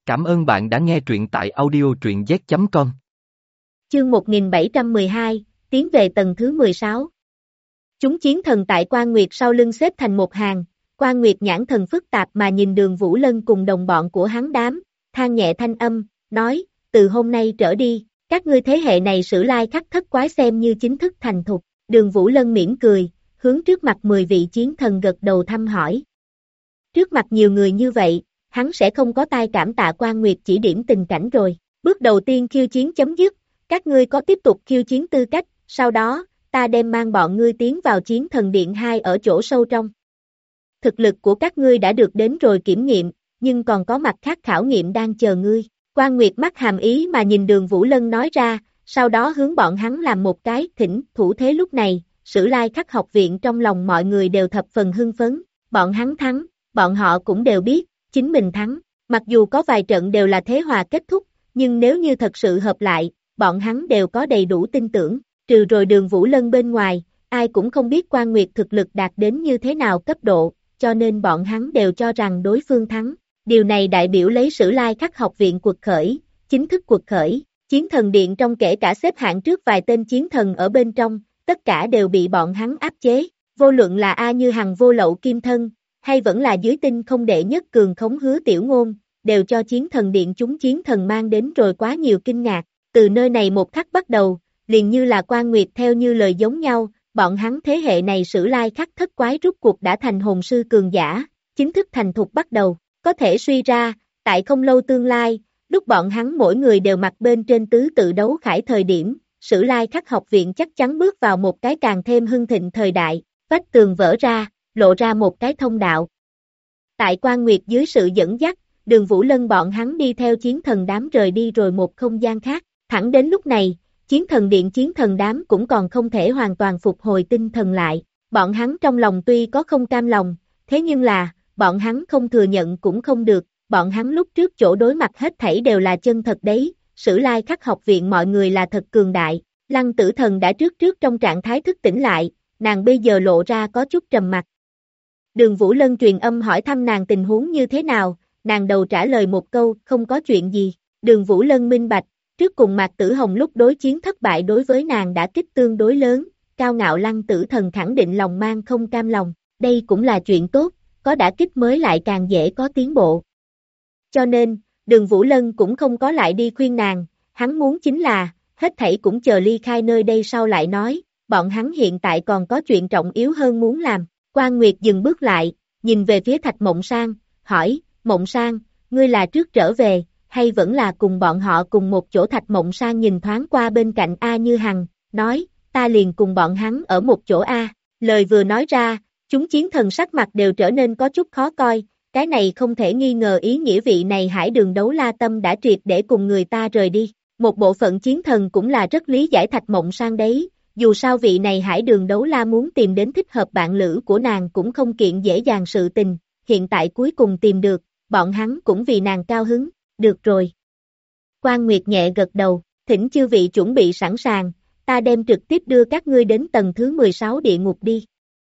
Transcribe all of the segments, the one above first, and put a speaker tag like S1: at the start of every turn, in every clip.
S1: Cảm ơn bạn đã nghe truyện tại audio truyện z.com.
S2: Chương 1712, tiến về tầng thứ 16. Chúng chiến thần tại Quan Nguyệt sau lưng xếp thành một hàng, Quan Nguyệt nhãn thần phức tạp mà nhìn Đường Vũ Lân cùng đồng bọn của hắn đám, than nhẹ thanh âm, nói, từ hôm nay trở đi, các ngươi thế hệ này Sử Lai Khắc thất quái xem như chính thức thành thục. Đường Vũ Lân mỉm cười, hướng trước mặt 10 vị chiến thần gật đầu thăm hỏi. Trước mặt nhiều người như vậy, hắn sẽ không có tai cảm tạ Quan Nguyệt chỉ điểm tình cảnh rồi. Bước đầu tiên khiêu chiến chấm dứt, các ngươi có tiếp tục khiêu chiến tư cách, sau đó, ta đem mang bọn ngươi tiến vào chiến thần điện 2 ở chỗ sâu trong. Thực lực của các ngươi đã được đến rồi kiểm nghiệm, nhưng còn có mặt khác khảo nghiệm đang chờ ngươi. Quan Nguyệt mắt hàm ý mà nhìn Đường Vũ Lân nói ra, sau đó hướng bọn hắn làm một cái thỉnh thủ thế. Lúc này, Sử Lai Khắc học viện trong lòng mọi người đều thập phần hưng phấn, bọn hắn thắng, bọn họ cũng đều biết, chính mình thắng, mặc dù có vài trận đều là thế hòa kết thúc, nhưng nếu như thật sự hợp lại, bọn hắn đều có đầy đủ tin tưởng, trừ rồi Đường Vũ Lân bên ngoài, ai cũng không biết Quan Nguyệt thực lực đạt đến như thế nào cấp độ, cho nên bọn hắn đều cho rằng đối phương thắng. Điều này đại biểu lấy Sử Lai Khắc học viện quật khởi, chính thức quật khởi, chiến thần điện trong kể cả xếp hạng trước vài tên chiến thần ở bên trong, tất cả đều bị bọn hắn áp chế, vô luận là A Như Hằng vô lậu kim thân, hay vẫn là dưới tinh không đệ nhất cường khống Hứa Tiểu Ngôn, đều cho chiến thần điện chúng chiến thần mang đến rồi quá nhiều kinh ngạc. Từ nơi này một khắc bắt đầu, liền như là Quan Nguyệt theo như lời giống nhau, bọn hắn thế hệ này Sử Lai Khắc thất quái rút cuộc đã thành hồn sư cường giả, chính thức thành thục bắt đầu. Có thể suy ra, tại không lâu tương lai, lúc bọn hắn mỗi người đều mặc bên trên tứ tự đấu khải thời điểm, Sử Lai Khắc học viện chắc chắn bước vào một cái càng thêm hưng thịnh thời đại, vách tường vỡ ra, lộ ra một cái thông đạo. Tại Quan Nguyệt dưới sự dẫn dắt, Đường Vũ Lân bọn hắn đi theo chiến thần đám rời đi rồi một không gian khác, thẳng đến lúc này, chiến thần điện chiến thần đám cũng còn không thể hoàn toàn phục hồi tinh thần lại, bọn hắn trong lòng tuy có không cam lòng, thế nhưng là, bọn hắn không thừa nhận cũng không được, bọn hắn lúc trước chỗ đối mặt hết thảy đều là chân thật đấy, Sử Lai Khắc học viện mọi người là thật cường đại. Lăng Tử Thần đã trước trong trạng thái thức tỉnh lại, nàng bây giờ lộ ra có chút trầm mặc. Đường Vũ Lân truyền âm hỏi thăm nàng tình huống như thế nào, nàng đầu trả lời một câu, không có chuyện gì. Đường Vũ Lân minh bạch, trước cùng Mạc Tử Hồng lúc đối chiến thất bại đối với nàng đã kích tương đối lớn, cao ngạo Lăng Tử Thần khẳng định lòng mang không cam lòng, đây cũng là chuyện tốt, có đã kích mới lại càng dễ có tiến bộ. Cho nên, Đường Vũ Lân cũng không có lại đi khuyên nàng, hắn muốn chính là, hết thảy cũng chờ ly khai nơi đây sau lại nói, bọn hắn hiện tại còn có chuyện trọng yếu hơn muốn làm. Quan Nguyệt dừng bước lại, nhìn về phía Thạch Mộng Sang, hỏi, Mộng Sang, ngươi là trước trở về, hay vẫn là cùng bọn họ cùng một chỗ? Thạch Mộng Sang nhìn thoáng qua bên cạnh A Như Hằng, nói, ta liền cùng bọn hắn ở một chỗ A. Lời vừa nói ra, chúng chiến thần sắc mặt đều trở nên có chút khó coi, cái này không thể nghi ngờ ý nghĩa vị này Hải Đường Đấu La tâm đã triệt để cùng người ta rời đi. Một bộ phận chiến thần cũng là rất lý giải Thạch Mộng Sang đấy, dù sao vị này Hải Đường Đấu La muốn tìm đến thích hợp bạn lữ của nàng cũng không kiện dễ dàng sự tình, hiện tại cuối cùng tìm được, bọn hắn cũng vì nàng cao hứng, được rồi. Quan Nguyệt nhẹ gật đầu, thỉnh chư vị chuẩn bị sẵn sàng, ta đem trực tiếp đưa các ngươi đến tầng thứ 16 địa ngục đi.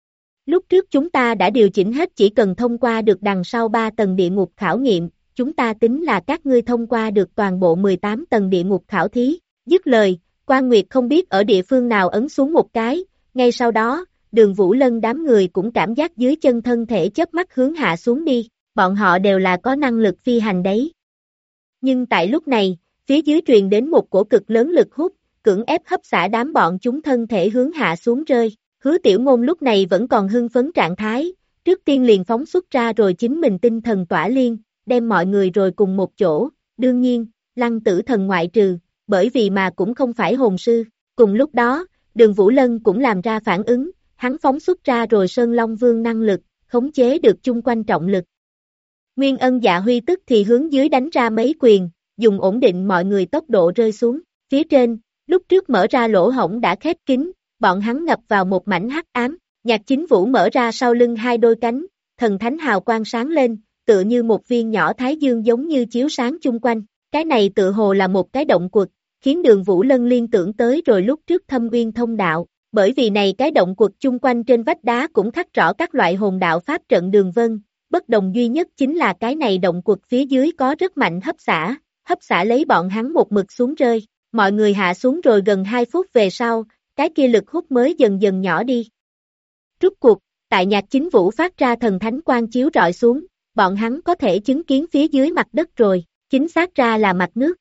S2: Lúc trước chúng ta đã điều chỉnh hết, chỉ cần thông qua được đằng sau 3 tầng địa ngục khảo nghiệm, chúng ta tính là các ngươi thông qua được toàn bộ 18 tầng địa ngục khảo thí. Dứt lời, Quan Nguyệt không biết ở địa phương nào ấn xuống một cái, ngay sau đó, Đường Vũ Lân đám người cũng cảm giác dưới chân thân thể chớp mắt hướng hạ xuống đi, bọn họ đều là có năng lực phi hành đấy. Nhưng tại lúc này, phía dưới truyền đến một cổ cực lớn lực hút, cưỡng ép hấp xả đám bọn chúng thân thể hướng hạ xuống rơi. Hứa Tiểu Ngôn lúc này vẫn còn hưng phấn trạng thái, trước tiên liền phóng xuất ra rồi chính mình tinh thần tỏa liên, đem mọi người rồi cùng một chỗ, đương nhiên, Lăng Tử Thần ngoại trừ, bởi vì mà cũng không phải hồn sư. Cùng lúc đó, Đường Vũ Lân cũng làm ra phản ứng, hắn phóng xuất ra rồi Sơn Long Vương năng lực, khống chế được chung quanh trọng lực. Nguyên Ân Dạ Huy tức thì hướng dưới đánh ra mấy quyền, dùng ổn định mọi người tốc độ rơi xuống. Phía trên, lúc trước mở ra lỗ hổng đã khép kín, bọn hắn ngập vào một mảnh hắc ám. Nhạc Chính Vũ mở ra sau lưng hai đôi cánh, thần thánh hào quang sáng lên, tựa như một viên nhỏ thái dương giống như chiếu sáng chung quanh. Cái này tựa hồ là một cái động quật, khiến Đường Vũ Lân liên tưởng tới rồi lúc trước Thâm Uyên thông đạo, bởi vì này cái động quật chung quanh trên vách đá cũng khắc rõ các loại hồn đạo pháp trận đường vân, bất đồng duy nhất chính là cái này động quật phía dưới có rất mạnh hấp xả lấy bọn hắn một mực xuống rơi, mọi người hạ xuống rồi gần 2 phút về sau, cái kia lực hút mới dần dần nhỏ đi. Rút cuộc, tại nhạc chính vũ phát ra thần thánh quang chiếu rọi xuống, bọn hắn có thể chứng kiến phía dưới mặt đất rồi, chính xác ra là mặt nước.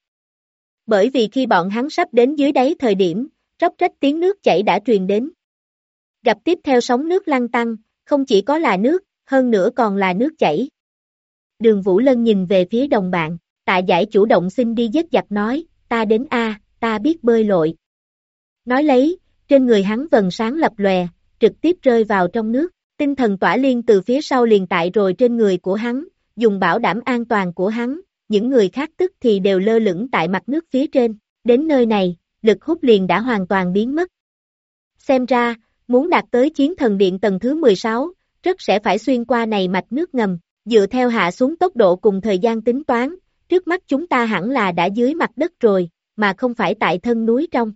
S2: Bởi vì khi bọn hắn sắp đến dưới đáy thời điểm, róc rách tiếng nước chảy đã truyền đến. Gặp tiếp theo sóng nước lăn tăn, không chỉ có là nước, hơn nữa còn là nước chảy. Đường Vũ Lân nhìn về phía đồng bạn, Tạ Giải chủ động xin đi giết giặc nói, ta đến a, ta biết bơi lội. Nói lấy, trên người hắn vầng sáng lập lòe, trực tiếp rơi vào trong nước, tinh thần tỏa liên từ phía sau liền tại rồi trên người của hắn, dùng bảo đảm an toàn của hắn, những người khác tức thì đều lơ lửng tại mặt nước phía trên, đến nơi này, lực hút liền đã hoàn toàn biến mất. Xem ra, muốn đạt tới chiến thần điện tầng thứ 16, rất sẽ phải xuyên qua này mạch nước ngầm, dựa theo hạ xuống tốc độ cùng thời gian tính toán, trước mắt chúng ta hẳn là đã dưới mặt đất rồi, mà không phải tại thân núi trong.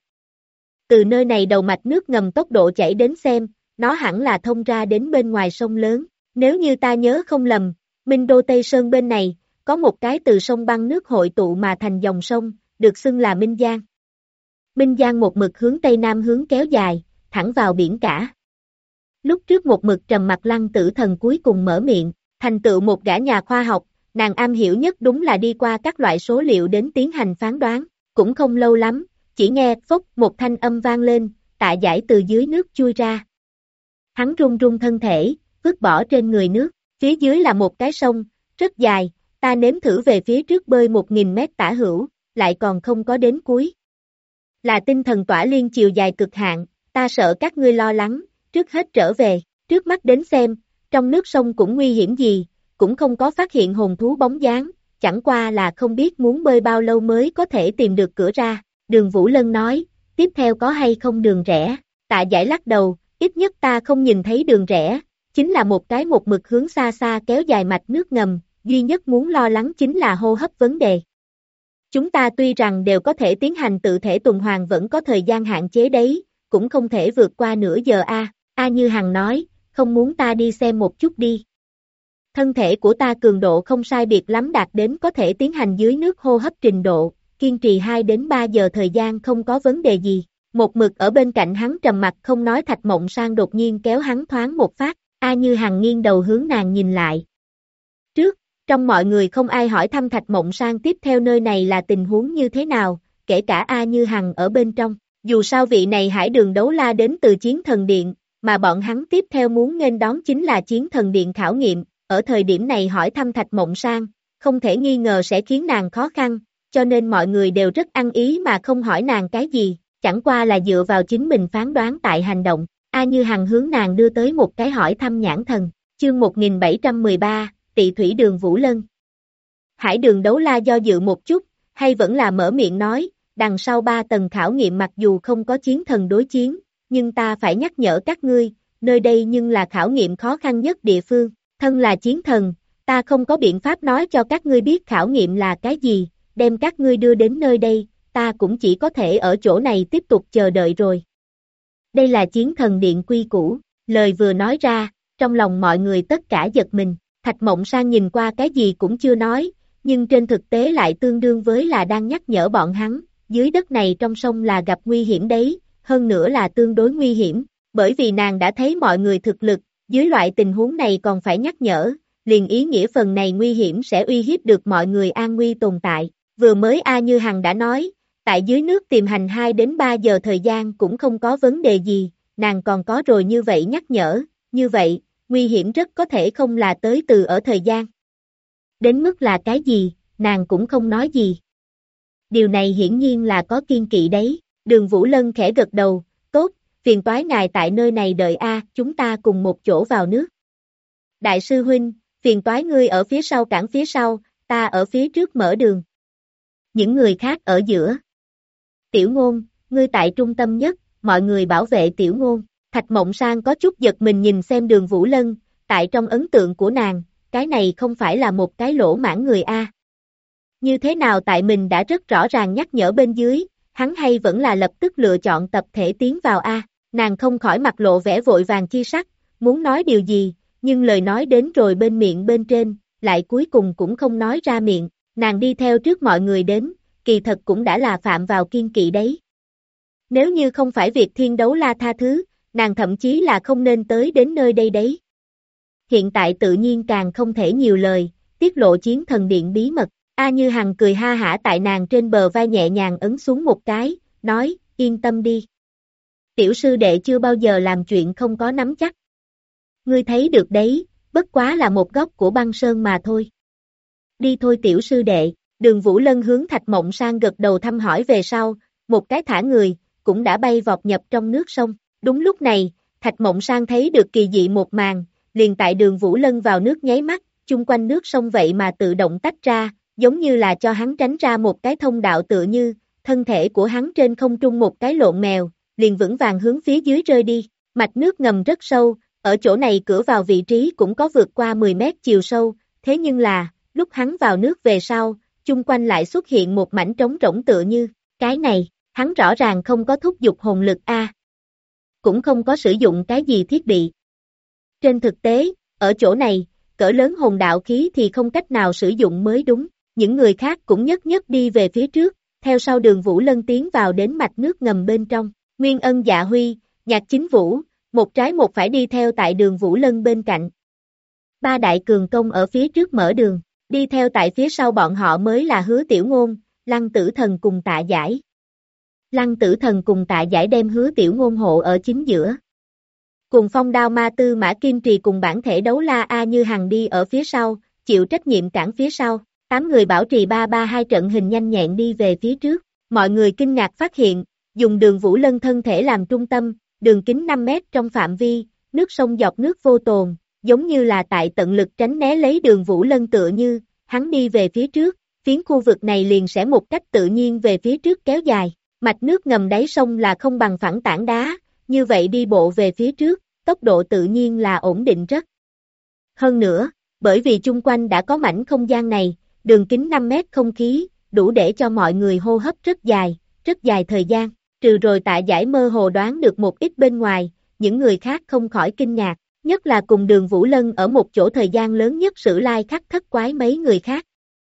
S2: Từ nơi này đầu mạch nước ngầm tốc độ chảy đến xem, nó hẳn là thông ra đến bên ngoài sông lớn, nếu như ta nhớ không lầm, Minh Đô Tây Sơn bên này, có một cái từ sông băng nước hội tụ mà thành dòng sông, được xưng là Minh Giang. Minh Giang một mực hướng Tây Nam hướng kéo dài, thẳng vào biển cả. Lúc trước một mực trầm mặc Lăng Tử Thần cuối cùng mở miệng, thành tựu một gã nhà khoa học, nàng am hiểu nhất đúng là đi qua các loại số liệu đến tiến hành phán đoán, cũng không lâu lắm, chỉ nghe phốc một thanh âm vang lên, Tạ Giải từ dưới nước chui ra. Hắn run run thân thể, vứt bỏ trên người nước, phía dưới là một cái sông, rất dài, ta nếm thử về phía trước bơi 1000 mét tả hữu, lại còn không có đến cuối. Là tinh thần tỏa liên chiều dài cực hạn, ta sợ các ngươi lo lắng, trước hết trở về, trước mắt đến xem, trong nước sông cũng nguy hiểm gì, cũng không có phát hiện hồn thú bóng dáng, chẳng qua là không biết muốn bơi bao lâu mới có thể tìm được cửa ra. Đường Vũ Lân nói, tiếp theo có hay không đường rẽ, Tạ Giải lắc đầu, ít nhất ta không nhìn thấy đường rẽ, chính là một cái một mực hướng xa xa kéo dài mạch nước ngầm, duy nhất muốn lo lắng chính là hô hấp vấn đề. Chúng ta tuy rằng đều có thể tiến hành tự thể tuần hoàn vẫn có thời gian hạn chế đấy, cũng không thể vượt qua nửa giờ A Như Hằng nói, không muốn ta đi xem một chút đi. Thân thể của ta cường độ không sai biệt lắm đạt đến có thể tiến hành dưới nước hô hấp trình độ, kiên trì 2 đến 3 giờ thời gian không có vấn đề gì. Một mực ở bên cạnh hắn trầm mặt không nói Thạch Mộng Sang đột nhiên kéo hắn thoáng một phát, A Như Hằng nghiêng đầu hướng nàng nhìn lại. Trước, trong mọi người không ai hỏi thăm Thạch Mộng Sang tiếp theo nơi này là tình huống như thế nào, kể cả A Như Hằng ở bên trong. Dù sao vị này Hải Đường Đấu La đến từ Chiến Thần Điện, mà bọn hắn tiếp theo muốn nghênh đón chính là Chiến Thần Điện khảo nghiệm, ở thời điểm này hỏi thăm Thạch Mộng Sang, không thể nghi ngờ sẽ khiến nàng khó khăn, cho nên mọi người đều rất ăn ý mà không hỏi nàng cái gì, chẳng qua là dựa vào chính mình phán đoán tại hành động. A Như Hằng hướng nàng đưa tới một cái hỏi thăm nhãn thần, chương 1713, Tị Thủy Đường Vũ Lân. Hải Đường Đấu La do dự một chút, hay vẫn là mở miệng nói, đằng sau 3 tầng khảo nghiệm mặc dù không có chiến thần đối chiến, nhưng ta phải nhắc nhở các ngươi, nơi đây nhưng là khảo nghiệm khó khăn nhất địa phương, thân là chiến thần, ta không có biện pháp nói cho các ngươi biết khảo nghiệm là cái gì, đem các ngươi đưa đến nơi đây, ta cũng chỉ có thể ở chỗ này tiếp tục chờ đợi rồi. Đây là Chiến Thần Điện quy củ, lời vừa nói ra, trong lòng mọi người tất cả giật mình, Thạch Mộng Sang nhìn qua cái gì cũng chưa nói, nhưng trên thực tế lại tương đương với là đang nhắc nhở bọn hắn, dưới đất này trong sông là gặp nguy hiểm đấy, hơn nữa là tương đối nguy hiểm, bởi vì nàng đã thấy mọi người thực lực, dưới loại tình huống này còn phải nhắc nhở, liền ý nghĩa phần này nguy hiểm sẽ uy hiếp được mọi người an nguy tồn tại. Vừa mới A Như Hằng đã nói, tại dưới nước tìm hành 2 đến 3 giờ thời gian cũng không có vấn đề gì, nàng còn có rồi như vậy nhắc nhở, như vậy, nguy hiểm rất có thể không là tới từ ở thời gian. Đến mức là cái gì, nàng cũng không nói gì. Điều này hiển nhiên là có kiên kỵ đấy, Đường Vũ Lân khẽ gật đầu, tốt, phiền toái ngài tại nơi này đợi chúng ta cùng một chỗ vào nước. Đại sư huynh, phiền toái ngươi ở phía sau cản phía sau, ta ở phía trước mở đường. Những người khác ở giữa. Tiểu Ngôn, ngươi tại trung tâm nhất, mọi người bảo vệ Tiểu Ngôn. Thạch Mộng Sang có chút giật mình nhìn xem Đường Vũ Lân, tại trong ấn tượng của nàng, cái này không phải là một cái lỗ mãn người Như thế nào tại mình đã rất rõ ràng nhắc nhở bên dưới, hắn hay vẫn là lập tức lựa chọn tập thể tiến vào nàng không khỏi mặt lộ vẻ vội vàng chi sắc, muốn nói điều gì, nhưng lời nói đến rồi bên miệng bên trên, lại cuối cùng cũng không nói ra miệng, nàng đi theo trước mọi người đến, kỳ thật cũng đã là phạm vào kiêng kỵ đấy. Nếu như không phải việc thiên đấu la tha thứ, nàng thậm chí là không nên tới đến nơi đây đấy. Hiện tại tự nhiên càng không thể nhiều lời, tiết lộ chiến thần điện bí mật. A Như Hằng cười ha hả tại nàng trên bờ vai nhẹ nhàng ấn xuống một cái, nói, yên tâm đi. Tiểu sư đệ chưa bao giờ làm chuyện không có nắm chắc. Ngươi thấy được đấy, bất quá là một góc của băng sơn mà thôi. Đi thôi tiểu sư đệ, Đường Vũ Lân hướng Thạch Mộng Sang gật đầu thăm hỏi về sau, một cái thả người, cũng đã bay vọt nhập trong nước sông. Đúng lúc này, Thạch Mộng Sang thấy được kỳ dị một màn, liền tại Đường Vũ Lân vào nước nháy mắt, chung quanh nước sông vậy mà tự động tách ra, giống như là cho hắn tránh ra một cái thông đạo tựa như, thân thể của hắn trên không trung một cái lộn mèo, liền vững vàng hướng phía dưới rơi đi, mạch nước ngầm rất sâu, ở chỗ này cửa vào vị trí cũng có vượt qua 10 mét chiều sâu, thế nhưng là, lúc hắn vào nước về sau, chung quanh lại xuất hiện một mảnh trống rỗng tựa như, cái này, hắn rõ ràng không có thúc giục hồn lực A. Cũng không có sử dụng cái gì thiết bị. Trên thực tế, ở chỗ này, cỡ lớn hồn đạo khí thì không cách nào sử dụng mới đúng, những người khác cũng nhất nhất đi về phía trước, theo sau Đường Vũ Lân tiến vào đến mạch nước ngầm bên trong, Nguyên Ân Dạ Huy, Nhạc Chính Vũ, một trái một phải đi theo tại Đường Vũ Lân bên cạnh. Ba đại cường công ở phía trước mở đường, đi theo tại phía sau bọn họ mới là Hứa Tiểu Ngôn, Lăng Tử Thần cùng Tạ Giải. Lăng Tử Thần cùng Tạ Giải đem Hứa Tiểu Ngôn hộ ở chính giữa. Cùng Phong Đao Ma Tư Mã Kim Trì cùng bản thể đấu la A Như Hằng đi ở phía sau, chịu trách nhiệm cản phía sau, 8 người bảo trì 3-3-2 trận hình nhanh nhẹn đi về phía trước, mọi người kinh ngạc phát hiện, dùng Đường Vũ Lân thân thể làm trung tâm, đường kính 5 mét trong phạm vi, nước sông dọc nước vô tồn, giống như là tại tận lực tránh né lấy Đường Vũ Lân tựa như, hắn đi về phía trước, phiến khu vực này liền sẽ một cách tự nhiên về phía trước kéo dài, mạch nước ngầm đáy sông là không bằng phẳng tảng đá, như vậy đi bộ về phía trước, tốc độ tự nhiên là ổn định rất. Hơn nữa, bởi vì chung quanh đã có mảnh không gian này, đường kính 5 mét không khí, đủ để cho mọi người hô hấp rất dài thời gian, trừ rồi Tạ Giải mơ hồ đoán được một ít bên ngoài, những người khác không khỏi kinh ngạc, nhất là cùng Đường Vũ Lân ở một chỗ thời gian lớn nhất Sử Lai Khắc thất quái mấy người khác.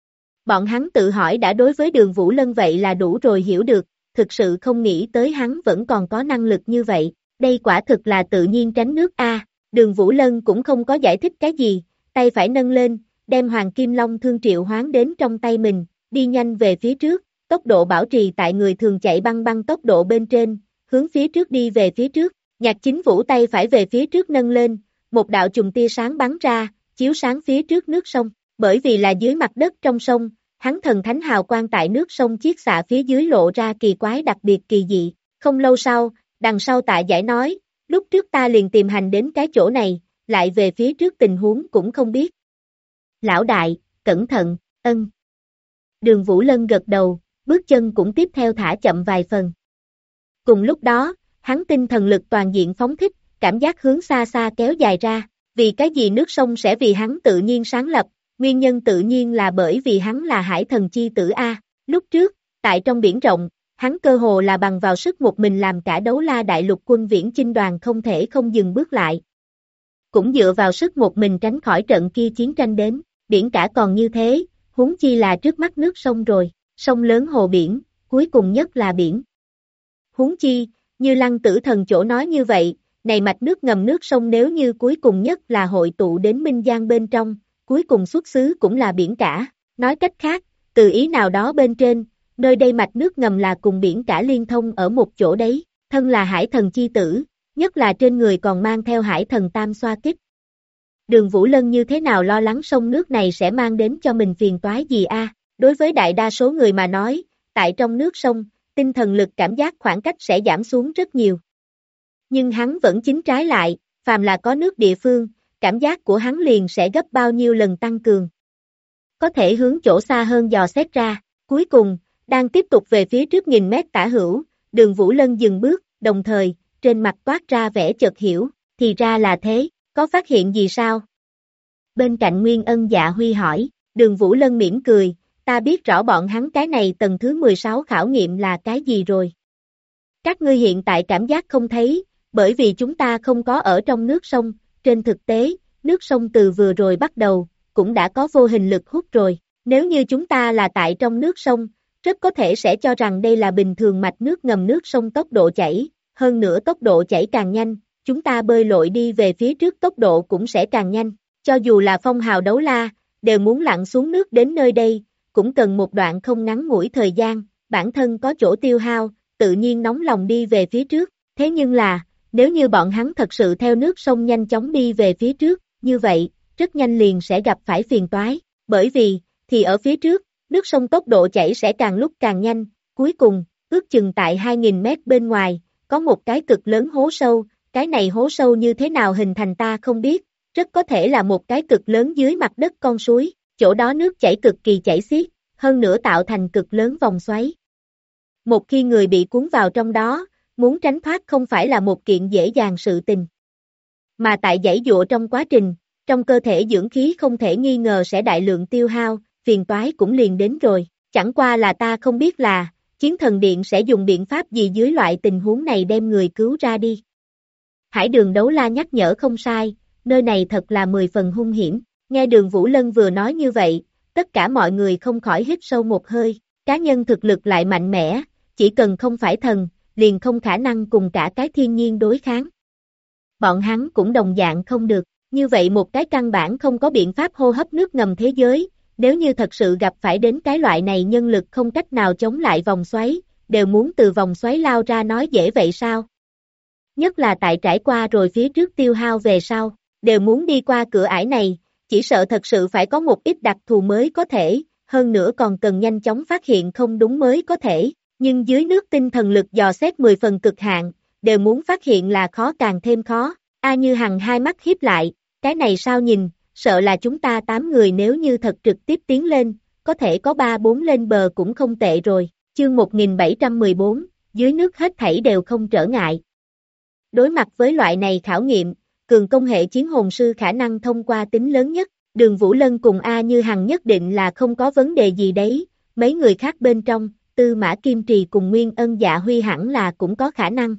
S2: Bọn hắn tự hỏi đã đối với Đường Vũ Lân vậy là đủ rồi hiểu được, thực sự không nghĩ tới hắn vẫn còn có năng lực như vậy, đây quả thực là tự nhiên tránh nước A, Đường Vũ Lân cũng không có giải thích cái gì, tay phải nâng lên, đem Hoàng Kim Long thương triệu hoán đến trong tay mình, đi nhanh về phía trước, tốc độ bảo trì tại người thường chạy băng tốc độ bên trên, hướng phía trước đi về phía trước, Nhạc Chính Vũ tay phải về phía trước nâng lên, một đạo chùm tia sáng bắn ra, chiếu sáng phía trước nước sông, bởi vì là dưới mặt đất trong sông, hắn thần thánh hào quang tại nước sông chiết xạ phía dưới lộ ra kỳ quái đặc biệt kỳ dị, không lâu sau, đằng sau Tạ Giải nói, lúc trước ta liền tìm hành đến cái chỗ này, lại về phía trước tình huống cũng không biết. Lão đại, cẩn thận, ân. Đường Vũ Lân gật đầu, bước chân cũng tiếp theo thả chậm vài phần. Cùng lúc đó, hắn tinh thần lực toàn diện phóng thích, cảm giác hướng xa xa kéo dài ra, vì cái gì nước sông sẽ vì hắn tự nhiên sáng lập, nguyên nhân tự nhiên là bởi vì hắn là hải thần chi tử A, lúc trước, tại trong biển rộng, hắn cơ hồ là bằng vào sức một mình làm cả đấu la đại lục quân viễn chinh đoàn không thể không dừng bước lại. Cũng dựa vào sức một mình tránh khỏi trận kia chiến tranh đến, biển cả còn như thế, huống chi là trước mắt nước sông rồi, sông lớn hồ biển, cuối cùng nhất là biển. Huống chi, như Lăng Tử Thần chỗ nói như vậy, này mạch nước ngầm nước sông nếu như cuối cùng nhất là hội tụ đến Minh Giang bên trong, cuối cùng xuất xứ cũng là biển cả, nói cách khác, từ ý nào đó bên trên, nơi đây mạch nước ngầm là cùng biển cả liên thông ở một chỗ đấy, thân là hải thần chi tử, nhất là trên người còn mang theo hải thần tam xoa kích. Đường Vũ Lân như thế nào lo lắng sông nước này sẽ mang đến cho mình phiền toái gì a? Đối với đại đa số người mà nói, tại trong nước sông, tinh thần lực cảm giác khoảng cách sẽ giảm xuống rất nhiều. Nhưng hắn vẫn chính trái lại, phàm là có nước địa phương, cảm giác của hắn liền sẽ gấp bao nhiêu lần tăng cường. Có thể hướng chỗ xa hơn dò xét ra, cuối cùng, đang tiếp tục về phía trước nghìn mét tả hữu, Đường Vũ Lân dừng bước, đồng thời, trên mặt toát ra vẻ chợt hiểu, thì ra là thế, có phát hiện gì sao? Bên cạnh Nguyên Ân Dạ Huy hỏi, Đường Vũ Lân mỉm cười, ta biết rõ bọn hắn cái này tầng thứ 16 khảo nghiệm là cái gì rồi. Các ngươi hiện tại cảm giác không thấy, bởi vì chúng ta không có ở trong nước sông, trên thực tế, nước sông từ vừa rồi bắt đầu, cũng đã có vô hình lực hút rồi. Nếu như chúng ta là tại trong nước sông, rất có thể sẽ cho rằng đây là bình thường mạch nước ngầm nước sông tốc độ chảy, hơn nữa tốc độ chảy càng nhanh, chúng ta bơi lội đi về phía trước tốc độ cũng sẽ càng nhanh. Cho dù là phong hào đấu la, đều muốn lặn xuống nước đến nơi đây, cũng cần một đoạn không ngắn ngủi thời gian, bản thân có chỗ tiêu hao, tự nhiên nóng lòng đi về phía trước. Thế nhưng là, nếu như bọn hắn thật sự theo nước sông nhanh chóng đi về phía trước, như vậy, rất nhanh liền sẽ gặp phải phiền toái, bởi vì, thì ở phía trước, nước sông tốc độ chảy sẽ càng lúc càng nhanh, cuối cùng, ước chừng tại 2.000 mét bên ngoài, có một cái cực lớn hố sâu, cái này hố sâu như thế nào hình thành ta không biết, rất có thể là một cái cực lớn dưới mặt đất con suối, chỗ đó nước chảy cực kỳ chảy xiết, hơn nữa tạo thành cực lớn vòng xoáy. Một khi người bị cuốn vào trong đó, muốn tránh thoát không phải là một kiện dễ dàng sự tình. Mà tại giãy giụa trong quá trình, trong cơ thể dưỡng khí không thể nghi ngờ sẽ đại lượng tiêu hao, phiền toái cũng liền đến rồi. Chẳng qua là ta không biết là, Chiến Thần Điện sẽ dùng biện pháp gì dưới loại tình huống này đem người cứu ra đi. Hải Đường Đấu La nhắc nhở không sai, nơi này thật là 10 phần hung hiểm. Nghe Đường Vũ Lân vừa nói như vậy, tất cả mọi người không khỏi hít sâu một hơi, cá nhân thực lực lại mạnh mẽ, chỉ cần không phải thần, liền không khả năng cùng cả cái thiên nhiên đối kháng. Bọn hắn cũng đồng dạng không được, như vậy một cái căn bản không có biện pháp hô hấp nước ngầm thế giới, nếu như thật sự gặp phải đến cái loại này nhân lực không cách nào chống lại vòng xoáy, đều muốn từ vòng xoáy lao ra nói dễ vậy sao? Nhất là tại trải qua rồi phía trước tiêu hao về sau, đều muốn đi qua cửa ải này, chỉ sợ thật sự phải có một ít đặc thù mới có thể, hơn nữa còn cần nhanh chóng phát hiện không đúng mới có thể, nhưng dưới nước tinh thần lực dò xét 10 phần cực hạn, đều muốn phát hiện là khó càng thêm khó. A Như Hằng hai mắt híp lại, cái này sao nhìn, sợ là chúng ta 8 người nếu như thật trực tiếp tiến lên, có thể có 3-4 lên bờ cũng không tệ rồi. Chương 1714, dưới nước hết thảy đều không trở ngại. Đối mặt với loại này khảo nghiệm, cường công hệ chiến hồn sư khả năng thông qua tính lớn nhất, Đường Vũ Lân cùng A Như Hằng nhất định là không có vấn đề gì đấy, mấy người khác bên trong, Tư Mã Kim Trì cùng Nguyên Ân Dạ Huy hẳn là cũng có khả năng.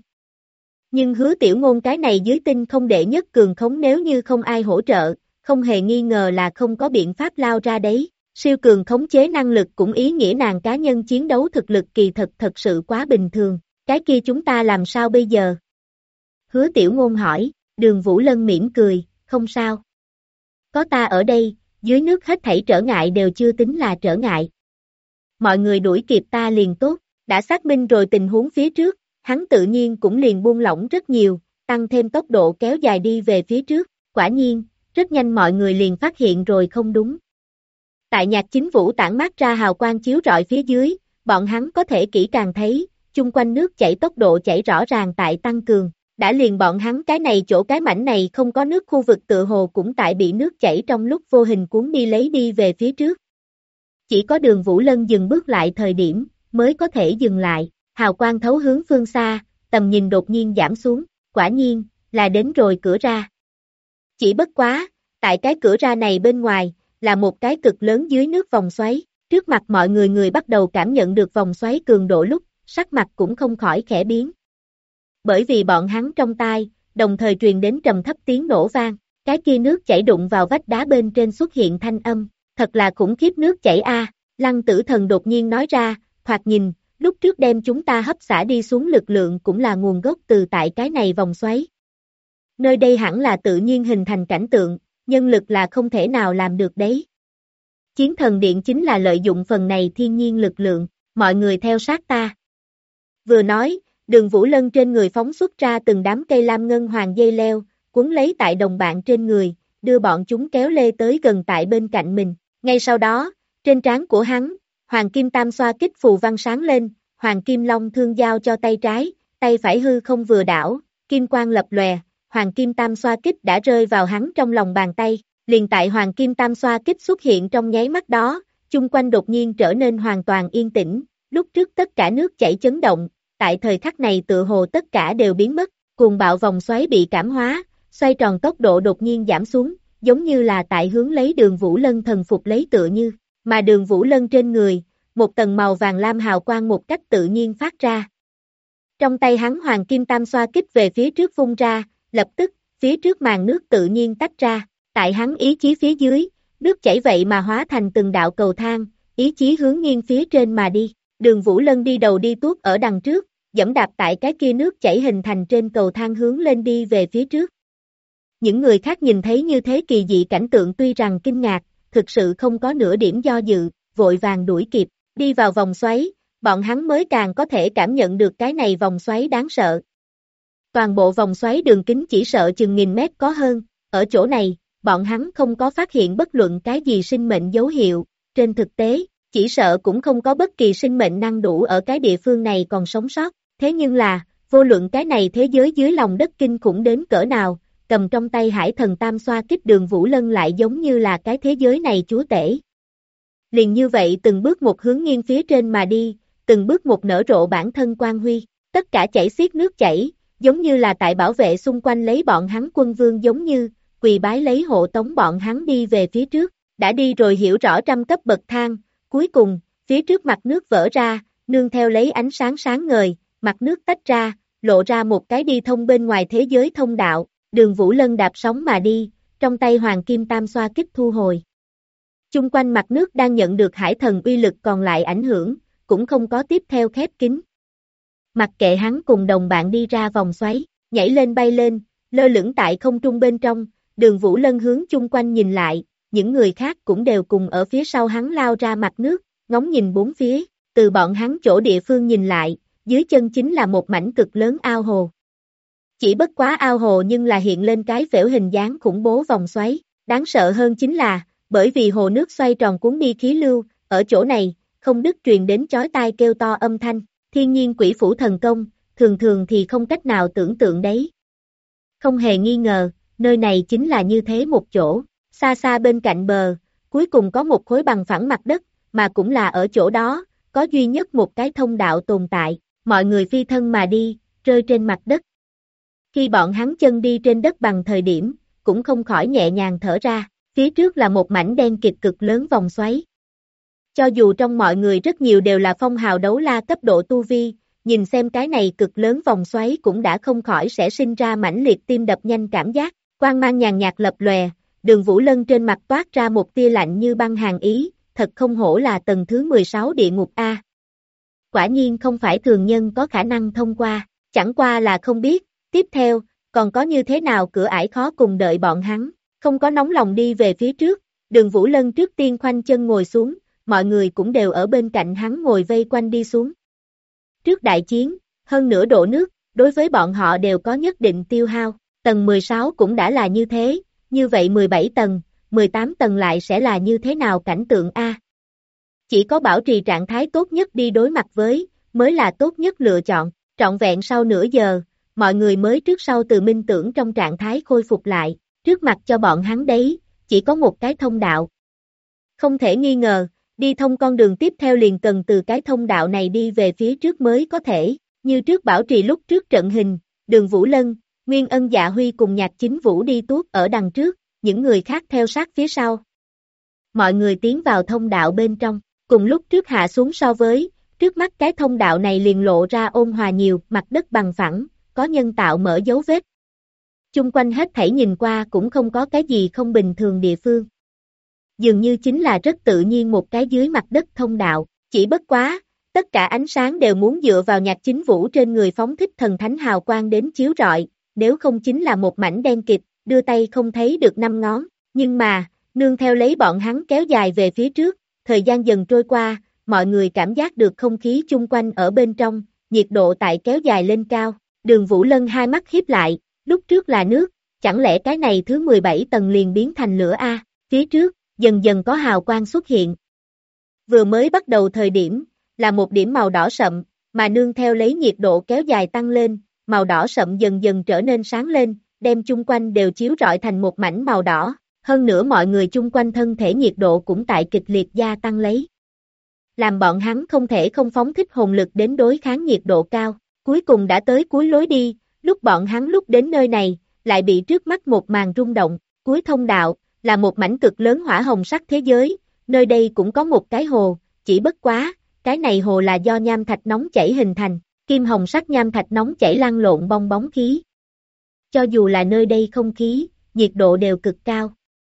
S2: Nhưng Hứa Tiểu Ngôn cái này dưới tinh không đệ nhất cường khống nếu như không ai hỗ trợ, không hề nghi ngờ là không có biện pháp lao ra đấy. Siêu cường khống chế năng lực cũng ý nghĩa nàng cá nhân chiến đấu thực lực kỳ thật sự quá bình thường. Cái kia chúng ta làm sao bây giờ? Hứa Tiểu Ngôn hỏi, Đường Vũ Lân mỉm cười, không sao. Có ta ở đây, dưới nước hết thảy trở ngại đều chưa tính là trở ngại. Mọi người đuổi kịp ta liền tốt, đã xác minh rồi tình huống phía trước, hắn tự nhiên cũng liền buông lỏng rất nhiều, tăng thêm tốc độ kéo dài đi về phía trước, quả nhiên, rất nhanh mọi người liền phát hiện rồi không đúng. Tại nhạc chính vũ tản mát ra hào quang chiếu rọi phía dưới, bọn hắn có thể kỹ càng thấy, chung quanh nước chảy tốc độ chảy rõ ràng tại tăng cường, đã liền bọn hắn cái này chỗ cái mảnh này không có nước khu vực tựa hồ cũng tại bị nước chảy trong lúc vô hình cuốn đi lấy đi về phía trước. Chỉ có Đường Vũ Lân dừng bước lại thời điểm, mới có thể dừng lại, hào quang thấu hướng phương xa, tầm nhìn đột nhiên giảm xuống, quả nhiên, là đến rồi cửa ra. Chỉ bất quá, tại cái cửa ra này bên ngoài, là một cái cực lớn dưới nước vòng xoáy, trước mặt mọi người bắt đầu cảm nhận được vòng xoáy cường độ lúc, sắc mặt cũng không khỏi khẽ biến. Bởi vì bọn hắn trong tai, đồng thời truyền đến trầm thấp tiếng nổ vang, cái kia nước chảy đụng vào vách đá bên trên xuất hiện thanh âm, thật là khủng khiếp nước chảy a. Lăng Tử Thần đột nhiên nói ra, thoạt nhìn, lúc trước đem chúng ta hấp xả đi xuống lực lượng cũng là nguồn gốc từ tại cái này vòng xoáy. Nơi đây hẳn là tự nhiên hình thành cảnh tượng, nhân lực là không thể nào làm được đấy. Chiến Thần Điện chính là lợi dụng phần này thiên nhiên lực lượng, mọi người theo sát ta. Vừa nói, Đường Vũ Lân trên người phóng xuất ra từng đám cây lam ngân hoàng dây leo, quấn lấy tại đồng bạn trên người, đưa bọn chúng kéo lê tới gần tại bên cạnh mình. Ngay sau đó, trên trán của hắn, Hoàng Kim Tam xoa kích phù văn sáng lên, Hoàng Kim Long thương giao cho tay trái, tay phải hư không vừa đảo, kim quang lập lòe, Hoàng Kim Tam xoa kích đã rơi vào hắn trong lòng bàn tay, liền tại Hoàng Kim Tam xoa kích xuất hiện trong nháy mắt đó, chung quanh đột nhiên trở nên hoàn toàn yên tĩnh, lúc trước tất cả nước chảy chấn động, tại thời khắc này tựa hồ tất cả đều biến mất, cuồng bạo vòng xoáy bị cảm hóa, xoay tròn tốc độ đột nhiên giảm xuống, giống như là tại hướng lấy Đường Vũ Lân thần phục lấy tựa như, mà Đường Vũ Lân trên người, một tầng màu vàng lam hào quang một cách tự nhiên phát ra. Trong tay hắn Hoàng Kim Tam xoa kích về phía trước vung ra, lập tức, phía trước màn nước tự nhiên tách ra, Tại hắn ý chí phía dưới, nước chảy vậy mà hóa thành từng đạo cầu thang, ý chí hướng nghiêng phía trên mà đi. Đường Vũ Lân đi đầu đi tuốt ở đằng trước, giẫm đạp tại cái kia nước chảy hình thành trên cầu thang hướng lên đi về phía trước. Những người khác nhìn thấy như thế kỳ dị cảnh tượng tuy rằng kinh ngạc, thực sự không có nửa điểm do dự, vội vàng đuổi kịp, đi vào vòng xoáy, bọn hắn mới càng có thể cảm nhận được cái này vòng xoáy đáng sợ. Toàn bộ vòng xoáy đường kính chỉ sợ chừng nghìn mét có hơn, ở chỗ này, bọn hắn không có phát hiện bất luận cái gì sinh mệnh dấu hiệu, trên thực tế, chỉ sợ cũng không có bất kỳ sinh mệnh năng đủ ở cái địa phương này còn sống sót, thế nhưng là, vô luận cái này thế giới dưới lòng đất kinh khủng đến cỡ nào, cầm trong tay Hải Thần Tam Xoa Kích Đường Vũ Lân lại giống như là cái thế giới này chúa tể. Liền như vậy từng bước một hướng nghiêng phía trên mà đi, từng bước một nở rộ bản thân quang huy, tất cả chảy xiết nước chảy, giống như là tại bảo vệ xung quanh lấy bọn hắn quân vương giống như, quỳ bái lấy hộ tống bọn hắn đi về phía trước, đã đi rồi hiểu rõ trăm cấp bậc thang, cuối cùng, phía trước mặt nước vỡ ra, nương theo lấy ánh sáng sáng ngời, mặt nước tách ra, lộ ra một cái đi thông bên ngoài thế giới thông đạo, Đường Vũ Lân đạp sóng mà đi, trong tay Hoàng Kim Tam Xoa Kích thu hồi. Chung quanh mặt nước đang nhận được Hải Thần uy lực còn lại ảnh hưởng, cũng không có tiếp theo khép kín. Mặc kệ hắn cùng đồng bạn đi ra vòng xoáy, nhảy lên bay lên, lơ lửng tại không trung bên trong, Đường Vũ Lân hướng chung quanh nhìn lại, những người khác cũng đều cùng ở phía sau hắn lao ra mặt nước, ngóng nhìn bốn phía, từ bọn hắn chỗ địa phương nhìn lại, dưới chân chính là một mảnh cực lớn ao hồ. Chỉ bất quá ao hồ nhưng là hiện lên cái phễu hình dáng khủng bố vòng xoáy, đáng sợ hơn chính là, bởi vì hồ nước xoay tròn cuốn đi khí lưu, ở chỗ này, không đứt truyền đến chói tai kêu to âm thanh, thiên nhiên quỷ phủ thần công, thường thường thì không cách nào tưởng tượng đấy. Không hề nghi ngờ, nơi này chính là như thế một chỗ, xa xa bên cạnh bờ, cuối cùng có một khối bằng phẳng mặt đất, mà cũng là ở chỗ đó, có duy nhất một cái thông đạo tồn tại, mọi người phi thân mà đi, rơi trên mặt đất. Khi bọn hắn chân đi trên đất bằng thời điểm, cũng không khỏi nhẹ nhàng thở ra, phía trước là một mảnh đen kịt cực lớn vòng xoáy. Cho dù trong mọi người rất nhiều đều là phong hào đấu la cấp độ tu vi, nhìn xem cái này cực lớn vòng xoáy cũng đã không khỏi sẽ sinh ra mãnh liệt tim đập nhanh cảm giác, quang mang nhàn nhạt lập lòe, Đường Vũ Lân trên mặt toát ra một tia lạnh như băng hàn ý, thật không hổ là tầng thứ 16 địa ngục A. Quả nhiên không phải thường nhân có khả năng thông qua, chẳng qua là không biết, tiếp theo, còn có như thế nào cửa ải khó cùng đợi bọn hắn, không có nóng lòng đi về phía trước, Đường Vũ Lân trước tiên khoanh chân ngồi xuống, mọi người cũng đều ở bên cạnh hắn ngồi vây quanh đi xuống. Trước đại chiến, hơn nửa độ nước, đối với bọn họ đều có nhất định tiêu hao, tầng 16 cũng đã là như thế, như vậy 17 tầng, 18 tầng lại sẽ là như thế nào cảnh tượng A. Chỉ có bảo trì trạng thái tốt nhất đi đối mặt với, mới là tốt nhất lựa chọn, trọn vẹn sau nửa giờ, mọi người mới trước sau từ minh tưởng trong trạng thái khôi phục lại, trước mặt cho bọn hắn đấy, chỉ có một cái thông đạo. Không thể nghi ngờ, đi thông con đường tiếp theo liền cần từ cái thông đạo này đi về phía trước mới có thể, như trước bảo trì lúc trước trận hình, Đường Vũ Lân, Nguyên Ân Dạ Huy cùng Nhạc Chính Vũ đi tuốt ở đằng trước, những người khác theo sát phía sau. Mọi người tiến vào thông đạo bên trong, cùng lúc trước hạ xuống so với, trước mắt cái thông đạo này liền lộ ra ôn hòa nhiều, mặt đất bằng phẳng, có nhân tạo mở dấu vết. Chung quanh hết thảy nhìn qua cũng không có cái gì không bình thường địa phương. Dường như chính là rất tự nhiên một cái dưới mặt đất thông đạo, chỉ bất quá, tất cả ánh sáng đều muốn dựa vào Nhạc Chính Vũ trên người phóng thích thần thánh hào quang đến chiếu rọi, nếu không chính là một mảnh đen kịt, đưa tay không thấy được năm ngón, nhưng mà, nương theo lấy bọn hắn kéo dài về phía trước, thời gian dần trôi qua, mọi người cảm giác được không khí chung quanh ở bên trong, nhiệt độ tại kéo dài lên cao, Đường Vũ Lân hai mắt híp lại, lúc trước là nước, chẳng lẽ cái này thứ 17 tầng liền biến thành lửa A, phía trước, dần dần có hào quang xuất hiện. Vừa mới bắt đầu thời điểm, là một điểm màu đỏ sậm, mà nương theo lấy nhiệt độ kéo dài tăng lên, màu đỏ sậm dần dần trở nên sáng lên, đem chung quanh đều chiếu rọi thành một mảnh màu đỏ, hơn nữa mọi người chung quanh thân thể nhiệt độ cũng tại kịch liệt gia tăng lấy. Làm bọn hắn không thể không phóng thích hồn lực đến đối kháng nhiệt độ cao, cuối cùng đã tới cuối lối đi, lúc bọn hắn lúc đến nơi này, lại bị trước mắt một màn rung động, cuối thông đạo, là một mảnh cực lớn hỏa hồng sắc thế giới, nơi đây cũng có một cái hồ, chỉ bất quá, cái này hồ là do nham thạch nóng chảy hình thành, kim hồng sắc nham thạch nóng chảy lăn lộn bong bóng khí. Cho dù là nơi đây không khí, nhiệt độ đều cực cao.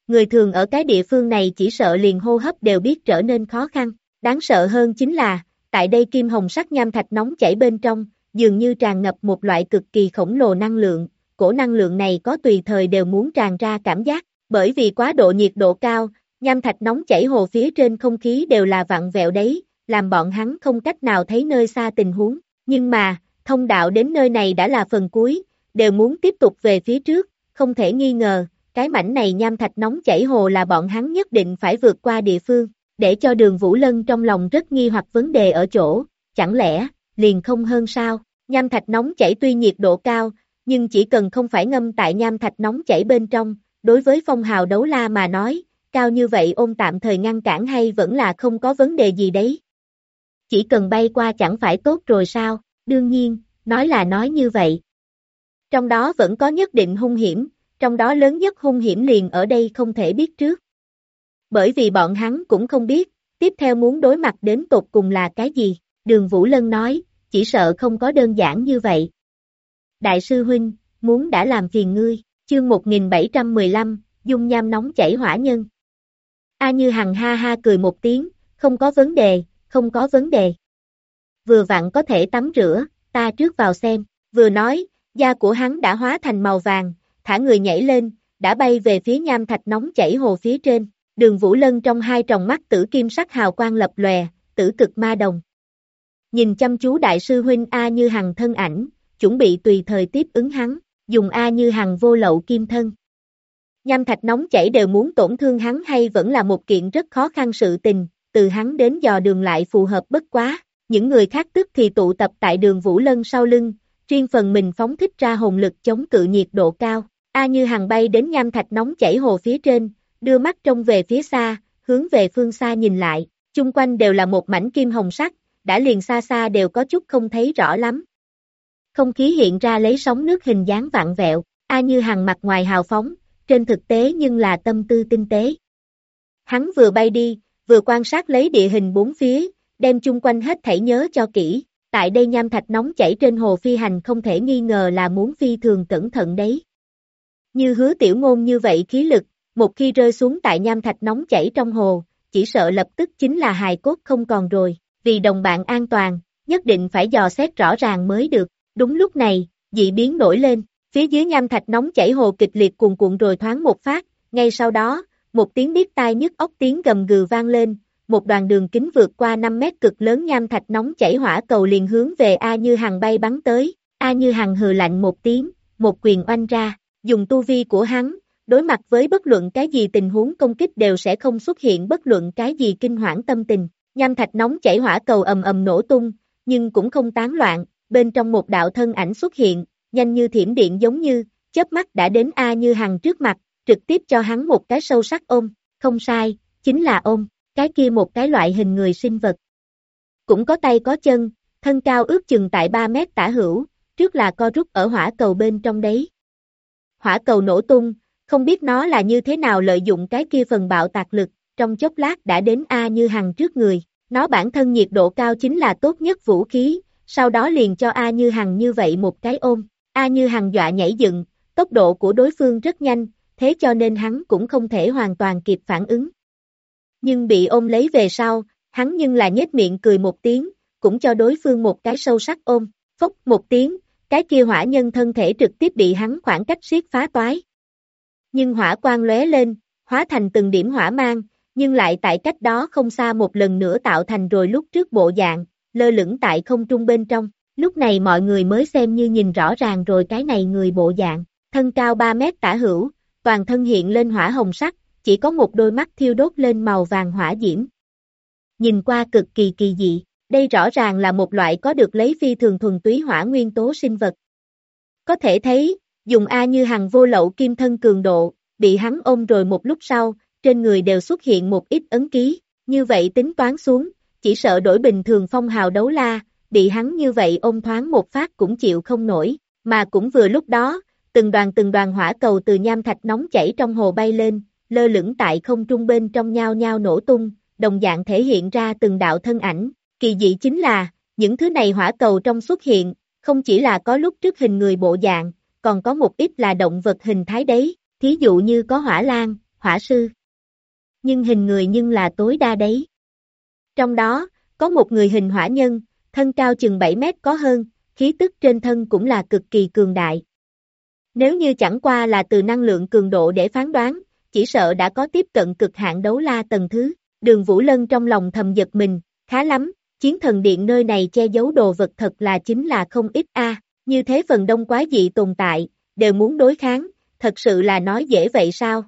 S2: người thường ở cái địa phương này chỉ sợ liền hô hấp đều biết trở nên khó khăn. Đáng sợ hơn chính là, tại đây kim hồng sắc nham thạch nóng chảy bên trong, dường như tràn ngập một loại cực kỳ khổng lồ năng lượng, cổ năng lượng này có tùy thời đều muốn tràn ra cảm giác, bởi vì quá độ nhiệt độ cao, nham thạch nóng chảy hồ phía trên không khí đều là vặn vẹo đấy, làm bọn hắn không cách nào thấy nơi xa tình huống, nhưng mà, thông đạo đến nơi này đã là phần cuối, đều muốn tiếp tục về phía trước, không thể nghi ngờ, cái mảnh này nham thạch nóng chảy hồ là bọn hắn nhất định phải vượt qua địa phương, để cho Đường Vũ Lân trong lòng rất nghi hoặc vấn đề ở chỗ, chẳng lẽ, liền không hơn sao, nham thạch nóng chảy tuy nhiệt độ cao, nhưng chỉ cần không phải ngâm tại nham thạch nóng chảy bên trong, đối với phong hào đấu la mà nói, cao như vậy ôn tạm thời ngăn cản hay vẫn là không có vấn đề gì đấy. Chỉ cần bay qua chẳng phải tốt rồi sao, đương nhiên, nói là nói như vậy. Trong đó vẫn có nhất định hung hiểm, trong đó lớn nhất hung hiểm liền ở đây không thể biết trước. Bởi vì bọn hắn cũng không biết, tiếp theo muốn đối mặt đến tột cùng là cái gì, Đường Vũ Lân nói, chỉ sợ không có đơn giản như vậy. Đại sư huynh, muốn đã làm phiền ngươi, chương 1715, dung nham nóng chảy hỏa nhân. A Như Hằng ha ha cười một tiếng, không có vấn đề, không có vấn đề. Vừa vặn có thể tắm rửa, ta trước vào xem, vừa nói, da của hắn đã hóa thành màu vàng, thả người nhảy lên, đã bay về phía nham thạch nóng chảy hồ phía trên. Đường Vũ Lân trong hai tròng mắt tử kim sắc hào quang lập lòe, tử cực ma đồng. Nhìn chăm chú đại sư huynh A Như Hằng thân ảnh, chuẩn bị tùy thời tiếp ứng hắn, dùng A Như Hằng vô lậu kim thân. Nham thạch nóng chảy đều muốn tổn thương hắn hay vẫn là một kiện rất khó khăn sự tình, từ hắn đến dò đường lại phù hợp bất quá. Những người khác tức thì tụ tập tại Đường Vũ Lân sau lưng, riêng phần mình phóng thích ra hồn lực chống cự nhiệt độ cao. A Như Hằng bay đến nham thạch nóng chảy hồ phía trên, đưa mắt trông về phía xa, hướng về phương xa nhìn lại, chung quanh đều là một mảnh kim hồng sắc, đã liền xa xa đều có chút không thấy rõ lắm. Không khí hiện ra lấy sóng nước hình dáng vặn vẹo, A Như Hằng mặt ngoài hào phóng, trên thực tế nhưng là tâm tư tinh tế. Hắn vừa bay đi, vừa quan sát lấy địa hình bốn phía, đem chung quanh hết thảy nhớ cho kỹ, tại đây nham thạch nóng chảy trên hồ phi hành không thể nghi ngờ là muốn phi thường cẩn thận đấy. Như Hứa Tiểu Ngôn như vậy khí lực, một khi rơi xuống tại nham thạch nóng chảy trong hồ, chỉ sợ lập tức chính là hài cốt không còn rồi, vì đồng bạn an toàn, nhất định phải dò xét rõ ràng mới được. Đúng lúc này, dị biến nổi lên, phía dưới nham thạch nóng chảy hồ kịch liệt cuồn cuộn rồi thoáng một phát, ngay sau đó, một tiếng điếc tai nhức óc tiếng gầm gừ vang lên, một đoàn đường kính vượt qua 5 mét cực lớn nham thạch nóng chảy hỏa cầu liền hướng về A Như Hằng bay bắn tới. A Như Hằng hừ lạnh một tiếng, một quyền oanh ra, dùng tu vi của hắn, đối mặt với bất luận cái gì tình huống công kích đều sẽ không xuất hiện bất luận cái gì kinh hoảng tâm tình. Nham thạch nóng chảy hỏa cầu ầm ầm nổ tung, nhưng cũng không tán loạn, bên trong một đạo thân ảnh xuất hiện, nhanh như thiểm điện giống như, chớp mắt đã đến A Như Hằng trước mặt, trực tiếp cho hắn một cái sâu sắc ôm, không sai, chính là ôm, cái kia một cái loại hình người sinh vật. Cũng có tay có chân, thân cao ước chừng tại 3 mét tả hữu, trước là co rút ở hỏa cầu bên trong đấy. Hỏa cầu nổ tung, không biết nó là như thế nào lợi dụng cái kia phần bạo tạc lực, trong chốc lát đã đến A Như Hằng trước người, nó bản thân nhiệt độ cao chính là tốt nhất vũ khí, sau đó liền cho A Như Hằng như vậy một cái ôm, A Như Hằng dọa nhảy dựng, tốc độ của đối phương rất nhanh, thế cho nên hắn cũng không thể hoàn toàn kịp phản ứng. Nhưng bị ôm lấy về sau, hắn nhưng là nhếch miệng cười một tiếng, cũng cho đối phương một cái sâu sắc ôm, phốc một tiếng, cái kia hỏa nhân thân thể trực tiếp bị hắn khoảng cách siết phá toái. Nhưng hỏa quang lóe lên, hóa thành từng điểm hỏa mang, nhưng lại tại cách đó không xa một lần nữa tạo thành rồi lúc trước bộ dạng, lơ lửng tại không trung bên trong. Lúc này mọi người mới xem như nhìn rõ ràng rồi cái này người bộ dạng, thân cao 3 mét tả hữu, toàn thân hiện lên hỏa hồng sắc, chỉ có một đôi mắt thiêu đốt lên màu vàng hỏa diễm. Nhìn qua cực kỳ kỳ dị, đây rõ ràng là một loại có được lấy phi thường thuần túy hỏa nguyên tố sinh vật. Có thể thấy, dùng A Như Hằng vô lậu kim thân cường độ, bị hắn ôm rồi một lúc sau, trên người đều xuất hiện một ít ấn ký, như vậy tính toán xuống, chỉ sợ đổi bình thường phong hào đấu la, bị hắn như vậy ôm thoáng một phát cũng chịu không nổi, mà cũng vừa lúc đó, từng đoàn hỏa cầu từ nham thạch nóng chảy trong hồ bay lên, lơ lửng tại không trung bên trong nhao nhao nổ tung, đồng dạng thể hiện ra từng đạo thân ảnh, kỳ dị chính là, những thứ này hỏa cầu trong xuất hiện, không chỉ là có lúc trước hình người bộ dạng, còn có một ít là động vật hình thái đấy, thí dụ như có hỏa lan, hỏa sư. Nhưng hình người nhưng là tối đa đấy. Trong đó, có một người hình hỏa nhân, thân cao chừng 7 mét có hơn, khí tức trên thân cũng là cực kỳ cường đại. Nếu như chẳng qua là từ năng lượng cường độ để phán đoán, chỉ sợ đã có tiếp cận cực hạn đấu la tầng thứ. Đường Vũ Lân trong lòng thầm giật mình, khá lắm, chiến thần điện nơi này che giấu đồ vật thật là chính là không ít a. Như thế phần đông quái dị tồn tại, đều muốn đối kháng, thật sự là nói dễ vậy sao?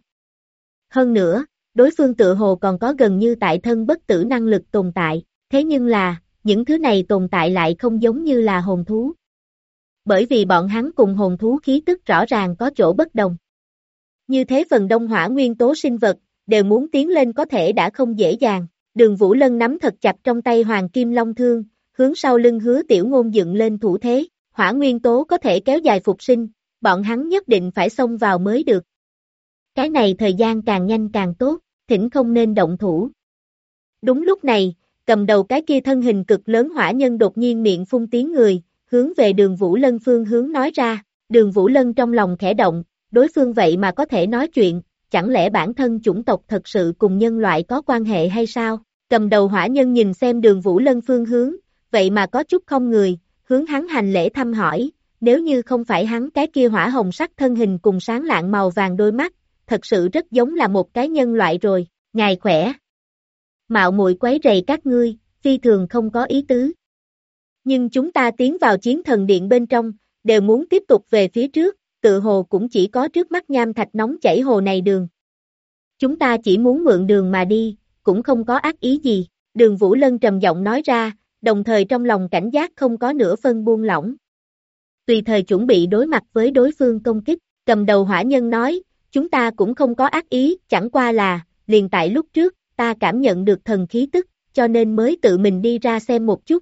S2: Hơn nữa, đối phương tự hồ còn có gần như tại thân bất tử năng lực tồn tại, thế nhưng là, những thứ này tồn tại lại không giống như là hồn thú. Bởi vì bọn hắn cùng hồn thú khí tức rõ ràng có chỗ bất đồng. Như thế phần đông hỏa nguyên tố sinh vật, đều muốn tiến lên có thể đã không dễ dàng. Đường Vũ Lân nắm thật chặt trong tay Hoàng Kim Long Thương, hướng sau lưng Hứa Tiểu Ngôn dựng lên thủ thế, hỏa nguyên tố có thể kéo dài phục sinh, bọn hắn nhất định phải xông vào mới được. Cái này thời gian càng nhanh càng tốt, thỉnh không nên động thủ. Đúng lúc này, cầm đầu cái kia thân hình cực lớn hỏa nhân đột nhiên miệng phun tiếng người, hướng về Đường Vũ Lân phương hướng nói ra. Đường Vũ Lân trong lòng khẽ động, đối phương vậy mà có thể nói chuyện, chẳng lẽ bản thân chủng tộc thật sự cùng nhân loại có quan hệ hay sao? Cầm đầu hỏa nhân nhìn xem Đường Vũ Lân phương hướng, vậy mà có chút không người, hướng hắn hành lễ thăm hỏi, nếu như không phải hắn cái kia hỏa hồng sắc thân hình cùng sáng lạng màu vàng đôi mắt, thật sự rất giống là một cái nhân loại rồi, ngài khỏe. Mạo muội quấy rầy các ngươi, phi thường không có ý tứ. Nhưng chúng ta tiến vào chiến thần điện bên trong, đều muốn tiếp tục về phía trước, tự hồ cũng chỉ có trước mắt nham thạch nóng chảy hồ này đường. Chúng ta chỉ muốn mượn đường mà đi, cũng không có ác ý gì, Đường Vũ Lân trầm giọng nói ra, đồng thời trong lòng cảnh giác không có nửa phân buông lỏng. Tùy thời chuẩn bị đối mặt với đối phương công kích, cầm đầu hỏa nhân nói, chúng ta cũng không có ác ý, chẳng qua là, liền tại lúc trước, ta cảm nhận được thần khí tức, cho nên mới tự mình đi ra xem một chút.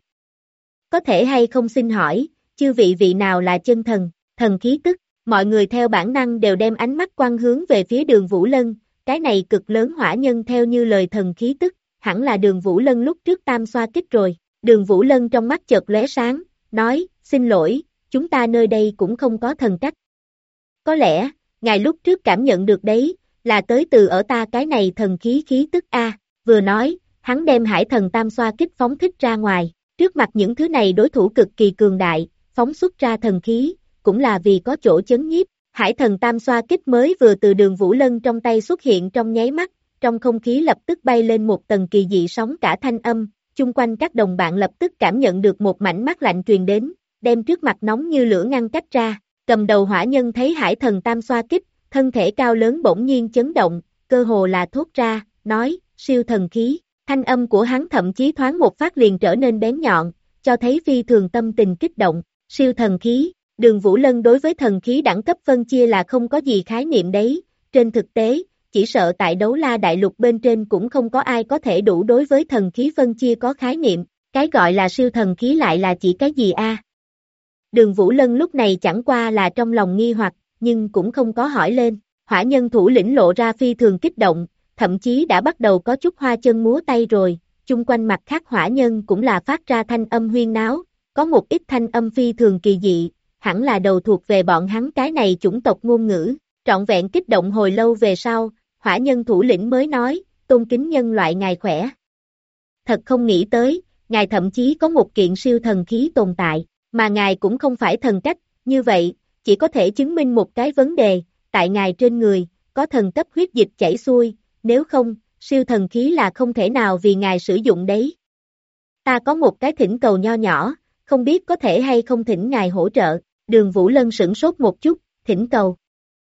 S2: Có thể hay không xin hỏi, chư vị nào là chân thần, thần khí tức, mọi người theo bản năng đều đem ánh mắt quang hướng về phía Đường Vũ Lân, cái này cực lớn hỏa nhân theo như lời thần khí tức, hẳn là Đường Vũ Lân lúc trước tam xoa kích rồi. Đường Vũ Lân trong mắt chợt lóe sáng, nói, xin lỗi, chúng ta nơi đây cũng không có thần cách. Có lẽ, ngài lúc trước cảm nhận được đấy, là tới từ ở ta cái này thần khí khí tức A, vừa nói, hắn đem hải thần tam xoa kích phóng thích ra ngoài, trước mặt những thứ này đối thủ cực kỳ cường đại, phóng xuất ra thần khí, cũng là vì có chỗ chấn nhiếp, hải thần tam xoa kích mới vừa từ Đường Vũ Lân trong tay xuất hiện trong nháy mắt, trong không khí lập tức bay lên một tầng kỳ dị sóng cả thanh âm, chung quanh các đồng bạn lập tức cảm nhận được một mảnh mát lạnh truyền đến, đem trước mặt nóng như lửa ngăn cách ra, cầm đầu hỏa nhân thấy hải thần tam xoa kích, thân thể cao lớn bỗng nhiên chấn động, cơ hồ là thốt ra, nói, siêu thần khí, thanh âm của hắn thậm chí thoáng một phát liền trở nên bén nhọn, cho thấy phi thường tâm tình kích động, siêu thần khí, Đường Vũ Lân đối với thần khí đẳng cấp phân chia là không có gì khái niệm đấy, trên thực tế, chỉ sợ tại đấu la đại lục bên trên cũng không có ai có thể đủ đối với thần khí phân chia có khái niệm, cái gọi là siêu thần khí lại là chỉ cái gì a? Đường Vũ Lân lúc này chẳng qua là trong lòng nghi hoặc, nhưng cũng không có hỏi lên, hỏa nhân thủ lĩnh lộ ra phi thường kích động, thậm chí đã bắt đầu có chút hoa chân múa tay rồi, chung quanh mặt khác hỏa nhân cũng là phát ra thanh âm huyên náo, có một ít thanh âm phi thường kỳ dị, hẳn là đầu thuộc về bọn hắn cái này chủng tộc ngôn ngữ, trọn vẹn kích động hồi lâu về sau, hỏa nhân thủ lĩnh mới nói, tôn kính nhân loại ngài khỏe. Thật không nghĩ tới, ngài thậm chí có một kiện siêu thần khí tồn tại, mà ngài cũng không phải thần cách, như vậy, chỉ có thể chứng minh một cái vấn đề, tại ngài trên người, có thần cấp huyết dịch chảy xuôi, nếu không, siêu thần khí là không thể nào vì ngài sử dụng đấy. Ta có một cái thỉnh cầu nho nhỏ, không biết có thể hay không thỉnh ngài hỗ trợ, Đường Vũ Lân sửng sốt một chút, thỉnh cầu.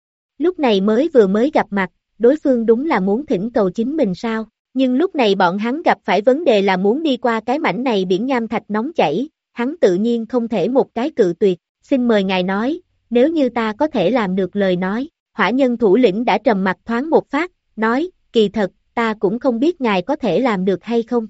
S2: Lúc này mới gặp mặt, đối phương đúng là muốn thỉnh cầu chính mình sao, nhưng lúc này bọn hắn gặp phải vấn đề là muốn đi qua cái mảnh này biển nham thạch nóng chảy, hắn tự nhiên không thể một cái cự tuyệt, xin mời ngài nói, nếu như ta có thể làm được lời nói, hỏa nhân thủ lĩnh đã trầm mặt thoáng một phát, nói, kỳ thật, ta cũng không biết ngài có thể làm được hay không.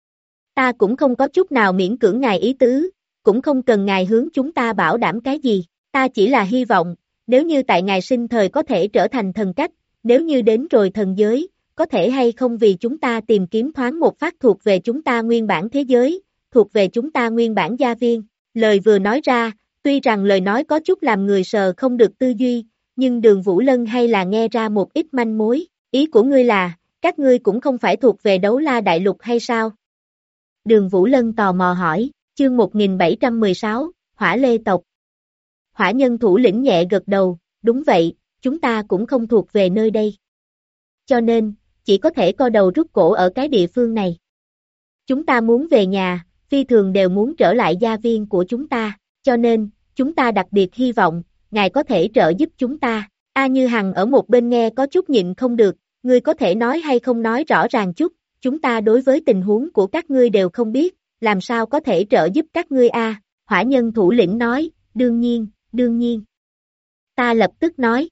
S2: Ta cũng không có chút nào miễn cưỡng ngài ý tứ, cũng không cần ngài hướng chúng ta bảo đảm cái gì, ta chỉ là hy vọng, nếu như tại ngài sinh thời có thể trở thành thần cách, nếu như đến rồi thần giới, có thể hay không vì chúng ta tìm kiếm thoáng một phát thuộc về chúng ta nguyên bản thế giới, thuộc về chúng ta nguyên bản gia viên. Lời vừa nói ra, tuy rằng lời nói có chút làm người sờ không được tư duy, nhưng Đường Vũ Lân hay là nghe ra một ít manh mối, Ý của ngươi là, các ngươi cũng không phải thuộc về Đấu La Đại Lục hay sao? Đường Vũ Lân tò mò hỏi, chương 1716, Hỏa Lê tộc. Hỏa nhân thủ lĩnh nhẹ gật đầu, đúng vậy, chúng ta cũng không thuộc về nơi đây. Cho nên, chỉ có thể co đầu rút cổ ở cái địa phương này. Chúng ta muốn về nhà, phi thường đều muốn trở lại gia viên của chúng ta, cho nên, chúng ta đặc biệt hy vọng, ngài có thể trợ giúp chúng ta. A Như Hằng ở một bên nghe có chút nhịn không được, ngươi có thể nói hay không nói rõ ràng chút, chúng ta đối với tình huống của các ngươi đều không biết, làm sao có thể trợ giúp các ngươi a? Hỏa nhân thủ lĩnh nói, đương nhiên. Ta lập tức nói.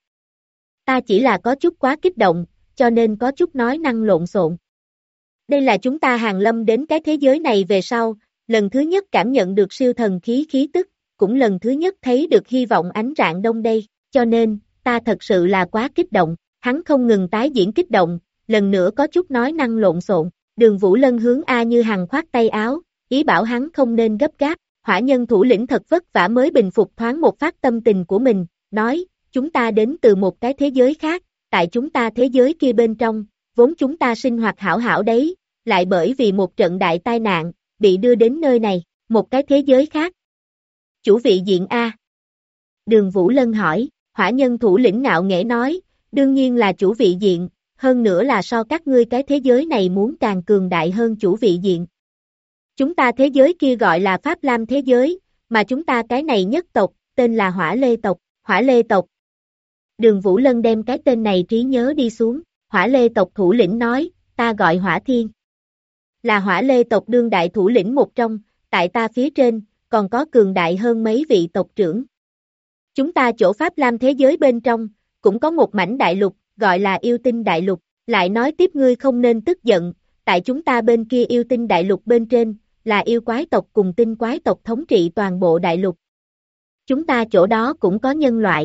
S2: Ta chỉ là có chút quá kích động, cho nên có chút nói năng lộn xộn. Đây là chúng ta hàng lâm đến cái thế giới này về sau, lần thứ nhất cảm nhận được siêu thần khí tức, cũng lần thứ nhất thấy được hy vọng ánh rạng đông đây, cho nên, ta thật sự là quá kích động, hắn không ngừng tái diễn kích động, lần nữa có chút nói năng lộn xộn, Đường Vũ Lân hướng A Như Hằng khoát tay áo, ý bảo hắn không nên gấp gáp, hỏa nhân thủ lĩnh thật vất vả mới bình phục thoáng một phát tâm tình của mình, nói, chúng ta đến từ một cái thế giới khác, tại chúng ta thế giới kia bên trong, vốn chúng ta sinh hoạt hảo hảo đấy, lại bởi vì một trận đại tai nạn, bị đưa đến nơi này, một cái thế giới khác. Chủ vị diện A. Đường Vũ Lân hỏi, hỏa nhân thủ lĩnh ngạo nghễ nói, đương nhiên là chủ vị diện, hơn nữa là so các ngươi cái thế giới này muốn càng cường đại hơn chủ vị diện. Chúng ta thế giới kia gọi là Pháp Lam thế giới, mà chúng ta cái này nhất tộc, tên là Hỏa Lê tộc, Hỏa Lê tộc. Đường Vũ Lân đem cái tên này trí nhớ đi xuống, Hỏa Lê tộc thủ lĩnh nói, ta gọi Hỏa Thiên. Là Hỏa Lê tộc đương đại thủ lĩnh một trong, tại ta phía trên, còn có cường đại hơn mấy vị tộc trưởng. Chúng ta chỗ Pháp Lam thế giới bên trong, cũng có một mảnh đại lục, gọi là yêu tinh đại lục, lại nói tiếp ngươi không nên tức giận, tại chúng ta bên kia yêu tinh đại lục bên trên, là yêu quái tộc cùng tinh quái tộc thống trị toàn bộ đại lục. Chúng ta chỗ đó cũng có nhân loại.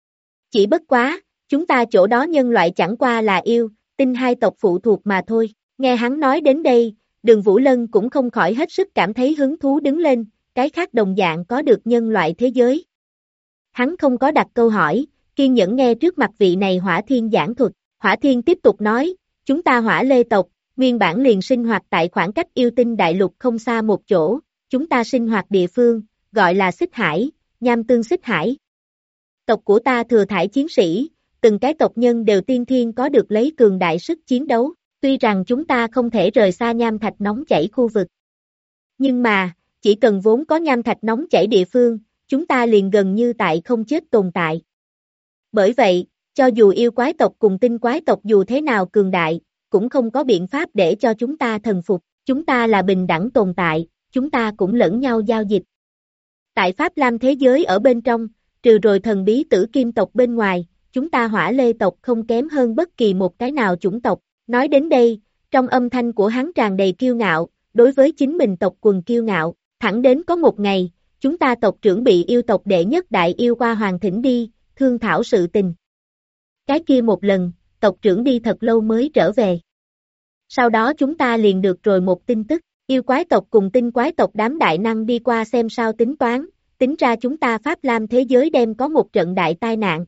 S2: Chỉ bất quá, chúng ta chỗ đó nhân loại chẳng qua là yêu, tinh hai tộc phụ thuộc mà thôi. Nghe hắn nói đến đây, Đường Vũ Lân cũng không khỏi hết sức cảm thấy hứng thú đứng lên, cái khác đồng dạng có được nhân loại thế giới. Hắn không có đặt câu hỏi, kiên nhẫn nghe trước mặt vị này Hỏa Thiên giảng thuật. Hỏa Thiên tiếp tục nói, chúng ta Hỏa Lê tộc, nguyên bản liền sinh hoạt tại khoảng cách yêu tinh đại lục không xa một chỗ, chúng ta sinh hoạt địa phương, gọi là Xích Hải, Nham Tương Xích Hải. Tộc của ta thừa thải chiến sĩ, từng cái tộc nhân đều tiên thiên có được lấy cường đại sức chiến đấu, tuy rằng chúng ta không thể rời xa nham thạch nóng chảy khu vực. Nhưng mà, chỉ cần vốn có nham thạch nóng chảy địa phương, chúng ta liền gần như tại không chết tồn tại. Bởi vậy, cho dù yêu quái tộc cùng tinh quái tộc dù thế nào cường đại, cũng không có biện pháp để cho chúng ta thần phục, chúng ta là bình đẳng tồn tại, chúng ta cũng lẫn nhau giao dịch. Tại Pháp Lam thế giới ở bên trong, trừ rồi thần bí tử kim tộc bên ngoài, chúng ta Hỏa Lê tộc không kém hơn bất kỳ một cái nào chủng tộc. Nói đến đây, trong âm thanh của hắn tràn đầy kiêu ngạo, đối với chính mình tộc quần kiêu ngạo, thẳng đến có một ngày, chúng ta tộc trưởng bị yêu tộc đệ nhất đại yêu qua hoàng thỉnh đi, thương thảo sự tình. Cái kia một lần, tộc trưởng đi thật lâu mới trở về. Sau đó chúng ta liền được rồi một tin tức, yêu quái tộc cùng tinh quái tộc đám đại năng đi qua xem sao tính toán, tính ra chúng ta Pháp Lam thế giới đem có một trận đại tai nạn.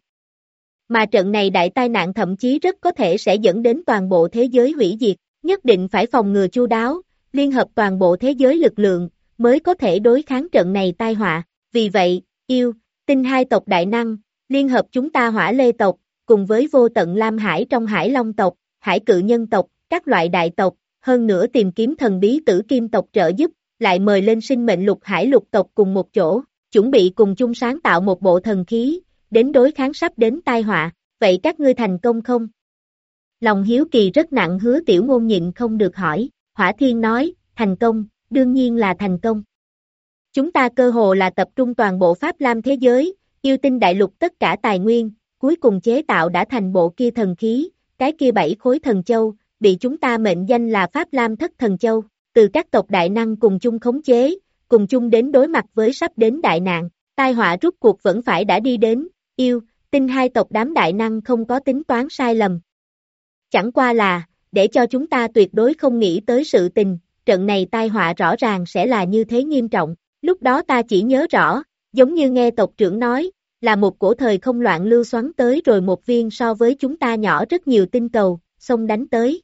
S2: Mà trận này đại tai nạn thậm chí rất có thể sẽ dẫn đến toàn bộ thế giới hủy diệt, nhất định phải phòng ngừa chu đáo, liên hợp toàn bộ thế giới lực lượng, mới có thể đối kháng trận này tai họa. Vì vậy, yêu, tinh hai tộc đại năng, liên hợp chúng ta Hỏa Lê tộc, cùng với vô tận Lam Hải trong Hải Long tộc, Hải Cự Nhân tộc, các loại đại tộc, hơn nữa tìm kiếm thần bí tử kim tộc trợ giúp, lại mời lên sinh mệnh lục hải lục tộc cùng một chỗ, chuẩn bị cùng chung sáng tạo một bộ thần khí, đến đối kháng sắp đến tai họa. Vậy các ngươi thành công không? Lòng hiếu kỳ rất nặng Hứa Tiểu Ngôn nhịn không được hỏi. Hỏa Thiên nói, thành công, đương nhiên là thành công. Chúng ta cơ hồ là tập trung toàn bộ Pháp Lam thế giới, yêu tinh đại lục tất cả tài nguyên, cuối cùng chế tạo đã thành bộ kia thần khí, cái kia 7 khối thần châu, bị chúng ta mệnh danh là Pháp Lam thất thần châu, từ các tộc đại năng cùng chung khống chế, cùng chung đến đối mặt với sắp đến đại nạn, tai họa rút cuộc vẫn phải đã đi đến, yêu, tinh hai tộc đám đại năng không có tính toán sai lầm. Chẳng qua là, để cho chúng ta tuyệt đối không nghĩ tới sự tình, trận này tai họa rõ ràng sẽ là như thế nghiêm trọng, lúc đó ta chỉ nhớ rõ, giống như nghe tộc trưởng nói, là một cổ thời không loạn lưu xoắn tới rồi một viên so với chúng ta nhỏ rất nhiều tinh cầu, xông đánh tới.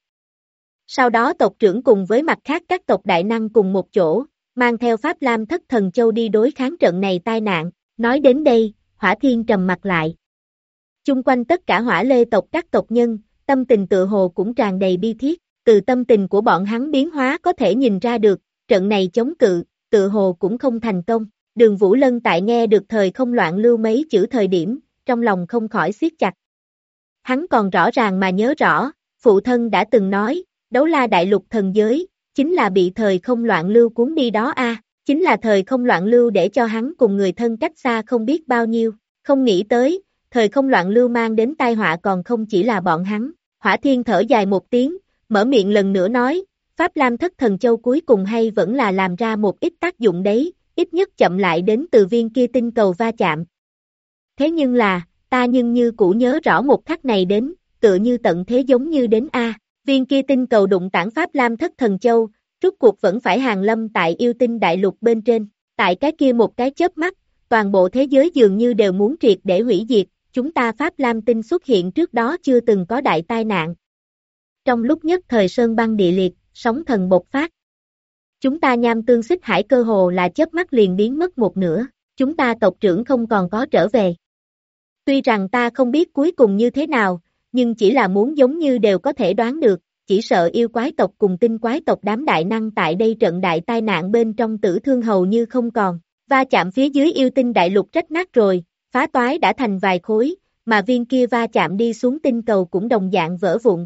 S2: Sau đó tộc trưởng cùng với mặt khác các tộc đại năng cùng một chỗ, mang theo Pháp Lam Thất Thần Châu đi đối kháng trận này tai nạn. Nói đến đây, Hỏa Thiên trầm mặt lại. Chung quanh tất cả Hỏa Lê tộc các tộc nhân, tâm tình tựa hồ cũng tràn đầy bi thiết. Từ tâm tình của bọn hắn biến hóa có thể nhìn ra được, trận này chống cự, tựa hồ cũng không thành công. Đường Vũ Lân tại nghe được thời không loạn lưu mấy chữ thời điểm, trong lòng không khỏi siết chặt. Hắn còn rõ ràng mà nhớ rõ, phụ thân đã từng nói, Đấu La Đại Lục thần giới, chính là bị thời không loạn lưu cuốn đi đó chính là thời không loạn lưu để cho hắn cùng người thân cách xa không biết bao nhiêu, không nghĩ tới, thời không loạn lưu mang đến tai họa còn không chỉ là bọn hắn. Hỏa Thiên thở dài một tiếng, mở miệng lần nữa nói, Pháp Lam Thất Thần Châu cuối cùng hay vẫn là làm ra một ít tác dụng đấy, ít nhất chậm lại đến từ viên kia tinh cầu va chạm. Thế nhưng là, ta nhưng như cũ nhớ rõ một khắc này đến, tựa như tận thế giống như đến viên kia tinh cầu đụng tảng Pháp Lam Thất Thần Châu, rốt cuộc vẫn phải hàng lâm tại yêu tinh đại lục bên trên, tại cái kia một cái chớp mắt, toàn bộ thế giới dường như đều muốn triệt để hủy diệt, chúng ta Pháp Lam tinh xuất hiện trước đó chưa từng có đại tai nạn. Trong lúc nhất thời sơn băng địa liệt, sóng thần bộc phát. Chúng ta Nham Tương Xích Hải cơ hồ là chớp mắt liền biến mất một nửa, chúng ta tộc trưởng không còn có trở về. Tuy rằng ta không biết cuối cùng như thế nào, nhưng chỉ là muốn giống như đều có thể đoán được, chỉ sợ yêu quái tộc cùng tinh quái tộc đám đại năng tại đây trận đại tai nạn bên trong tử thương hầu như không còn, va chạm phía dưới yêu tinh đại lục rách nát rồi, phá toái đã thành vài khối, mà viên kia va chạm đi xuống tinh cầu cũng đồng dạng vỡ vụn.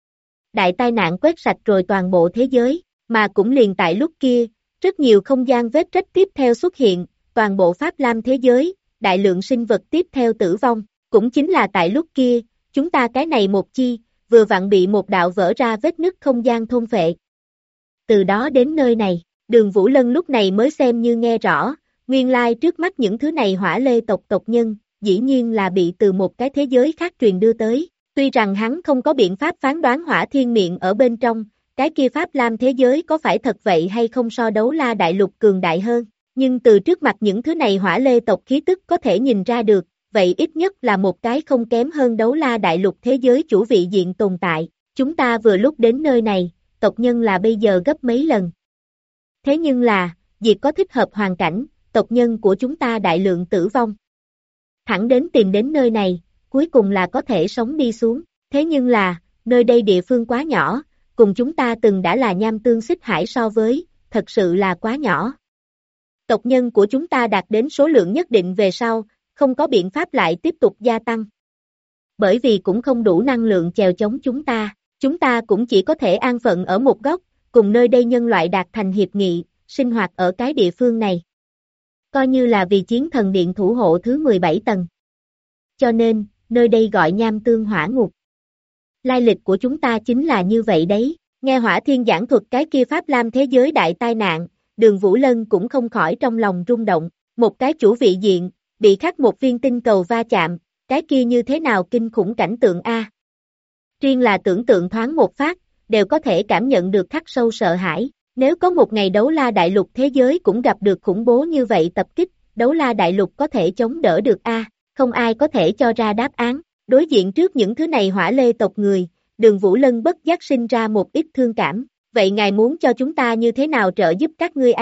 S2: Đại tai nạn quét sạch rồi toàn bộ thế giới, mà cũng liền tại lúc kia, rất nhiều không gian vết rách tiếp theo xuất hiện, toàn bộ Pháp Lam thế giới, đại lượng sinh vật tiếp theo tử vong, cũng chính là tại lúc kia, chúng ta cái này một chi, vừa vặn bị một đạo vỡ ra vết nứt không gian thôn phệ. Từ đó đến nơi này, Đường Vũ Lân lúc này mới xem như nghe rõ, nguyên lai trước mắt những thứ này Hỏa Lê tộc tộc nhân, dĩ nhiên là bị từ một cái thế giới khác truyền đưa tới. Tuy rằng hắn không có biện pháp phán đoán Hỏa Thiên miệng ở bên trong, cái kia Pháp Lam thế giới có phải thật vậy hay không so Đấu La Đại Lục cường đại hơn, nhưng từ trước mặt những thứ này Hỏa Lê tộc khí tức có thể nhìn ra được, vậy ít nhất là một cái không kém hơn Đấu La Đại Lục thế giới chủ vị diện tồn tại. Chúng ta vừa lúc đến nơi này, tộc nhân là bây giờ gấp mấy lần. Thế nhưng là, việc có thích hợp hoàn cảnh, tộc nhân của chúng ta đại lượng tử vong. Thẳng đến tìm đến nơi này, cuối cùng là có thể sống đi xuống. Thế nhưng là, nơi đây địa phương quá nhỏ, cùng chúng ta từng đã là Nham Tương Xích Hải so với, thật sự là quá nhỏ. Tộc nhân của chúng ta đạt đến số lượng nhất định về sau, không có biện pháp lại tiếp tục gia tăng. Bởi vì cũng không đủ năng lượng chèo chống chúng ta cũng chỉ có thể an phận ở một góc, cùng nơi đây nhân loại đạt thành hiệp nghị, sinh hoạt ở cái địa phương này. Coi như là vì chiến thần điện thủ hộ thứ 17 tầng. Cho nên, nơi đây gọi Nham Tương Hỏa Ngục. Lai lịch của chúng ta chính là như vậy đấy, nghe Hỏa Thiên giảng thuật cái kia Pháp Lam thế giới đại tai nạn, Đường Vũ Lân cũng không khỏi trong lòng rung động, một cái chủ vị diện, bị khắc một viên tinh cầu va chạm, cái kia như thế nào kinh khủng cảnh tượng Riêng là tưởng tượng thoáng một phát, đều có thể cảm nhận được khắc sâu sợ hãi, nếu có một ngày Đấu La Đại Lục thế giới cũng gặp được khủng bố như vậy tập kích, Đấu La Đại Lục có thể chống đỡ được không ai có thể cho ra đáp án, đối diện trước những thứ này Hỏa Lê tộc người, Đường Vũ Lân bất giác sinh ra một ít thương cảm, vậy ngài muốn cho chúng ta như thế nào trợ giúp các ngươi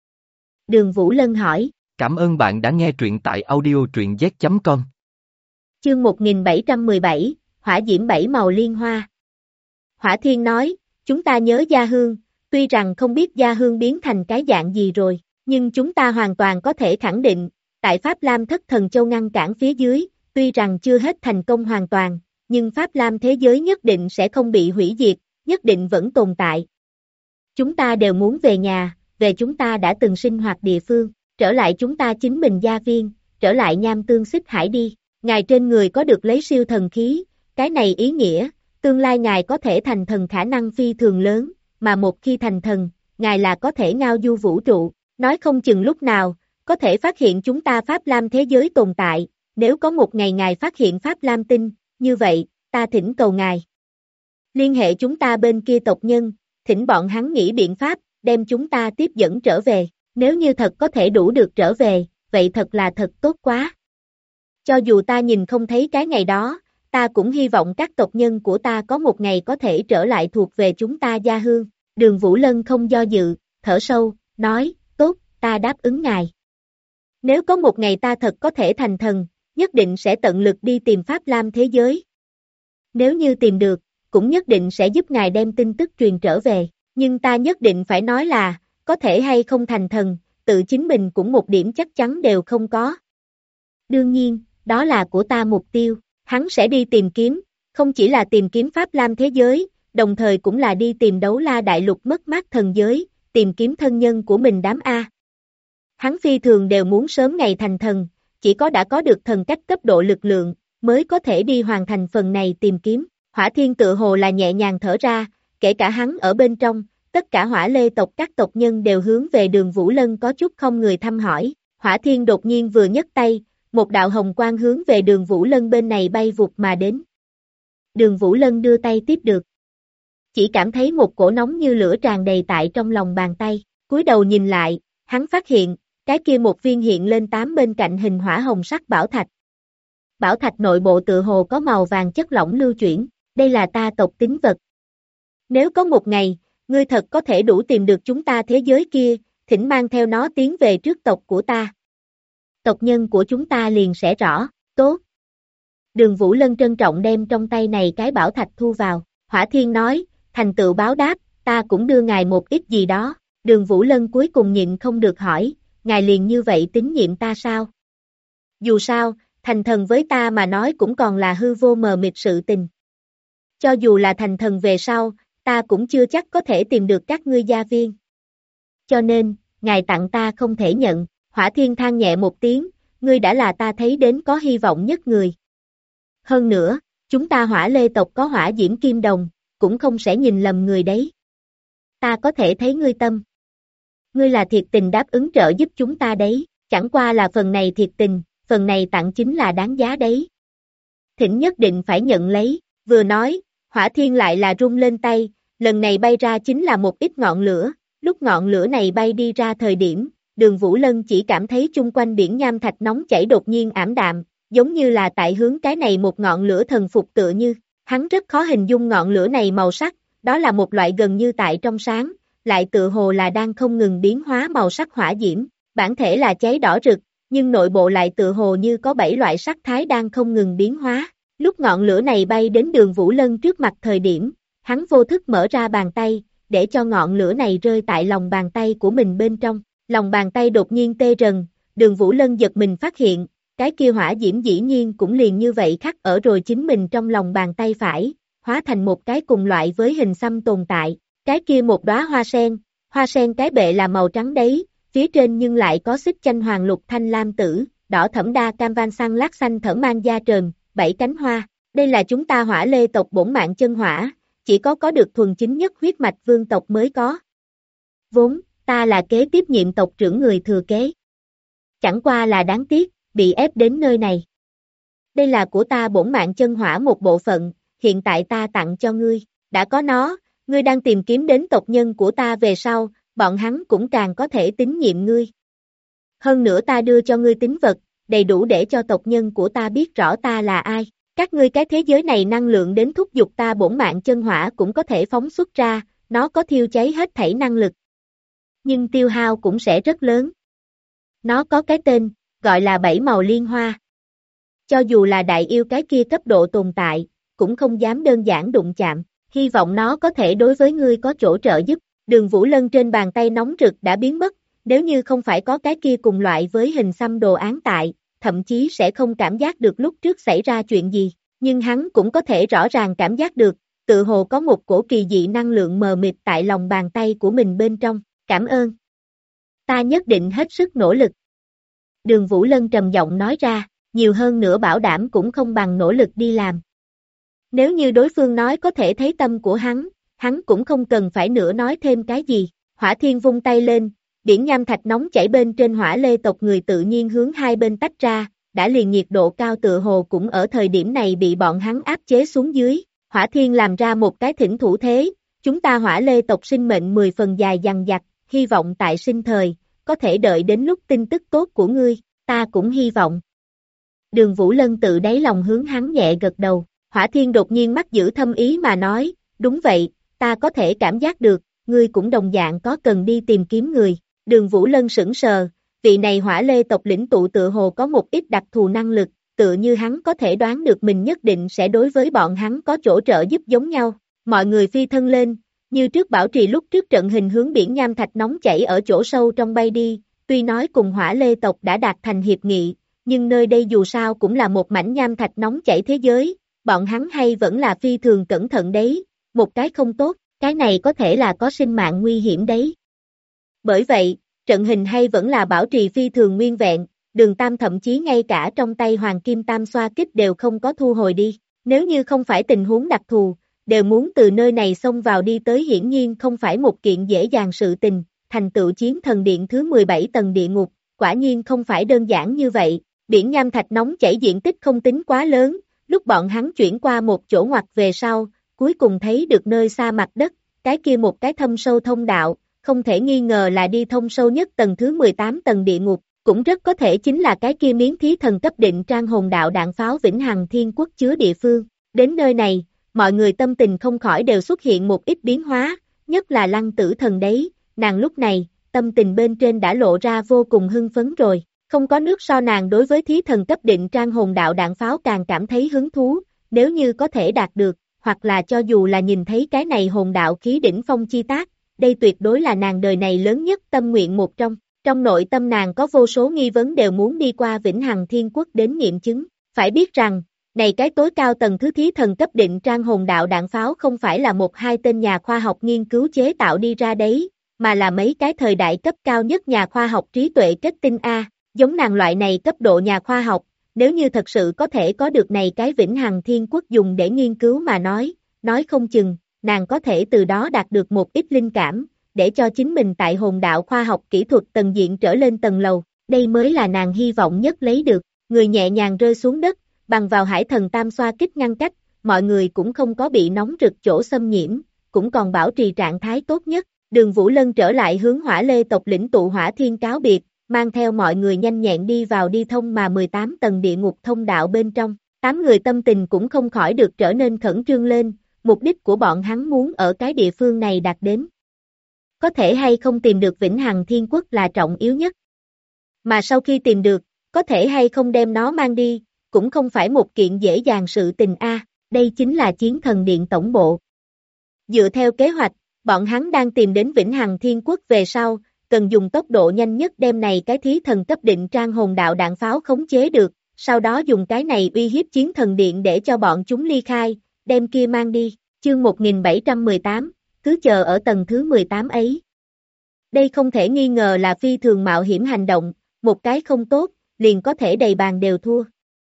S2: Đường Vũ Lân hỏi.
S1: Cảm ơn bạn đã nghe truyện tại audio truyện z.com.
S2: Chương 1717, Hỏa Diễm 7 màu liên hoa. Hỏa Thiên nói, chúng ta nhớ Gia Hương, tuy rằng không biết Gia Hương biến thành cái dạng gì rồi, nhưng chúng ta hoàn toàn có thể khẳng định, tại Pháp Lam Thất Thần Châu ngăn cản phía dưới, tuy rằng chưa hết thành công hoàn toàn, nhưng Pháp Lam thế giới nhất định sẽ không bị hủy diệt, nhất định vẫn tồn tại. Chúng ta đều muốn về nhà, về chúng ta đã từng sinh hoạt địa phương, trở lại chúng ta chính mình gia viên, trở lại Nham Tương Xích Hải đi. Ngài trên người có được lấy siêu thần khí, cái này ý nghĩa, tương lai ngài có thể thành thần khả năng phi thường lớn, mà một khi thành thần, ngài là có thể ngao du vũ trụ, nói không chừng lúc nào, có thể phát hiện chúng ta Pháp Lam thế giới tồn tại, nếu có một ngày ngài phát hiện Pháp Lam tinh, như vậy, ta thỉnh cầu ngài. Liên hệ chúng ta bên kia tộc nhân, thỉnh bọn hắn nghĩ biện pháp, đem chúng ta tiếp dẫn trở về, nếu như thật có thể đủ được trở về, vậy thật là thật tốt quá. Cho dù ta nhìn không thấy cái ngày đó, ta cũng hy vọng các tộc nhân của ta có một ngày có thể trở lại thuộc về chúng ta gia hương. Đường Vũ Lân không do dự, thở sâu, nói, tốt, ta đáp ứng ngài. Nếu có một ngày ta thật có thể thành thần, nhất định sẽ tận lực đi tìm Pháp Lam thế giới. Nếu như tìm được, cũng nhất định sẽ giúp ngài đem tin tức truyền trở về, nhưng ta nhất định phải nói là, có thể hay không thành thần, tự chính mình cũng một điểm chắc chắn đều không có. Đương nhiên, đó là của ta mục tiêu, hắn sẽ đi tìm kiếm, không chỉ là tìm kiếm Pháp Lam thế giới, đồng thời cũng là đi tìm Đấu La Đại Lục mất mát thần giới, tìm kiếm thân nhân của mình đám A. Hắn phi thường đều muốn sớm ngày thành thần, chỉ có đã có được thần cách cấp độ lực lượng, mới có thể đi hoàn thành phần này tìm kiếm. Hỏa Thiên tự hồ là nhẹ nhàng thở ra, kể cả hắn ở bên trong, tất cả Hỏa Lê tộc các tộc nhân đều hướng về Đường Vũ Lân có chút không người thăm hỏi. Hỏa Thiên đột nhiên vừa nhấc tay, một đạo hồng quang hướng về Đường Vũ Lân bên này bay vụt mà đến. Đường Vũ Lân đưa tay tiếp được. Chỉ cảm thấy một cổ nóng như lửa tràn đầy tại trong lòng bàn tay, cúi đầu nhìn lại, hắn phát hiện, cái kia một viên hiện lên 8 bên cạnh hình hỏa hồng sắc bảo thạch. Bảo thạch nội bộ tự hồ có màu vàng chất lỏng lưu chuyển, đây là ta tộc tín vật. Nếu có một ngày, ngươi thật có thể đủ tìm được chúng ta thế giới kia, thỉnh mang theo nó tiến về trước tộc của ta. Tộc nhân của chúng ta liền sẽ rõ, tốt. Đường Vũ Lân trân trọng đem trong tay này cái bảo thạch thu vào, Hỏa Thiên nói, thành tựu báo đáp, ta cũng đưa ngài một ít gì đó. Đường Vũ Lân cuối cùng nhịn không được hỏi, ngài liền như vậy tín nhiệm ta sao? Dù sao, thành thần với ta mà nói cũng còn là hư vô mờ mịt sự tình. Cho dù là thành thần về sau, ta cũng chưa chắc có thể tìm được các ngươi gia viên. Cho nên, ngài tặng ta không thể nhận. Hỏa Thiên than nhẹ một tiếng, ngươi đã là ta thấy đến có hy vọng nhất người. Hơn nữa, chúng ta Hỏa Lê tộc có hỏa diễm kim đồng, cũng không sẽ nhìn lầm người đấy. Ta có thể thấy ngươi tâm. Ngươi là thiệt tình đáp ứng trợ giúp chúng ta đấy, chẳng qua là phần này thiệt tình, phần này tặng chính là đáng giá đấy. Thỉnh nhất định phải nhận lấy, vừa nói, Hỏa Thiên lại là rung lên tay, lần này bay ra chính là một ít ngọn lửa, lúc ngọn lửa này bay đi ra thời điểm, Đường Vũ Lân chỉ cảm thấy chung quanh biển nham thạch nóng chảy đột nhiên ảm đạm, giống như là tại hướng cái này một ngọn lửa thần phục tựa như, hắn rất khó hình dung ngọn lửa này màu sắc, đó là một loại gần như tại trong sáng, lại tựa hồ là đang không ngừng biến hóa màu sắc hỏa diễm, bản thể là cháy đỏ rực, nhưng nội bộ lại tựa hồ như có 7 loại sắc thái đang không ngừng biến hóa. Lúc ngọn lửa này bay đến Đường Vũ Lân trước mặt thời điểm, hắn vô thức mở ra bàn tay, để cho ngọn lửa này rơi tại lòng bàn tay của mình bên trong. Lòng bàn tay đột nhiên tê rần, Đường Vũ Lân giật mình phát hiện, cái kia hỏa diễm dĩ nhiên cũng liền như vậy khắc ở rồi chính mình trong lòng bàn tay phải, hóa thành một cái cùng loại với hình xăm tồn tại. Cái kia một đóa hoa sen cái bệ là màu trắng đấy, phía trên nhưng lại có xích chanh hoàng lục thanh lam tử, đỏ thẫm đa cam van sang lát xanh thở mang da trơn, 7 cánh hoa. Đây là chúng ta Hỏa Lê tộc bổn mạng chân hỏa, chỉ có được thuần chính nhất huyết mạch vương tộc mới có. Vốn, ta là kế tiếp nhiệm tộc trưởng người thừa kế. Chẳng qua là đáng tiếc, bị ép đến nơi này. Đây là của ta bổn mạng chân hỏa một bộ phận, hiện tại ta tặng cho ngươi, đã có nó, ngươi đang tìm kiếm đến tộc nhân của ta về sau, bọn hắn cũng càng có thể tín nhiệm ngươi. Hơn nữa ta đưa cho ngươi tín vật, đầy đủ để cho tộc nhân của ta biết rõ ta là ai. Các ngươi cái thế giới này năng lượng đến thúc giục ta bổn mạng chân hỏa cũng có thể phóng xuất ra, nó có thiêu cháy hết thảy năng lực. Nhưng tiêu hao cũng sẽ rất lớn. Nó có cái tên, gọi là 7 màu liên hoa. Cho dù là đại yêu cái kia cấp độ tồn tại, cũng không dám đơn giản đụng chạm, hy vọng nó có thể đối với ngươi có chỗ trợ giúp. Đường Vũ Lân trên bàn tay nóng rực đã biến mất, nếu như không phải có cái kia cùng loại với hình xăm đồ án tại, thậm chí sẽ không cảm giác được lúc trước xảy ra chuyện gì, nhưng hắn cũng có thể rõ ràng cảm giác được, tự hồ có một cổ kỳ dị năng lượng mờ mịt tại lòng bàn tay của mình bên trong, cảm ơn. Ta nhất định hết sức nỗ lực. Đường Vũ Lân trầm giọng nói ra, nhiều hơn nữa bảo đảm cũng không bằng nỗ lực đi làm. Nếu như đối phương nói có thể thấy tâm của hắn cũng không cần phải nữa nói thêm cái gì. Hỏa Thiên vung tay lên, biển nham thạch nóng chảy bên trên Hỏa Lê tộc người tự nhiên hướng hai bên tách ra, đã liền nhiệt độ cao tựa hồ cũng ở thời điểm này bị bọn hắn áp chế xuống dưới. Hỏa Thiên làm ra một cái thỉnh thủ thế, chúng ta Hỏa Lê tộc sinh mệnh 10 phần dài dằng dặc, hy vọng tại sinh thời, có thể đợi đến lúc tin tức tốt của ngươi, ta cũng hy vọng. Đường Vũ Lân tự đáy lòng hướng hắn nhẹ gật đầu, Hỏa Thiên đột nhiên mắt giữ thâm ý mà nói, đúng vậy, ta có thể cảm giác được, ngươi cũng đồng dạng có cần đi tìm kiếm người. Đường Vũ Lân sững sờ, vị này Hỏa Lê tộc lĩnh tụ tựa hồ có một ít đặc thù năng lực, tựa như hắn có thể đoán được mình nhất định sẽ đối với bọn hắn có chỗ trợ giúp giống nhau. Mọi người phi thân lên, như trước bảo trì lúc trước trận hình hướng biển nham thạch nóng chảy ở chỗ sâu trong bay đi, tuy nói cùng Hỏa Lê tộc đã đạt thành hiệp nghị, nhưng nơi đây dù sao cũng là một mảnh nham thạch nóng chảy thế giới, bọn hắn hay vẫn là phi thường cẩn thận đấy, một cái không tốt, cái này có thể là có sinh mạng nguy hiểm đấy. Bởi vậy, trận hình hay vẫn là bảo trì phi thường nguyên vẹn, Đường Tam thậm chí ngay cả trong tay Hoàng Kim Tam xoa kích đều không có thu hồi đi, nếu như không phải tình huống đặc thù, đều muốn từ nơi này xông vào đi tới hiển nhiên không phải một kiện dễ dàng sự tình, thành tựu chiến thần điện thứ 17 tầng địa ngục, quả nhiên không phải đơn giản như vậy, biển nham thạch nóng chảy diện tích không tính quá lớn, lúc bọn hắn chuyển qua một chỗ ngoặt về sau, cuối cùng thấy được nơi xa mặt đất, cái kia một cái thâm sâu thông đạo, không thể nghi ngờ là đi thông sâu nhất tầng thứ 18 tầng địa ngục, cũng rất có thể chính là cái kia miếng thí thần cấp định trang hồn đạo đạn pháo Vĩnh Hằng Thiên Quốc chứa địa phương. Đến nơi này, mọi người tâm tình không khỏi đều xuất hiện một ít biến hóa, nhất là Lăng Tử Thần đấy, nàng lúc này, tâm tình bên trên đã lộ ra vô cùng hưng phấn rồi, không có nước so nàng đối với thí thần cấp định trang hồn đạo đạn pháo càng cảm thấy hứng thú, nếu như có thể đạt được, hoặc là cho dù là nhìn thấy cái này hồn đạo khí đỉnh phong chi tác, đây tuyệt đối là nàng đời này lớn nhất tâm nguyện một trong nội tâm nàng có vô số nghi vấn đều muốn đi qua Vĩnh Hằng Thiên Quốc đến nghiệm chứng, phải biết rằng, này cái tối cao tầng thứ thí thần cấp định trang hồn đạo đạn pháo không phải là một hai tên nhà khoa học nghiên cứu chế tạo đi ra đấy, mà là mấy cái thời đại cấp cao nhất nhà khoa học trí tuệ kết tinh A, giống nàng loại này cấp độ nhà khoa học, nếu như thật sự có thể có được này cái Vĩnh Hằng Thiên Quốc dùng để nghiên cứu mà nói không chừng, nàng có thể từ đó đạt được một ít linh cảm, để cho chính mình tại hồn đạo khoa học kỹ thuật tầng diện trở lên tầng lầu, đây mới là nàng hy vọng nhất lấy được, người nhẹ nhàng rơi xuống đất, bằng vào Hải Thần Tam xoa kích ngăn cách, mọi người cũng không có bị nóng rực chỗ xâm nhiễm, cũng còn bảo trì trạng thái tốt nhất, Đường Vũ Lân trở lại hướng Hỏa Lê tộc lĩnh tụ Hỏa Thiên cáo biệt, mang theo mọi người nhanh nhẹn đi vào đi thông mà 18 tầng địa ngục thông đạo bên trong, 8 người tâm tình cũng không khỏi được trở nên khẩn trương lên, mục đích của bọn hắn muốn ở cái địa phương này đạt đến. Có thể hay không tìm được Vĩnh Hằng Thiên Quốc là trọng yếu nhất. Mà sau khi tìm được, có thể hay không đem nó mang đi, cũng không phải một kiện dễ dàng sự tình a. Đây chính là chiến thần điện tổng bộ. Dựa theo kế hoạch, bọn hắn đang tìm đến Vĩnh Hằng Thiên Quốc về sau, cần dùng tốc độ nhanh nhất đem này cái thí thần cấp định trang hồn đạo đạn pháo khống chế được, sau đó dùng cái này uy hiếp chiến thần điện để cho bọn chúng ly khai, đem kia mang đi. Chương 1718, cứ chờ ở tầng thứ 18 ấy. Đây không thể nghi ngờ là phi thường mạo hiểm hành động, một cái không tốt, liền có thể đầy bàn đều thua.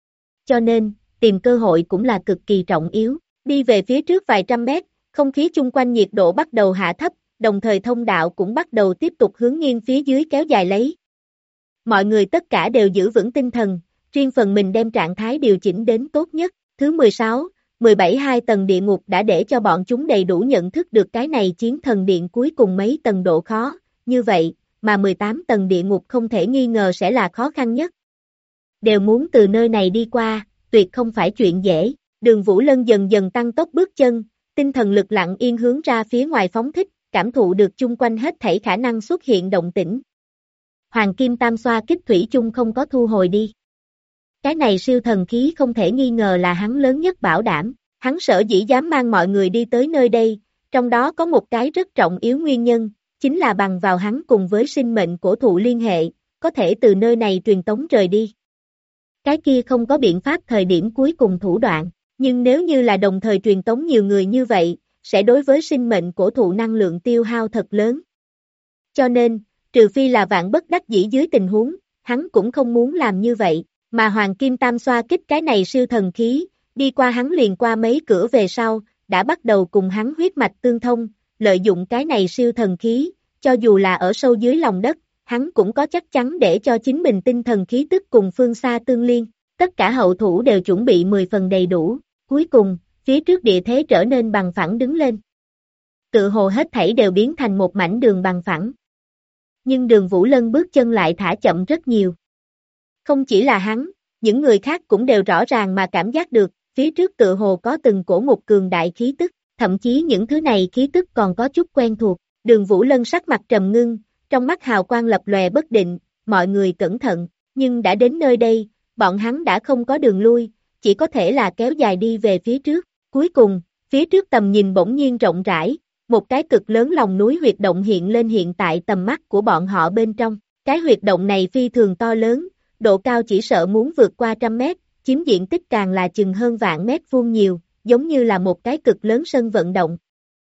S2: Cho nên, tìm cơ hội cũng là cực kỳ trọng yếu. Đi về phía trước vài trăm mét, không khí chung quanh nhiệt độ bắt đầu hạ thấp, đồng thời thông đạo cũng bắt đầu tiếp tục hướng nghiêng phía dưới kéo dài lấy. Mọi người tất cả đều giữ vững tinh thần, riêng phần mình đem trạng thái điều chỉnh đến tốt nhất. Thứ 16, 17 hai tầng địa ngục đã để cho bọn chúng đầy đủ nhận thức được cái này chiến thần điện cuối cùng mấy tầng độ khó, như vậy, mà 18 tầng địa ngục không thể nghi ngờ sẽ là khó khăn nhất. Đều muốn từ nơi này đi qua, tuyệt không phải chuyện dễ, Đường Vũ Lân dần dần tăng tốc bước chân, tinh thần lực lặng yên hướng ra phía ngoài phóng thích, cảm thụ được chung quanh hết thảy khả năng xuất hiện động tĩnh. Hoàng Kim Tam xoa kích thủy chung không có thu hồi đi. Cái này siêu thần khí không thể nghi ngờ là hắn lớn nhất bảo đảm, hắn sở dĩ dám mang mọi người đi tới nơi đây, trong đó có một cái rất trọng yếu nguyên nhân, chính là bằng vào hắn cùng với sinh mệnh cổ thụ liên hệ, có thể từ nơi này truyền tống rời đi. Cái kia không có biện pháp thời điểm cuối cùng thủ đoạn, nhưng nếu như là đồng thời truyền tống nhiều người như vậy, sẽ đối với sinh mệnh cổ thụ năng lượng tiêu hao thật lớn. Cho nên, trừ phi là vạn bất đắc dĩ dưới tình huống, hắn cũng không muốn làm như vậy, mà Hoàng Kim Tam xoa kích cái này siêu thần khí, đi qua hắn liền qua mấy cửa về sau, đã bắt đầu cùng hắn huyết mạch tương thông, lợi dụng cái này siêu thần khí, cho dù là ở sâu dưới lòng đất, hắn cũng có chắc chắn để cho chính mình tinh thần khí tức cùng phương xa tương liên, tất cả hậu thủ đều chuẩn bị 10 phần đầy đủ, cuối cùng, phía trước địa thế trở nên bằng phẳng đứng lên. Tự hồ hết thảy đều biến thành một mảnh đường bằng phẳng. Nhưng Đường Vũ Lân bước chân lại thả chậm rất nhiều. Không chỉ là hắn, những người khác cũng đều rõ ràng mà cảm giác được, phía trước tựa hồ có từng cổ một cường đại khí tức, thậm chí những thứ này khí tức còn có chút quen thuộc. Đường Vũ Lân sắc mặt trầm ngưng, trong mắt hào quang lập lòe bất định, mọi người cẩn thận, nhưng đã đến nơi đây, bọn hắn đã không có đường lui, chỉ có thể là kéo dài đi về phía trước. Cuối cùng, phía trước tầm nhìn bỗng nhiên rộng rãi, một cái cực lớn lòng núi huyệt động hiện lên hiện tại tầm mắt của bọn họ bên trong. Cái huyệt động này phi thường to lớn, độ cao chỉ sợ muốn vượt qua 100 mét, chiếm diện tích càng là chừng hơn vạn mét vuông nhiều, giống như là một cái cực lớn sân vận động.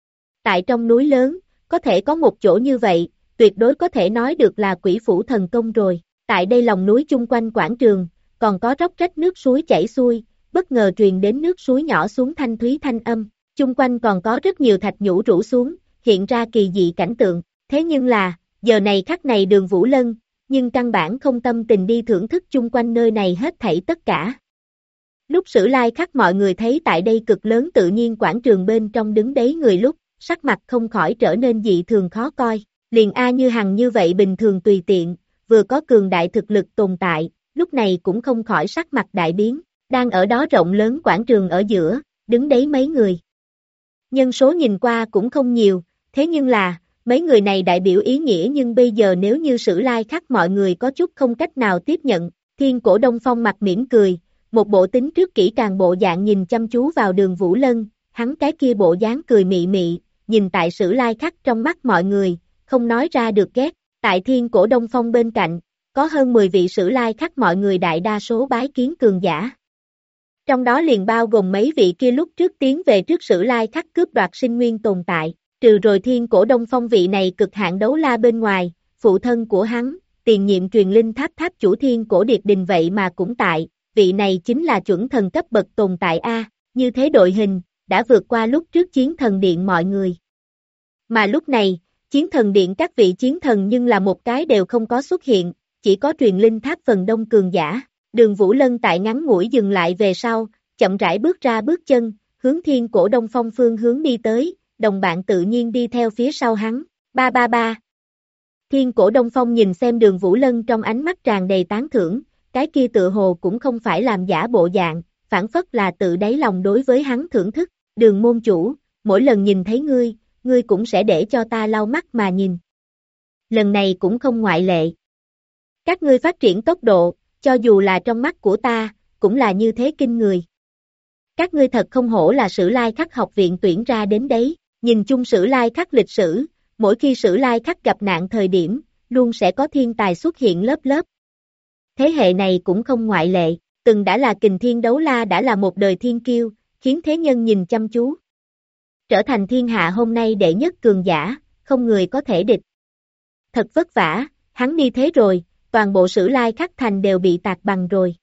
S2: Tại trong núi lớn, có thể có một chỗ như vậy, tuyệt đối có thể nói được là quỷ phủ thần công rồi. Tại đây lòng núi chung quanh quảng trường, còn có róc rách nước suối chảy xuôi, bất ngờ truyền đến nước suối nhỏ xuống thanh thúy thanh âm. Chung quanh còn có rất nhiều thạch nhũ rủ xuống, hiện ra kỳ dị cảnh tượng. Thế nhưng là, giờ này khắc này Đường Vũ Lân, nhưng căn bản không tâm tình đi thưởng thức chung quanh nơi này hết thảy tất cả. Lúc Sử Lai Khắc mọi người thấy tại đây cực lớn tự nhiên quảng trường bên trong đứng đấy người lúc, sắc mặt không khỏi trở nên dị thường khó coi. Liền A Như Hằng như vậy bình thường tùy tiện, vừa có cường đại thực lực tồn tại, lúc này cũng không khỏi sắc mặt đại biến. Đang ở đó rộng lớn quảng trường ở giữa, đứng đấy mấy người. Nhân số nhìn qua cũng không nhiều, thế nhưng là, mấy người này đại biểu ý nghĩa, nhưng bây giờ nếu như Sử Lai Khắc mọi người có chút không cách nào tiếp nhận. Thiên Cổ Đông Phong mặt mỉm cười, một bộ tính trước kỹ càng bộ dạng nhìn chăm chú vào Đường Vũ Lân, hắn cái kia bộ dáng cười mị mị, nhìn tại Sử Lai Khắc trong mắt mọi người, không nói ra được ghét. Tại Thiên Cổ Đông Phong bên cạnh, có hơn 10 vị Sử Lai Khắc mọi người đại đa số bái kiến cường giả. Trong đó liền bao gồm mấy vị kia lúc trước tiến về trước Sử Lai Khắc cướp đoạt sinh nguyên tồn tại, trừ rồi Thiên Cổ Đông Phong vị này cực hạn đấu la bên ngoài, phụ thân của hắn, tiền nhiệm truyền linh tháp tháp chủ Thiên Cổ Điệt Đình vậy mà cũng tại, vị này chính là chuẩn thần cấp bậc tồn tại A, như thế đội hình, đã vượt qua lúc trước chiến thần điện mọi người. Mà lúc này, chiến thần điện các vị chiến thần nhưng là một cái đều không có xuất hiện, chỉ có truyền linh tháp phần đông cường giả. Đường Vũ Lân tại ngắn ngủi dừng lại về sau, chậm rãi bước ra bước chân, hướng Thiên Cổ Đông Phong phương hướng đi tới, đồng bạn tự nhiên đi theo phía sau hắn. Ba ba ba. Thiên Cổ Đông Phong nhìn xem Đường Vũ Lân trong ánh mắt tràn đầy tán thưởng, cái kia tựa hồ cũng không phải làm giả bộ dạng, phản phất là tự đáy lòng đối với hắn thưởng thức. Đường môn chủ, mỗi lần nhìn thấy ngươi cũng sẽ để cho ta lau mắt mà nhìn. Lần này cũng không ngoại lệ. Các ngươi phát triển tốc độ, cho dù là trong mắt của ta, cũng là như thế kinh người. Các ngươi thật không hổ là Sử Lai Khắc học viện tuyển ra đến đấy, nhìn chung Sử Lai Khắc lịch sử, mỗi khi Sử Lai Khắc gặp nạn thời điểm, luôn sẽ có thiên tài xuất hiện lớp lớp. Thế hệ này cũng không ngoại lệ, từng đã là kình thiên đấu la đã là một đời thiên kiêu, khiến thế nhân nhìn chăm chú. Trở thành thiên hạ hôm nay đệ nhất cường giả, không người có thể địch. Thật vất vả, hắn đi thế rồi, toàn bộ Sử Lai Khắc thành đều bị tạc bằng rồi.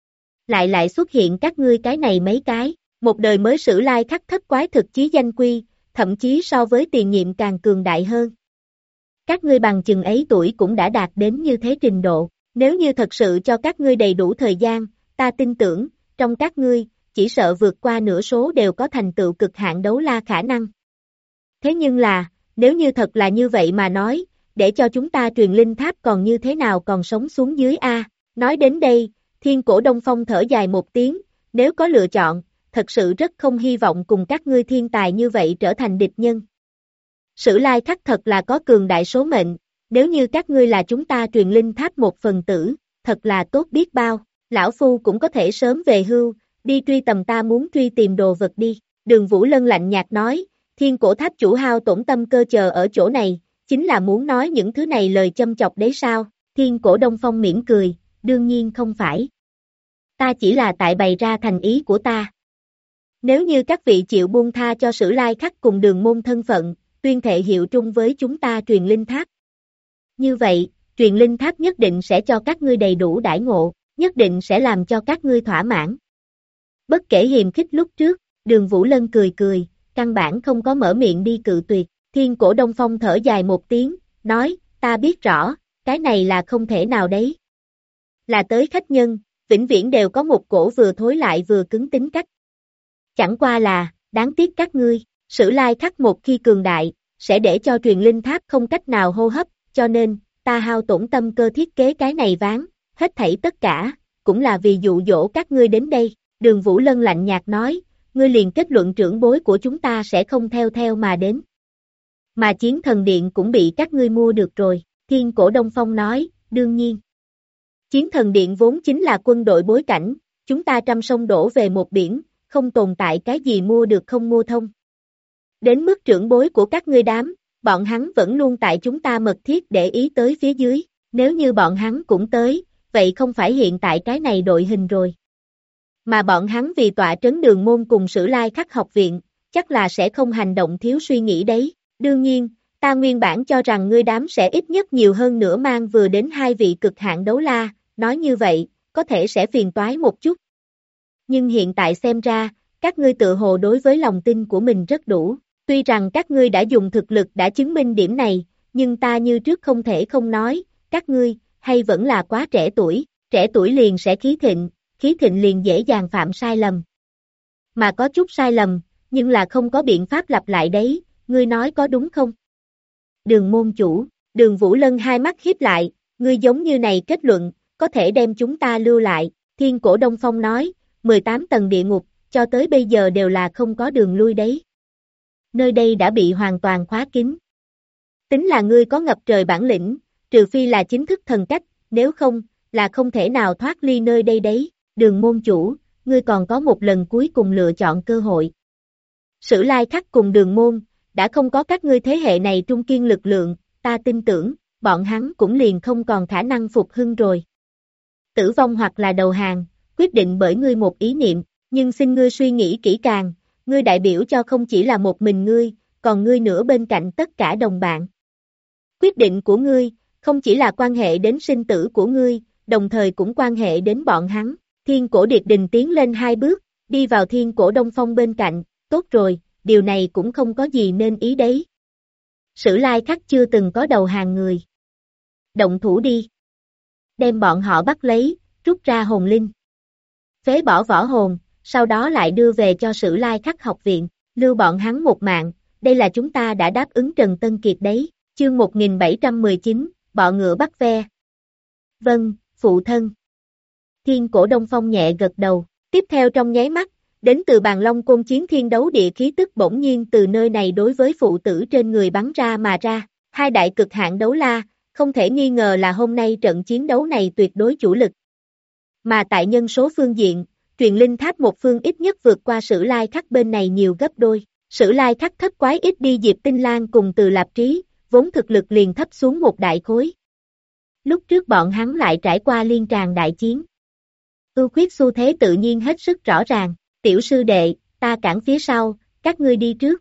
S2: Lại xuất hiện các ngươi cái này mấy cái, một đời mới Sử Lai Khắc thất quái thực chí danh quy, thậm chí so với tiền nhiệm càng cường đại hơn. Các ngươi bằng chừng ấy tuổi cũng đã đạt đến như thế trình độ, nếu như thật sự cho các ngươi đầy đủ thời gian, ta tin tưởng, trong các ngươi, chỉ sợ vượt qua nửa số đều có thành tựu cực hạn đấu la khả năng. Thế nhưng là, nếu như thật là như vậy mà nói, để cho chúng ta truyền linh tháp còn như thế nào còn sống xuống dưới A. Nói đến đây, Thiên Cổ Đông Phong thở dài một tiếng, nếu có lựa chọn, thật sự rất không hy vọng cùng các ngươi thiên tài như vậy trở thành địch nhân. Sử Lai Khắc thật là có cường đại số mệnh, nếu như các ngươi là chúng ta truyền linh tháp một phần tử, thật là tốt biết bao, lão phu cũng có thể sớm về hưu, đi truy tầm ta muốn truy tìm đồ vật đi. Đường Vũ Lân lạnh nhạt nói, Thiên Cổ tháp chủ hao tổn tâm cơ chờ ở chỗ này, chính là muốn nói những thứ này lời châm chọc đấy sao? Thiên Cổ Đông Phong mỉm cười, đương nhiên không phải. Ta chỉ là tại bày ra thành ý của ta. Nếu như các vị chịu buông tha cho Sử Lai Khắc cùng Đường môn thân phận, tuyên thệ hiệu trung với chúng ta truyền linh tháp. Như vậy, truyền linh tháp nhất định sẽ cho các ngươi đầy đủ đãi ngộ, nhất định sẽ làm cho các ngươi thỏa mãn. Bất kể hiềm khích lúc trước, Đường Vũ Lân cười, căn bản không có mở miệng đi cự tuyệt. Thiên Cổ Đông Phong thở dài một tiếng, nói, ta biết rõ, cái này là không thể nào đấy. Là tới khách nhân, vĩnh viễn đều có một cổ vừa thối lại vừa cứng tính cách. Chẳng qua là, đáng tiếc các ngươi, Sử Lai Khắc một khi cường đại, sẽ để cho truyền linh tháp không cách nào hô hấp, cho nên, ta hao tổn tâm cơ thiết kế cái này ván, hết thảy tất cả, cũng là vì dụ dỗ các ngươi đến đây. Đường Vũ Lân lạnh nhạt nói, ngươi liền kết luận trưởng bối của chúng ta sẽ không theo mà đến. Mà chiến thần điện cũng bị các ngươi mua được rồi, Thiên Cổ Đông Phong nói, đương nhiên. Chiến thần điện vốn chính là quân đội bối cảnh, chúng ta trăm sông đổ về một biển, không tồn tại cái gì mua được không mua thông. Đến mức trưởng bối của các ngươi đám, bọn hắn vẫn luôn tại chúng ta mật thiết để ý tới phía dưới, nếu như bọn hắn cũng tới, vậy không phải hiện tại cái này đội hình rồi. Mà bọn hắn vì tọa trấn Đường Môn cùng Sử Lai Khắc học viện, chắc là sẽ không hành động thiếu suy nghĩ đấy. Đương nhiên, ta nguyên bản cho rằng ngươi đám sẽ ít nhất nhiều hơn nữa mang vừa đến 2 vị cực hạn đấu la, nói như vậy, có thể sẽ phiền toái một chút. Nhưng hiện tại xem ra, các ngươi tự hồ đối với lòng tin của mình rất đủ. Tuy rằng các ngươi đã dùng thực lực đã chứng minh điểm này, nhưng ta như trước không thể không nói, các ngươi, hay vẫn là quá trẻ tuổi liền sẽ khí thịnh liền dễ dàng phạm sai lầm. Mà có chút sai lầm, nhưng là không có biện pháp lặp lại đấy, ngươi nói có đúng không? Đường môn chủ, Đường Vũ Lân hai mắt híp lại, ngươi giống như này kết luận, có thể đem chúng ta lưu lại, Thiên Cổ Đông Phong nói, 18 tầng địa ngục, cho tới bây giờ đều là không có đường lui đấy. Nơi đây đã bị hoàn toàn khóa kín. Tính là ngươi có ngập trời bản lĩnh, trừ phi là chính thức thần cách, nếu không, là không thể nào thoát ly nơi đây đấy, Đường môn chủ, ngươi còn có một lần cuối cùng lựa chọn cơ hội. Sử Lai Khắc cùng Đường môn, đã không có các ngươi thế hệ này trung kiên lực lượng, ta tin tưởng, bọn hắn cũng liền không còn khả năng phục hưng rồi. Tử vong hoặc là đầu hàng, quyết định bởi ngươi một ý niệm, nhưng xin ngươi suy nghĩ kỹ càng, ngươi đại biểu cho không chỉ là một mình ngươi, còn ngươi nữa bên cạnh tất cả đồng bạn. Quyết định của ngươi, không chỉ là quan hệ đến sinh tử của ngươi, đồng thời cũng quan hệ đến bọn hắn. Thiên Cổ Điệt Đình tiến lên 2 bước, đi vào Thiên Cổ Đông Phong bên cạnh, tốt rồi, điều này cũng không có gì nên ý đấy. Sử Lai Khắc chưa từng có đầu hàng người. Động thủ đi. Đem bọn họ bắt lấy, rút ra hồn linh. Phế bỏ võ hồn, sau đó lại đưa về cho Sử Lai Khắc học viện, lưu bọn hắn một mạng, đây là chúng ta đã đáp ứng Trần Tân Kiệt đấy. Chương 1719, bọ ngựa bắt ve. Vâng, phụ thân. Thiên Cổ Đông Phong nhẹ gật đầu, tiếp theo trong nháy mắt, đến từ Bàn Long Côn chiến thiên đấu địa khí tức bỗng nhiên từ nơi này đối với phụ tử trên người bắn ra mà ra, 2 đại cực hạn đấu la, không thể nghi ngờ là hôm nay trận chiến đấu này tuyệt đối chủ lực. Mà tại nhân số phương diện, truyền linh tháp một phương ít nhất vượt qua Sử Lai Khắc bên này nhiều gấp đôi, Sử Lai Khắc thất quái ít đi Diệp Tinh Lan cùng Từ Lạp Trí, vốn thực lực liền thấp xuống một đại khối. Lúc trước bọn hắn lại trải qua liên tràng đại chiến. Ưu khuyết xu thế tự nhiên hết sức rõ ràng, tiểu sư đệ, ta cản phía sau, các ngươi đi trước.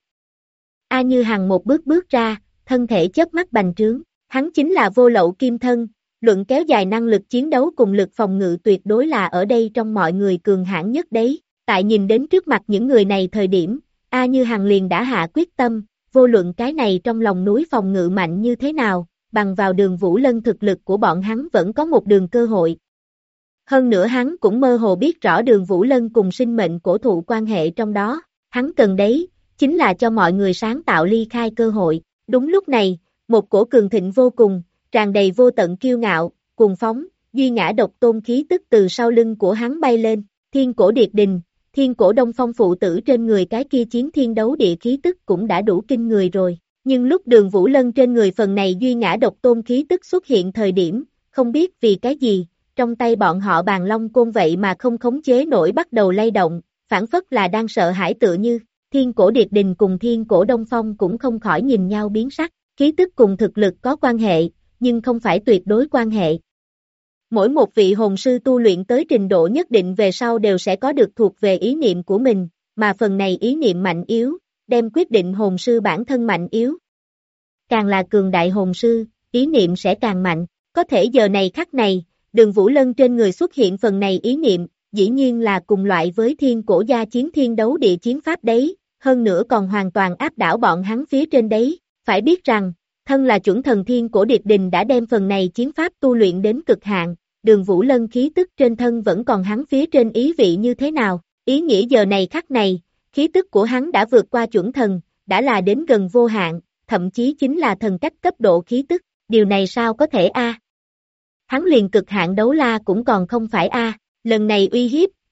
S2: A Như Hằng một bước bước ra, thân thể chớp mắt bành trướng, hắn chính là vô lậu kim thân, luận kéo dài năng lực chiến đấu cùng lực phòng ngự tuyệt đối là ở đây trong mọi người cường hãn nhất đấy. Tại nhìn đến trước mặt những người này thời điểm, A Như Hằng liền đã hạ quyết tâm, vô luận cái này trong lòng núi phòng ngự mạnh như thế nào, bằng vào Đường Vũ Lân thực lực của bọn hắn vẫn có một đường cơ hội. Hơn nữa hắn cũng mơ hồ biết rõ Đường Vũ Lân cùng sinh mệnh cổ thụ quan hệ trong đó, hắn cần đấy, chính là cho mọi người sáng tạo ly khai cơ hội. Đúng lúc này, một cổ cường thịnh vô cùng, tràn đầy vô tận kiêu ngạo, cuồng phóng, duy ngã độc tôn khí tức từ sau lưng của hắn bay lên, Thiên Cổ Điệt Đình, Thiên Cổ Đông Phong phụ tử trên người cái kia chiến thiên đấu địa khí tức cũng đã đủ kinh người rồi. Nhưng lúc Đường Vũ Lân trên người phần này duy ngã độc tôn khí tức xuất hiện thời điểm, không biết vì cái gì, trong tay bọn họ Bàn Long Côn vậy mà không khống chế nổi bắt đầu lay động, phản phất là đang sợ hãi tựa như, Thiên Cổ Điệt Đình cùng Thiên Cổ Đông Phong cũng không khỏi nhìn nhau biến sắc, khí tức cùng thực lực có quan hệ, nhưng không phải tuyệt đối quan hệ. Mỗi một vị hồn sư tu luyện tới trình độ nhất định về sau đều sẽ có được thuộc về ý niệm của mình, mà phần này ý niệm mạnh yếu, đem quyết định hồn sư bản thân mạnh yếu. Càng là cường đại hồn sư, ý niệm sẽ càng mạnh, có thể giờ này khắc này, Đường Vũ Lân trên người xuất hiện phần này ý niệm, dĩ nhiên là cùng loại với Thiên Cổ gia chiến thiên đấu địa chiến pháp đấy, hơn nữa còn hoàn toàn áp đảo bọn hắn phía trên đấy, phải biết rằng, thân là chuẩn thần Thiên Cổ Điệt Đình đã đem phần này chiến pháp tu luyện đến cực hạn, Đường Vũ Lân khí tức trên thân vẫn còn hắn phía trên ý vị như thế nào, ý nghĩa giờ này khắc này, khí tức của hắn đã vượt qua chuẩn thần, đã là đến gần vô hạn, thậm chí chính là thần cách cấp độ khí tức, điều này sao có thể a? Hắn liền cực hạn đấu la cũng còn không phải a, lần này uy hiếp,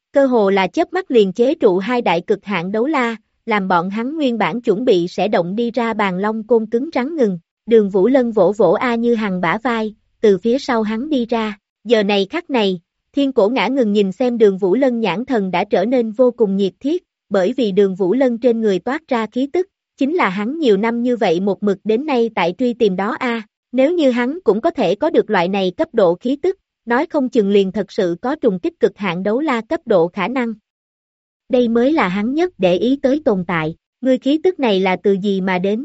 S2: cơ hồ là chớp mắt liền chế trụ hai đại cực hạn đấu la, làm bọn hắn nguyên bản chuẩn bị sẽ động đi ra bàn long côn cứng rắn ngừng. Đường Vũ Lân vỗ vỗ A Như Hằng bả vai, từ phía sau hắn đi ra. Giờ này khắc này, Thiên Cổ ngã ngừng nhìn xem Đường Vũ Lân, nhãn thần đã trở nên vô cùng nhiệt thiết, bởi vì Đường Vũ Lân trên người toát ra khí tức, chính là hắn nhiều năm như vậy một mực đến nay tại truy tìm đó a. Nếu như hắn cũng có thể có được loại này cấp độ khí tức, nói không chừng liền thật sự có trùng kích cực hạn đấu la cấp độ khả năng. Đây mới là hắn nhất để ý tới tồn tại, ngươi khí tức này là từ gì mà đến?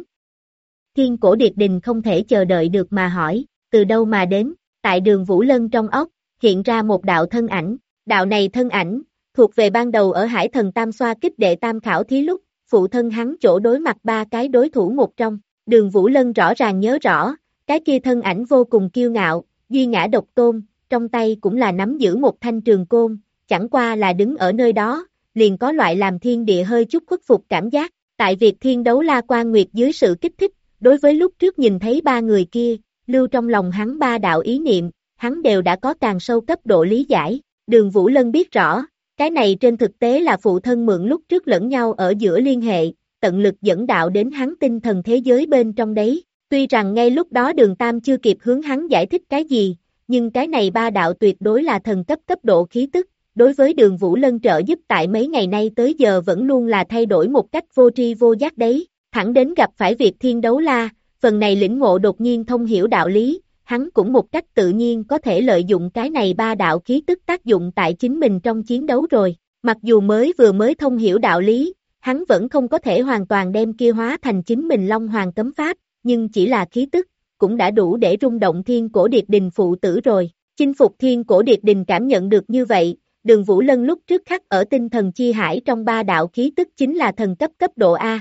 S2: Thiên Cổ Điệt Đình không thể chờ đợi được mà hỏi, từ đâu mà đến? Tại Đường Vũ Lân trong óc, hiện ra một đạo thân ảnh, đạo này thân ảnh, thuộc về ban đầu ở Hải Thần Tam Xoa Kích đệ tam khảo thí lúc, phụ thân hắn chỗ đối mặt ba cái đối thủ một trong. Đường Vũ Lân rõ ràng nhớ rõ, cái kia thân ảnh vô cùng kiêu ngạo, duy ngã độc tôn, trong tay cũng là nắm giữ một thanh trường côn, chẳng qua là đứng ở nơi đó, liền có loại làm thiên địa hơi chút khuất phục cảm giác. Tại việc thiên đấu la Quan Nguyệt dưới sự kích thích, đối với lúc trước nhìn thấy ba người kia, lưu trong lòng hắn ba đạo ý niệm, hắn đều đã có càng sâu cấp độ lý giải. Đường Vũ Lân biết rõ, cái này trên thực tế là phụ thân mượn lúc trước lẫn nhau ở giữa liên hệ, tận lực dẫn đạo đến hắn tinh thần thế giới bên trong đấy. Tuy rằng ngay lúc đó Đường Tam chưa kịp hướng hắn giải thích cái gì, nhưng cái này ba đạo tuyệt đối là thần cấp cấp độ khí tức, đối với Đường Vũ Lân trợ giúp tại mấy ngày nay tới giờ vẫn luôn là thay đổi một cách vô tri vô giác đấy. Thẳng đến gặp phải việc thiên đấu la, phần này lĩnh ngộ đột nhiên thông hiểu đạo lý, hắn cũng một cách tự nhiên có thể lợi dụng cái này ba đạo khí tức tác dụng tại chính mình trong chiến đấu rồi. Mặc dù vừa mới thông hiểu đạo lý, hắn vẫn không có thể hoàn toàn đem kia hóa thành chính mình Long Hoàng cấm pháp, nhưng chỉ là khí tức, cũng đã đủ để rung động Thiên Cổ Điệt Đình phụ tử rồi. Chinh phục Thiên Cổ Điệt Đình cảm nhận được như vậy, Đường Vũ Lân lúc trước khắc ở tinh thần chi hải trong ba đạo khí tức chính là thần cấp cấp độ A.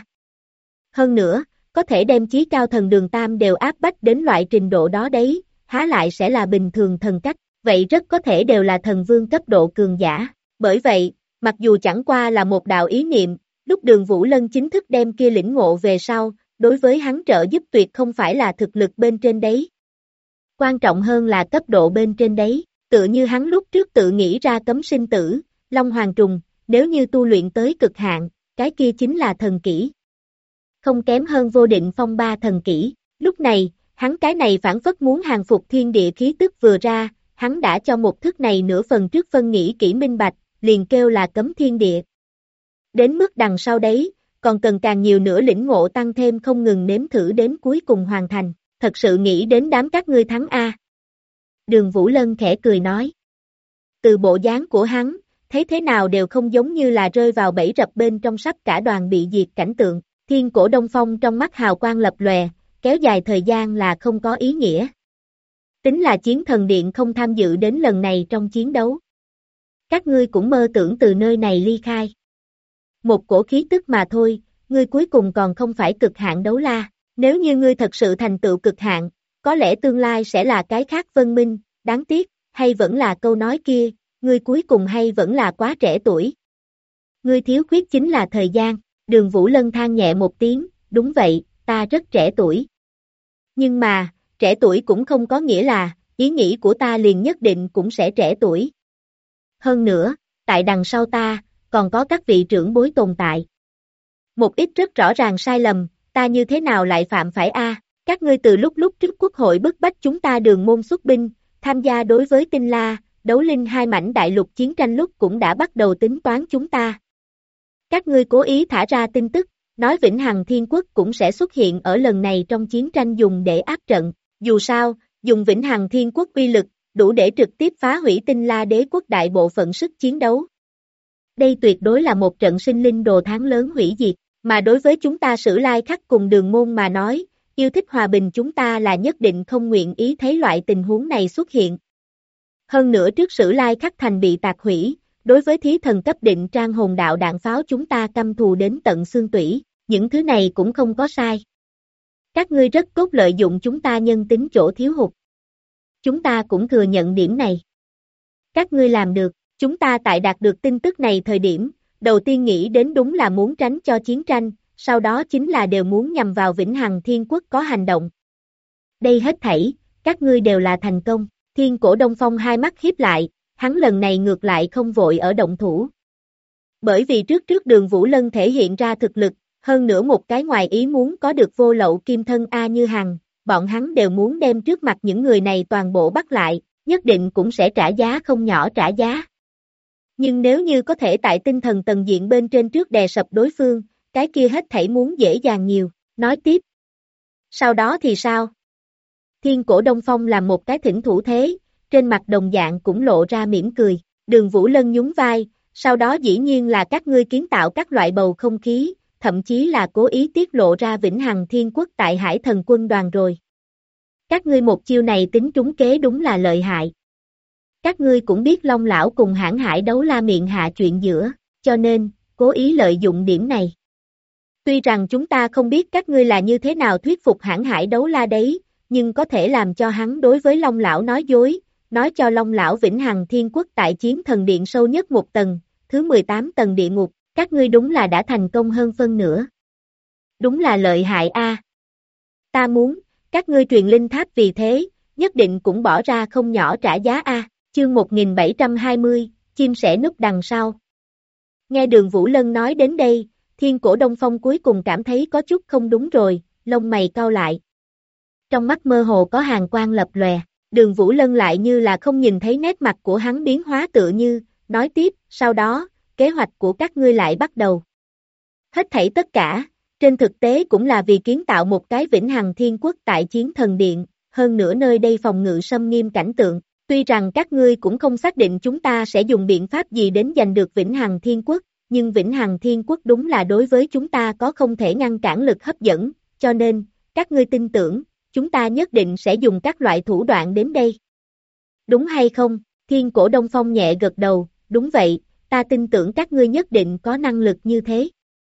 S2: Hơn nữa, có thể đem chí cao thần Đường Tam đều áp bách đến loại trình độ đó đấy, há lại sẽ là bình thường thần cách, vậy rất có thể đều là thần vương cấp độ cường giả. Bởi vậy, mặc dù chẳng qua là một đạo ý niệm, lúc Đường Vũ Lân chính thức đem kia lĩnh ngộ về sau, đối với hắn trợ giúp tuyệt không phải là thực lực bên trên đấy. Quan trọng hơn là cấp độ bên trên đấy, tựa như hắn lúc trước tự nghĩ ra cấm sinh tử, Long Hoàng trùng, nếu như tu luyện tới cực hạn, cái kia chính là thần kỹ. Không kém hơn Vô Định Phong ba thần kỹ, lúc này, hắn cái này phản phất muốn hàng phục thiên địa khí tức vừa ra, hắn đã cho một thức này nửa phần trước phân nghĩ kỹ minh bạch, liền kêu là cấm thiên địa. Đến mức đằng sau đấy, còn cần càng nhiều nữa lĩnh ngộ tăng thêm không ngừng nếm thử đến cuối cùng hoàn thành, thật sự nghĩ đến đám các ngươi thắng A. Đường Vũ Lân khẽ cười nói. Từ bộ dáng của hắn, thấy thế nào đều không giống như là rơi vào bẫy rập bên trong sắp cả đoàn bị diệt cảnh tượng. Thiên Cổ Đông Phong trong mắt hào quang lập lòe, kéo dài thời gian là không có ý nghĩa. Tính là Chiến Thần Điện không tham dự đến lần này trong chiến đấu. Các ngươi cũng mơ tưởng từ nơi này ly khai. Một cổ khí tức mà thôi, ngươi cuối cùng còn không phải cực hạn đấu la. Nếu như ngươi thật sự thành tựu cực hạn, có lẽ tương lai sẽ là cái khác Vân Minh, đáng tiếc, hay vẫn là câu nói kia, ngươi cuối cùng hay vẫn là quá trẻ tuổi. Ngươi thiếu khuyết chính là thời gian. Đường Vũ Lân than nhẹ một tiếng, đúng vậy, ta rất trẻ tuổi. Nhưng mà, trẻ tuổi cũng không có nghĩa là, ý nghĩ của ta liền nhất định cũng sẽ trẻ tuổi. Hơn nữa, tại đằng sau ta, còn có các vị trưởng bối tồn tại. Một ít rất rõ ràng sai lầm, ta như thế nào lại phạm phải a? Các ngươi từ lúc trước quốc hội bức bách chúng ta Đường môn xuất binh, tham gia đối với Tinh La, Đấu Linh hai mảnh đại lục chiến tranh lúc cũng đã bắt đầu tính toán chúng ta. Các ngươi cố ý thả ra tin tức, nói Vĩnh Hằng Thiên Quốc cũng sẽ xuất hiện ở lần này trong chiến tranh dùng để áp trận. Dù sao, dùng Vĩnh Hằng Thiên Quốc uy lực, đủ để trực tiếp phá hủy Tinh La Đế quốc đại bộ phận sức chiến đấu. Đây tuyệt đối là một trận sinh linh đồ thán lớn hủy diệt, mà đối với chúng ta Sử Lai Khắc cùng Đường môn mà nói, yêu thích hòa bình chúng ta là nhất định không nguyện ý thấy loại tình huống này xuất hiện. Hơn nữa trước Sử Lai Khắc thành bị tạc hủy, đối với thí thần cấp định trang hồn đạo đạn pháo chúng ta căm thù đến tận xương tủy, những thứ này cũng không có sai. Các ngươi rất tốt lợi dụng chúng ta nhân tính chỗ thiếu hụt. Chúng ta cũng thừa nhận điểm này. Các ngươi làm được, chúng ta tại đạt được tin tức này thời điểm, đầu tiên nghĩ đến đúng là muốn tránh cho chiến tranh, sau đó chính là đều muốn nhằm vào Vĩnh Hằng Thiên Quốc có hành động. Đây hết thảy, các ngươi đều là thành công. Thiên Cổ Đông Phong hai mắt híp lại, hắn lần này ngược lại không vội ở động thủ, Bởi vì trước Đường Vũ Lân thể hiện ra thực lực, hơn nữa một cái ngoài ý muốn có được vô lậu kim thân A Như Hằng, bọn hắn đều muốn đem trước mặt những người này toàn bộ bắt lại, nhất định cũng sẽ trả giá không nhỏ trả giá. Nhưng nếu như có thể tại tinh thần tầng diện bên trên trước đè sập đối phương, cái kia hết thảy muốn dễ dàng nhiều, nói tiếp. Sau đó thì sao? Thiên Cổ Đông Phong làm một cái thỉnh thủ thế, trên mặt đồng dạng cũng lộ ra mỉm cười, Đường Vũ Lân nhún vai, sau đó dĩ nhiên là các ngươi kiến tạo các loại bầu không khí, thậm chí là cố ý tiết lộ ra Vĩnh Hằng Thiên Quốc tại Hải Thần Quân đoàn rồi. Các ngươi một chiêu này tính trúng kế đúng là lợi hại. Các ngươi cũng biết Long Lão cùng Hãn Hải Đấu La miệng hạ chuyện giữa, cho nên, cố ý lợi dụng điểm này. Tuy rằng chúng ta không biết các ngươi là như thế nào thuyết phục Hãn Hải Đấu La đấy, nhưng có thể làm cho hắn đối với Long Lão nói dối, nói cho Long Lão Vĩnh Hằng Thiên Quốc tại Chiến Thần Điện sâu nhất một tầng, thứ 18 tầng địa ngục, các ngươi đúng là đã thành công hơn phân nửa. Đúng là lợi hại a. Ta muốn, các ngươi truyền linh tháp vì thế, nhất định cũng bỏ ra không nhỏ trả giá a. Chương 1720, chim sẻ núp đằng sau. Nghe Đường Vũ Lân nói đến đây, Thiên Cổ Đông Phong cuối cùng cảm thấy có chút không đúng rồi, lông mày cau lại. Trong mắt mơ hồ có hàn quang lập lòe, Đường Vũ Lân lại như là không nhìn thấy nét mặt của hắn biến hóa tựa như, nói tiếp, sau đó, kế hoạch của các ngươi lại bắt đầu. Hết thảy tất cả, trên thực tế cũng là vì kiến tạo một cái Vĩnh Hằng Thiên Quốc tại Chiến Thần Điện, hơn nữa nơi đây phòng ngự xâm nghiêm cảnh tượng. Tuy rằng các ngươi cũng không xác định chúng ta sẽ dùng biện pháp gì đến giành được Vĩnh Hằng Thiên Quốc, nhưng Vĩnh Hằng Thiên Quốc đúng là đối với chúng ta có không thể ngăn cản lực hấp dẫn, cho nên, các ngươi tin tưởng, chúng ta nhất định sẽ dùng các loại thủ đoạn đến đây. Đúng hay không? Thiên Cổ Đông Phong nhẹ gật đầu, đúng vậy, ta tin tưởng các ngươi nhất định có năng lực như thế.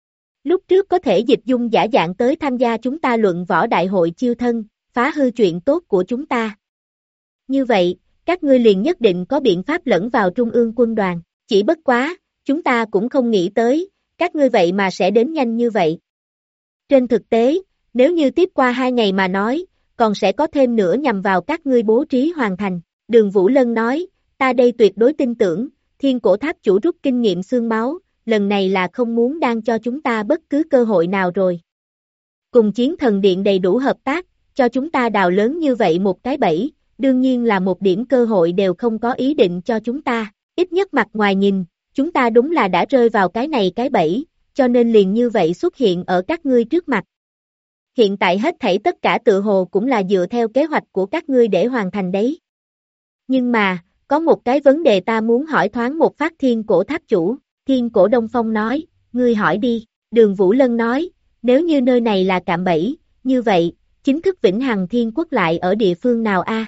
S2: Lúc trước có thể dịch dung giả dạng tới tham gia chúng ta luận võ đại hội chiêu thân, phá hư chuyện tốt của chúng ta. Như vậy, các ngươi liền nhất định có biện pháp lẫn vào Trung ương quân đoàn, chỉ bất quá, chúng ta cũng không nghĩ tới, các ngươi vậy mà sẽ đến nhanh như vậy. Trên thực tế, nếu như tiếp qua 2 ngày mà nói, còn sẽ có thêm nữa nhằm vào các ngươi bố trí hoàn thành. Đường Vũ Lân nói, ta đây tuyệt đối tin tưởng, Thiên Cổ Tháp chủ rút kinh nghiệm xương máu, lần này là không muốn đang cho chúng ta bất cứ cơ hội nào rồi. Cùng Chiến Thần Điện đầy đủ hợp tác, cho chúng ta đào lớn như vậy một cái bẫy, đương nhiên là một điểm cơ hội đều không có ý định cho chúng ta, ít nhất mặt ngoài nhìn, chúng ta đúng là đã rơi vào cái này cái bẫy, cho nên liền như vậy xuất hiện ở các ngươi trước mặt. Hiện tại hết thảy tất cả tự hồ cũng là dựa theo kế hoạch của các ngươi để hoàn thành đấy. Nhưng mà, có một cái vấn đề ta muốn hỏi thoáng một phát Thiên Cổ Tháp chủ, Thiên Cổ Đông Phong nói, ngươi hỏi đi, Đường Vũ Lân nói, nếu như nơi này là cạm bẫy, như vậy, chính thức Vĩnh Hằng Thiên Quốc lại ở địa phương nào a?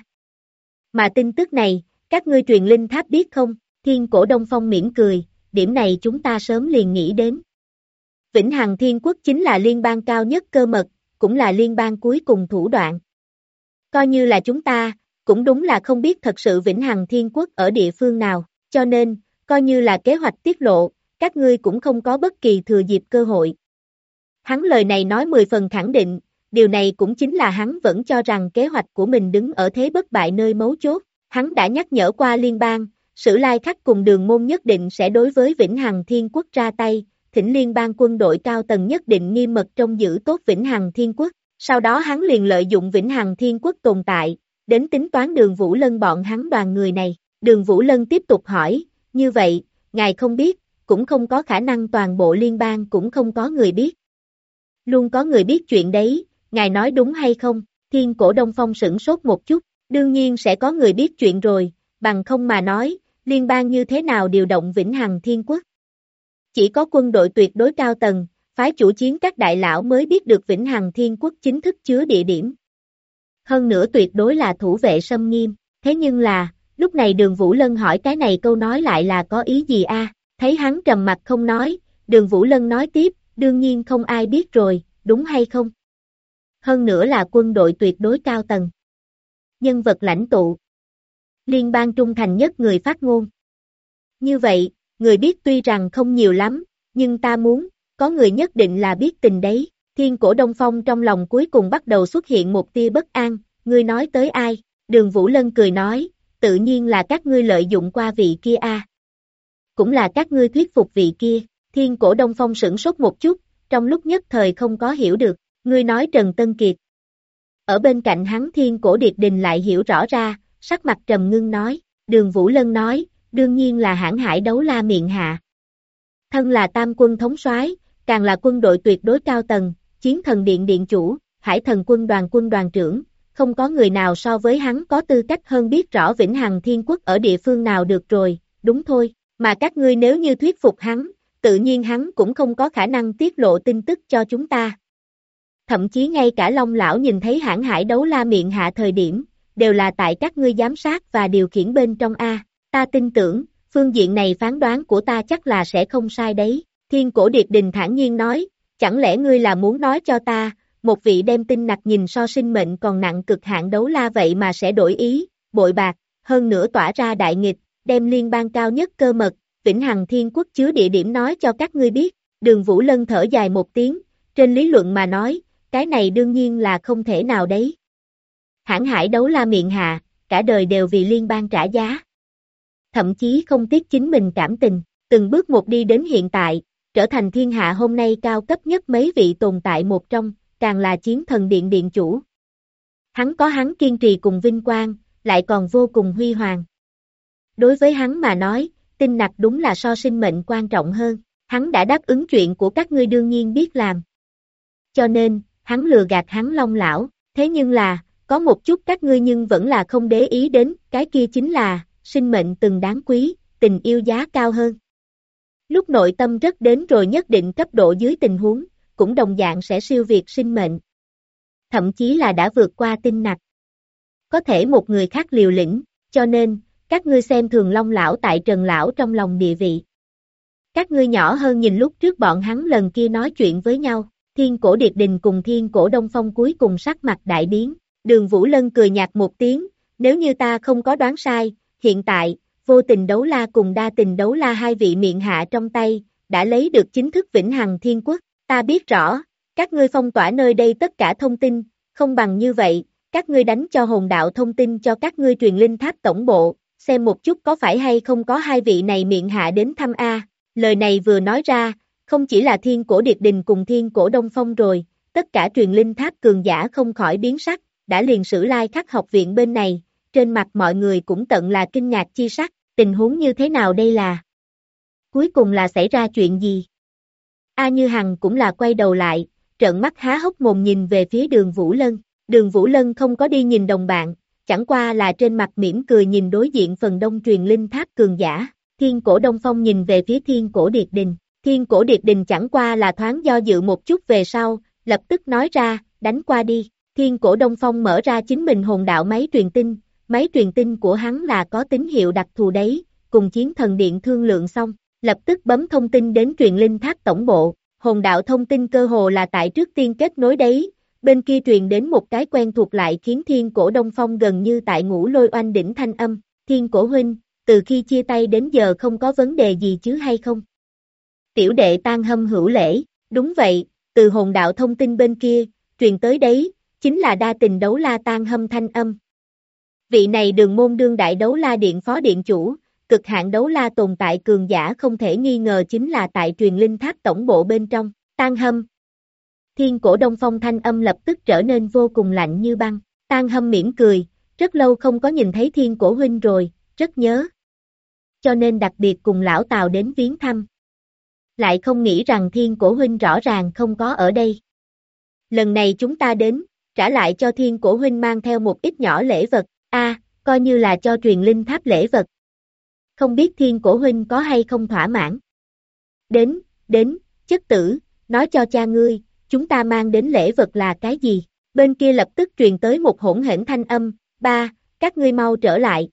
S2: Mà tin tức này, các ngươi truyền linh tháp biết không? Thiên Cổ Đông Phong mỉm cười, điểm này chúng ta sớm liền nghĩ đến. Vĩnh Hằng Thiên Quốc chính là liên bang cao nhất cơ mật, cũng là liên bang cuối cùng thủ đoạn. Coi như là chúng ta, cũng đúng là không biết thật sự Vĩnh Hằng Thiên Quốc ở địa phương nào, cho nên, coi như là kế hoạch tiết lộ, các ngươi cũng không có bất kỳ thừa dịp cơ hội. Hắn lời này nói 10 phần khẳng định, điều này cũng chính là hắn vẫn cho rằng kế hoạch của mình đứng ở thế bất bại nơi mấu chốt. Hắn đã nhắc nhở qua liên bang, Sử Lai Khắc cùng Đường Môn nhất định sẽ đối với Vĩnh Hằng Thiên Quốc ra tay, thỉnh liên bang quân đội cao tầng nhất định nghiêm mật trông giữ tốt Vĩnh Hằng Thiên Quốc. Sau đó hắn liền lợi dụng Vĩnh Hằng Thiên Quốc tồn tại, đến tính toán Đường Vũ Lân bọn hắn đoàn người này. Đường Vũ Lân tiếp tục hỏi, như vậy, ngài không biết, cũng không có khả năng toàn bộ liên bang cũng không có người biết. Luôn có người biết chuyện đấy, ngài nói đúng hay không? Thiên Cổ Đông Phong sửng sốt một chút, đương nhiên sẽ có người biết chuyện rồi, bằng không mà nói, liên bang như thế nào điều động Vĩnh Hằng Thiên Quốc. Chỉ có quân đội tuyệt đối cao tầng, phái chủ chiến các đại lão mới biết được Vĩnh Hằng Thiên Quốc chính thức chứa địa điểm. Hơn nữa tuyệt đối là thủ vệ xâm nghiêm, thế nhưng là, lúc này Đường Vũ Lân hỏi cái này câu nói lại là có ý gì a? Thấy hắn trầm mặt không nói, Đường Vũ Lân nói tiếp, đương nhiên không ai biết rồi, đúng hay không? Hơn nữa là quân đội tuyệt đối cao tầng. Nhân vật lãnh tụ. Liên bang trung thành nhất người phát ngôn. Như vậy, người biết tuy rằng không nhiều lắm, nhưng ta muốn, có người nhất định là biết tình đấy. Thiên Cổ Đông Phong trong lòng cuối cùng bắt đầu xuất hiện một tia bất an, ngươi nói tới ai? Đường Vũ Lân cười nói, tự nhiên là các ngươi lợi dụng qua vị kia a. cũng là các ngươi thuyết phục vị kia. Thiên Cổ Đông Phong sửng sốt một chút, trong lúc nhất thời không có hiểu được, ngươi nói Trần Tân Kiệt. Ở bên cạnh hắn Thiên Cổ Điệt Đình lại hiểu rõ ra, sắc mặt trầm ngưng nói, Đường Vũ Lân nói, đương nhiên là hãn hải đấu la miệng hạ. Thân là tam quân thống soái, càng là quân đội tuyệt đối cao tầng, chiến thần điện điện chủ, hải thần quân đoàn trưởng, không có người nào so với hắn có tư cách hơn biết rõ Vĩnh Hằng Thiên Quốc ở địa phương nào được rồi, đúng thôi, mà các ngươi nếu như thuyết phục hắn, tự nhiên hắn cũng không có khả năng tiết lộ tin tức cho chúng ta. Thậm chí ngay cả Long Lão nhìn thấy hãn hải đấu la miệng hạ thời điểm, đều là tại các ngươi giám sát và điều khiển bên trong A, ta tin tưởng, phương diện này phán đoán của ta chắc là sẽ không sai đấy. Thiên Cổ Điệt Đình thản nhiên nói, chẳng lẽ ngươi là muốn nói cho ta, một vị đem tinh nặc nhìn so sinh mệnh còn nặng cực hạn đấu la vậy mà sẽ đổi ý, bội bạc, hơn nữa tỏa ra đại nghịch, đem liên bang cao nhất cơ mật, Vĩnh Hằng Thiên Quốc chứa địa điểm nói cho các ngươi biết. Đường Vũ Lân thở dài một tiếng, trên lý luận mà nói, cái này đương nhiên là không thể nào đấy. Hãn hải đấu la miệng hạ, cả đời đều vì liên bang trả giá. Thậm chí không tiếc chính mình cảm tình, từng bước một đi đến hiện tại, trở thành thiên hạ hôm nay cao cấp nhất mấy vị tồn tại một trong, càng là chiến thần điện điện chủ. Hắn có hắn kiên trì cùng vinh quang, lại còn vô cùng huy hoàng. Đối với hắn mà nói, tinh nặc đúng là so sinh mệnh quan trọng hơn, hắn đã đáp ứng chuyện của các ngươi đương nhiên biết làm. Cho nên, hắn lừa gạt hắn Long Lão, thế nhưng là, có một chút các ngươi nhưng vẫn là không để ý đến, cái kia chính là, sinh mệnh từng đáng quý, tình yêu giá cao hơn. Lúc nội tâm rất đến rồi nhất định cấp độ dưới tình huống, cũng đồng dạng sẽ siêu việt sinh mệnh. Thậm chí là đã vượt qua tinh nặc. Có thể một người khác liều lĩnh, cho nên, các ngươi xem thường Long Lão tại Trần Lão trong lòng địa vị. Các ngươi nhỏ hơn nhìn lúc trước bọn hắn lần kia nói chuyện với nhau, Thiên Cổ Điệt Đình cùng Thiên Cổ Đông Phong cuối cùng sắc mặt đại biến, Đường Vũ Lân cười nhạt một tiếng, nếu như ta không có đoán sai, hiện tại, vô tình đấu la cùng đa tình đấu la hai vị miệng hạ trong tay, đã lấy được chính thức Vĩnh Hằng Thiên Quốc, ta biết rõ, các ngươi phong tỏa nơi đây tất cả thông tin, không bằng như vậy, các ngươi đánh cho hồn đạo thông tin cho các ngươi truyền linh tháp tổng bộ, xem một chút có phải hay không có hai vị này miệng hạ đến thăm A, lời này vừa nói ra, không chỉ là Thiên Cổ Điệt Đình cùng Thiên Cổ Đông Phong rồi, tất cả truyền linh tháp cường giả không khỏi biến sắc, đã liền Sử Lai Khắc học viện bên này, trên mặt mọi người cũng tận là kinh ngạc chi sắc, tình huống như thế nào đây là? Cuối cùng là xảy ra chuyện gì? A Như Hằng cũng là quay đầu lại, trợn mắt há hốc mồm nhìn về phía Đường Vũ Lân, Đường Vũ Lân không có đi nhìn đồng bạn, chẳng qua là trên mặt mỉm cười nhìn đối diện phần đông truyền linh tháp cường giả, Thiên Cổ Đông Phong nhìn về phía Thiên Cổ Điệt Đình, Thiên Cổ Điệt Đình chẳng qua là thoáng do dự một chút về sau, lập tức nói ra, đánh qua đi, Thiên Cổ Đông Phong mở ra chính mình hồn đạo máy truyền tin của hắn là có tín hiệu đặc thù đấy, cùng chiến thần điện thương lượng xong, lập tức bấm thông tin đến truyền linh tháp tổng bộ, hồn đạo thông tin cơ hồ là tại trước tiên kết nối đấy, bên kia truyền đến một cái quen thuộc lại khiến Thiên Cổ Đông Phong gần như tại ngũ lôi oanh đỉnh thanh âm, Thiên Cổ huynh, từ khi chia tay đến giờ không có vấn đề gì chứ hay không? Tiểu đệ Tan Hâm hữu lễ, đúng vậy, từ hồn đạo thông tin bên kia, truyền tới đấy, chính là đa tình đấu la Tan Hâm thanh âm. Vị này đường môn đương đại đấu la điện phó điện chủ, cực hạn đấu la tồn tại cường giả không thể nghi ngờ chính là tại truyền linh tháp tổng bộ bên trong, Tan Hâm. Thiên Cổ Đông Phong thanh âm lập tức trở nên vô cùng lạnh như băng, Tan Hâm mỉm cười, rất lâu không có nhìn thấy Thiên Cổ huynh rồi, rất nhớ. Cho nên đặc biệt cùng lão Tào đến viếng thăm. Lại không nghĩ rằng Thiên Cổ huynh rõ ràng không có ở đây. Lần này chúng ta đến, trả lại cho Thiên Cổ huynh mang theo một ít nhỏ lễ vật, coi như là cho truyền linh tháp lễ vật. Không biết Thiên Cổ huynh có hay không thỏa mãn. Đến, chất tử, nói cho cha ngươi, chúng ta mang đến lễ vật là cái gì? Bên kia lập tức truyền tới một hỗn hển thanh âm, ba, các ngươi mau trở lại.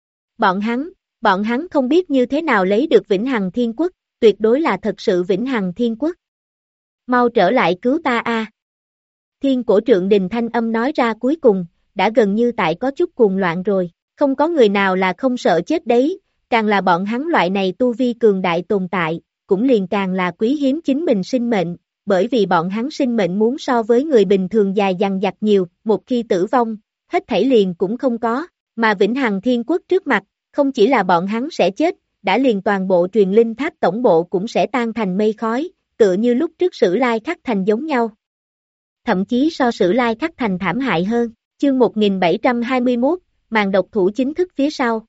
S2: Bọn hắn không biết như thế nào lấy được Vĩnh Hằng Thiên Quốc, tuyệt đối là thật sự Vĩnh Hằng Thiên Quốc. Mau trở lại cứu ta a. Thiên Cổ Trượng Đình thanh âm nói ra cuối cùng, đã gần như tại có chút cuồng loạn rồi, không có người nào là không sợ chết đấy, càng là bọn hắn loại này tu vi cường đại tồn tại, cũng liền càng là quý hiếm chính mình sinh mệnh, bởi vì bọn hắn sinh mệnh muốn so với người bình thường dài dằng dặc nhiều, một khi tử vong, hết thảy liền cũng không có, mà Vĩnh Hằng Thiên Quốc trước mặt, không chỉ là bọn hắn sẽ chết, đã liền toàn bộ truyền linh tháp tổng bộ cũng sẽ tan thành mây khói, tựa như lúc trước Sử Lai Khắc Thành giống nhau. Thậm chí so Sử Lai Khắc Thành thảm hại hơn. Chương 1721, màn độc thủ chính thức phía sau.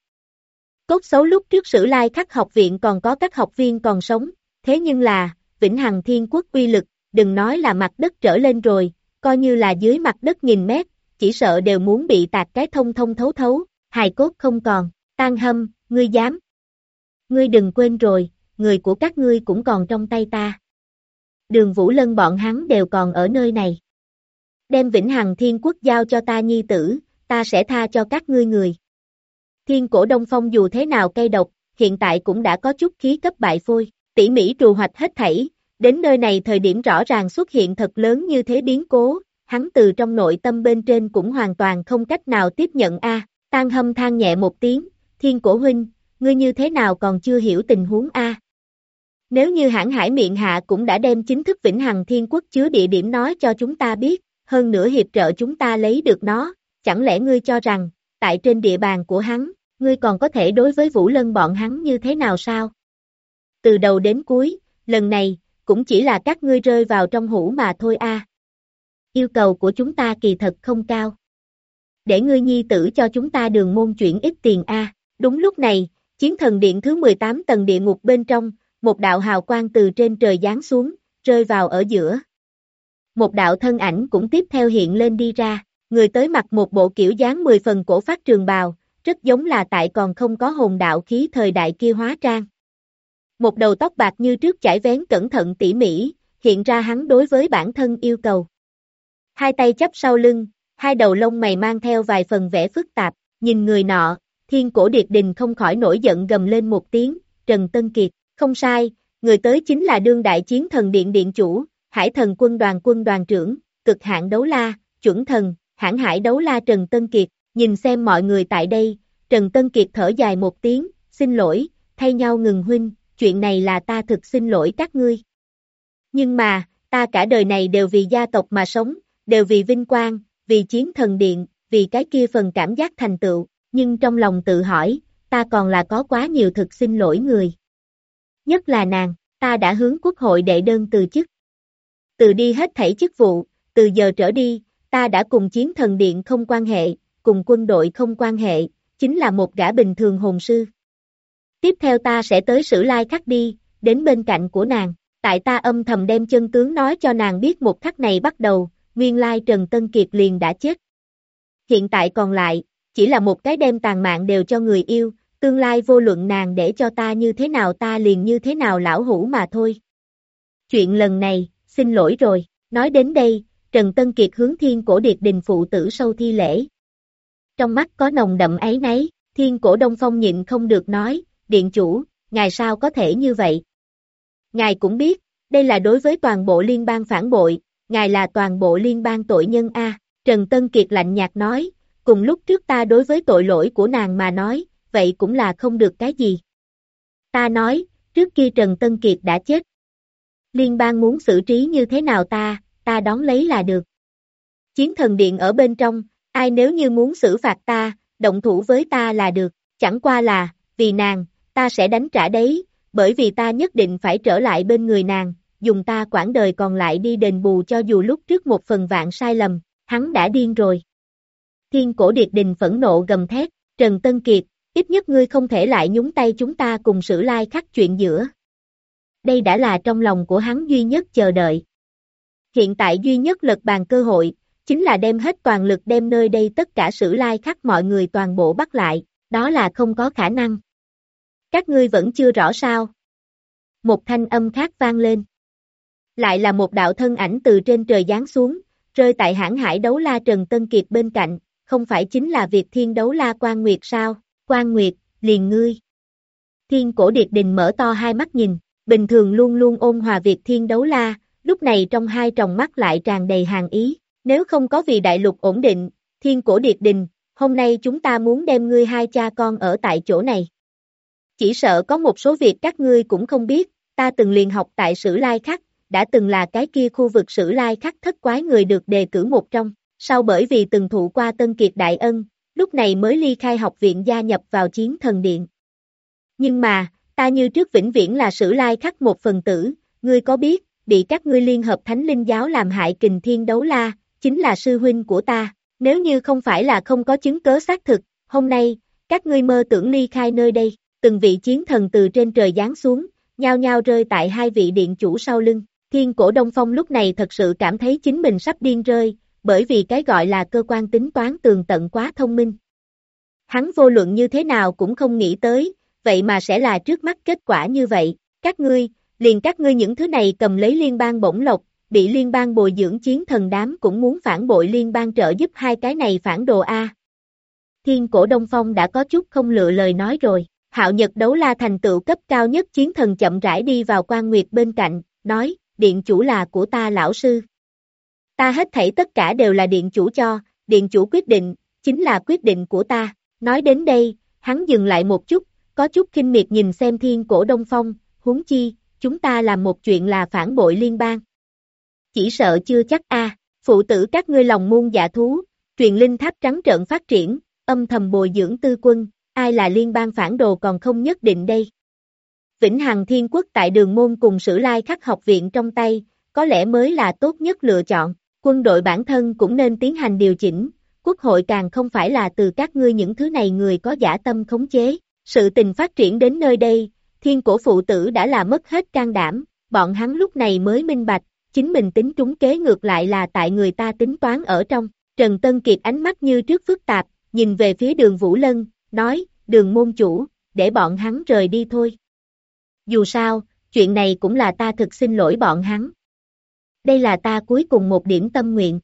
S2: Cốt xấu lúc trước Sử Lai Khắc học viện còn có các học viên còn sống, thế nhưng là, Vĩnh Hằng Thiên Quốc uy lực, đừng nói là mặt đất trở lên rồi, coi như là dưới mặt đất nghìn mét, chỉ sợ đều muốn bị tạc cái thông thông thấu thấu, hài cốt không còn, Tang Hâm, ngươi dám. Ngươi đừng quên rồi, người của các ngươi cũng còn trong tay ta. Đường Vũ Lân bọn hắn đều còn ở nơi này. Đem Vĩnh Hằng Thiên Quốc giao cho ta nhi tử, ta sẽ tha cho các ngươi người. Thiên Cổ Đông Phong dù thế nào cay độc, hiện tại cũng đã có chút khí cấp bại phôi, tỉ mỉ trù hoạch hết thảy, đến nơi này thời điểm rõ ràng xuất hiện thật lớn như thế biến cố, hắn từ trong nội tâm bên trên cũng hoàn toàn không cách nào tiếp nhận a. Tang Hâm than nhẹ một tiếng, Thiên Cổ huynh, ngươi như thế nào còn chưa hiểu tình huống a? Nếu như Hãn Hải miệng hạ cũng đã đem chính thức Vĩnh Hằng Thiên Quốc chứa địa điểm nói cho chúng ta biết, hơn nữa hiệp trợ chúng ta lấy được nó, chẳng lẽ ngươi cho rằng, tại trên địa bàn của hắn, ngươi còn có thể đối với Vũ Lân bọn hắn như thế nào sao? Từ đầu đến cuối, lần này, cũng chỉ là các ngươi rơi vào trong hũ mà thôi a. Yêu cầu của chúng ta kỳ thật không cao. Để ngươi nhi tử cho chúng ta đường môn chuyển ít tiền a. Đúng lúc này, Chiến Thần Điện thứ 18 tầng địa ngục bên trong, một đạo hào quang từ trên trời giáng xuống, rơi vào ở giữa. Một đạo thân ảnh cũng tiếp theo hiện lên đi ra, người tới mặc một bộ kiểu dáng 10 phần cổ phát trường bào, rất giống là tại còn không có hồn đạo khí thời đại kia hóa trang. Một đầu tóc bạc như trước chải vén cẩn thận tỉ mỉ, hiện ra hắn đối với bản thân yêu cầu. Hai tay chắp sau lưng, hai đầu lông mày mang theo vài phần vẻ phức tạp, nhìn người nọ, Thiên Cổ Điệt Đình không khỏi nổi giận gầm lên một tiếng, Trần Tân Kiệt, không sai, người tới chính là đương đại Chiến Thần Điện điện chủ, Hải Thần quân đoàn trưởng, cực hạn đấu la, chuẩn thần, Hãn Hải đấu la Trần Tân Kiệt, nhìn xem mọi người tại đây, Trần Tân Kiệt thở dài một tiếng, xin lỗi, thay nhau ngừng huynh, chuyện này là ta thực xin lỗi các ngươi. Nhưng mà, ta cả đời này đều vì gia tộc mà sống, đều vì vinh quang, vì Chiến Thần Điện, vì cái kia phần cảm giác thành tựu, nhưng trong lòng tự hỏi, ta còn là có quá nhiều thực xin lỗi người. Nhất là nàng, ta đã hướng quốc hội đệ đơn từ chức. Từ đi hết thảy chức vụ, từ giờ trở đi, ta đã cùng Chiến Thần Điện không quan hệ, cùng quân đội không quan hệ, chính là một gã bình thường hồn sư. Tiếp theo ta sẽ tới Sử Lai Khắc đi, đến bên cạnh của nàng, tại ta âm thầm đem chân tướng nói cho nàng biết một khắc này bắt đầu, nguyên lai Trần Tân Kiệt liền đã chết. Hiện tại còn lại, chỉ là một cái đem tàn mạng đều cho người yêu, tương lai vô luận nàng để cho ta như thế nào ta liền như thế nào lão hủ mà thôi. Chuyện lần này, xin lỗi rồi, nói đến đây, Trần Tân Kiệt hướng Thiên Cổ Điệt Đình phụ tử sâu thi lễ. Trong mắt có nồng đậm áy náy, Thiên Cổ Đông Phong nhịn không được nói, điện chủ, ngài sao có thể như vậy? Ngài cũng biết, đây là đối với toàn bộ liên bang phản bội, ngài là toàn bộ liên bang tội nhân a. Trần Tân Kiệt lạnh nhạt nói, cùng lúc trước ta đối với tội lỗi của nàng mà nói, vậy cũng là không được cái gì. Ta nói, trước kia Trần Tân Kiệt đã chết. Liên bang muốn xử trí như thế nào ta đón lấy là được. Chiến Thần Điện ở bên trong, ai nếu như muốn xử phạt ta, động thủ với ta là được, chẳng qua là, vì nàng, ta sẽ đánh trả đấy, bởi vì ta nhất định phải trở lại bên người nàng, dùng ta quãng đời còn lại đi đền bù cho dù lúc trước một phần vạn sai lầm, hắn đã điên rồi. Thiên Cổ Điệt Đình phẫn nộ gầm thét, Trần Tân Kiệt, ít nhất ngươi không thể lại nhúng tay chúng ta cùng Sử Lai Khắc chuyện giữa. Đây đã là trong lòng của hắn duy nhất chờ đợi. Hiện tại duy nhất lật bàn cơ hội, chính là đem hết toàn lực đem nơi đây tất cả Sử Lai Khắc mọi người toàn bộ bắt lại, đó là không có khả năng. Các ngươi vẫn chưa rõ sao? Một thanh âm khác vang lên. Lại là một đạo thân ảnh từ trên trời giáng xuống, rơi tại Hãn Hải đấu la Trần Tân Kiệt bên cạnh, không phải chính là Việt Thiên đấu la Quan Nguyệt sao? Quan Nguyệt, liền ngươi. Thiên Cổ Điệt Đình mở to hai mắt nhìn, bình thường luôn luôn ôn hòa Việt Thiên đấu la, lúc này trong hai tròng mắt lại tràn đầy hàn ý, nếu không có vì đại lục ổn định, Thiên Cổ Điệt Đình, hôm nay chúng ta muốn đem ngươi hai cha con ở tại chỗ này. Chỉ sợ có một số việc các ngươi cũng không biết, ta từng liền học tại Sử Lai Khắc, đã từng là cái kia khu vực Sử Lai Khắc thất quái người được đề cử một trong, sau bởi vì từng thụ qua Tân Kiệt đại ân, lúc này mới ly khai học viện gia nhập vào Chiến Thần Điện. Nhưng mà, Ta như trước vĩnh viễn là Sử Lai Khắc một phần tử, ngươi có biết, bị các ngươi liên hợp Thánh Linh Giáo làm hại Kình Thiên Đấu La, chính là sư huynh của ta, nếu như không phải là không có chứng cớ xác thực, hôm nay, các ngươi mơ tưởng ly khai nơi đây, từng vị chiến thần từ trên trời giáng xuống, nhao nhao rơi tại hai vị điện chủ sau lưng. Thiên Cổ Đông Phong lúc này thật sự cảm thấy chính mình sắp điên rơi, bởi vì cái gọi là cơ quan tính toán tường tận quá thông minh. Hắn vô luận như thế nào cũng không nghĩ tới, vậy mà sẽ là trước mắt kết quả như vậy. Các ngươi, liền các ngươi những thứ này cầm lấy liên bang bổng lộc, bị liên bang bồi dưỡng chiến thần đám cũng muốn phản bội liên bang trợ giúp hai cái này phản đồ A. Thiên Cổ Đông Phong đã có chút không lựa lời nói rồi. Hạo Nhật Đấu La thành tựu cấp cao nhất chiến thần chậm rãi đi vào Quan Nguyệt bên cạnh, nói, điện chủ là của ta lão sư. Ta hết thảy tất cả đều là điện chủ cho, điện chủ quyết định, chính là quyết định của ta. Nói đến đây, hắn dừng lại một chút, có chút khinh miệt nhìn xem Thiên Cổ Đông Phong, huống chi, chúng ta làm một chuyện là phản bội liên bang. Chỉ sợ chưa chắc a, phụ tử các ngươi lòng muôn dạ thú, truyền linh tháp trắng trợn phát triển, âm thầm bồi dưỡng tư quân, ai là liên bang phản đồ còn không nhất định đây. Vĩnh Hằng Thiên Quốc tại Đường Môn cùng Sử Lai Khắc học viện trong tay, có lẽ mới là tốt nhất lựa chọn, quân đội bản thân cũng nên tiến hành điều chỉnh, quốc hội càng không phải là từ các ngươi những thứ này người có dã tâm khống chế, sự tình phát triển đến nơi đây, Thiên Cổ phụ tử đã là mất hết can đảm, bọn hắn lúc này mới minh bạch, chính mình tính trúng kế ngược lại là tại người ta tính toán ở trong. Trần Tân Kiệt ánh mắt như trước phức tạp, nhìn về phía Đường Vũ Lân, nói, Đường môn chủ, để bọn hắn rời đi thôi. Dù sao, chuyện này cũng là ta thực xin lỗi bọn hắn. Đây là ta cuối cùng một điểm tâm nguyện.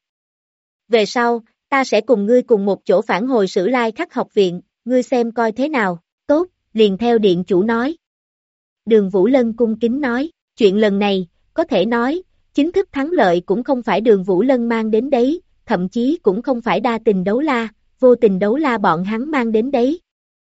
S2: Về sau, ta sẽ cùng ngươi cùng một chỗ phản hồi Sử Lai Khắc học viện, ngươi xem coi thế nào, tốt, liền theo điện chủ nói. Đường Vũ Lân cung kính nói, chuyện lần này, có thể nói, chính thức thắng lợi cũng không phải Đường Vũ Lân mang đến đấy, thậm chí cũng không phải đa tình đấu la, vô tình đấu la bọn hắn mang đến đấy.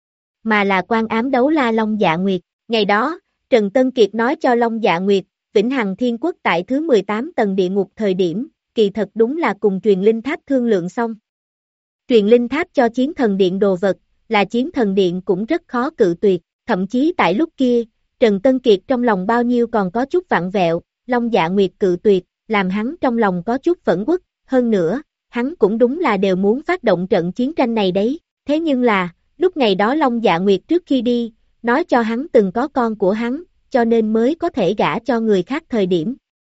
S2: Mà là quan ám đấu la Long Dạ Nguyệt. Ngày đó, Trần Tân Kiệt nói cho Long Dạ Nguyệt, Vĩnh Hằng Thiên Quốc tại thứ 18 tầng địa ngục thời điểm, kỳ thật đúng là cùng truyền linh tháp thương lượng xong. Truyền linh tháp cho chiến thần điện đồ vật, là chiến thần điện cũng rất khó cự tuyệt, thậm chí tại lúc kia, Trần Tân Kiệt trong lòng bao nhiêu còn có chút vặn vẹo, Long Dạ Nguyệt cự tuyệt, làm hắn trong lòng có chút phẫn uất, hơn nữa, hắn cũng đúng là đều muốn phát động trận chiến tranh này đấy, thế nhưng là, lúc ngày đó Long Dạ Nguyệt trước khi đi, nói cho hắn từng có con của hắn, cho nên mới có thể gả cho người khác thời điểm.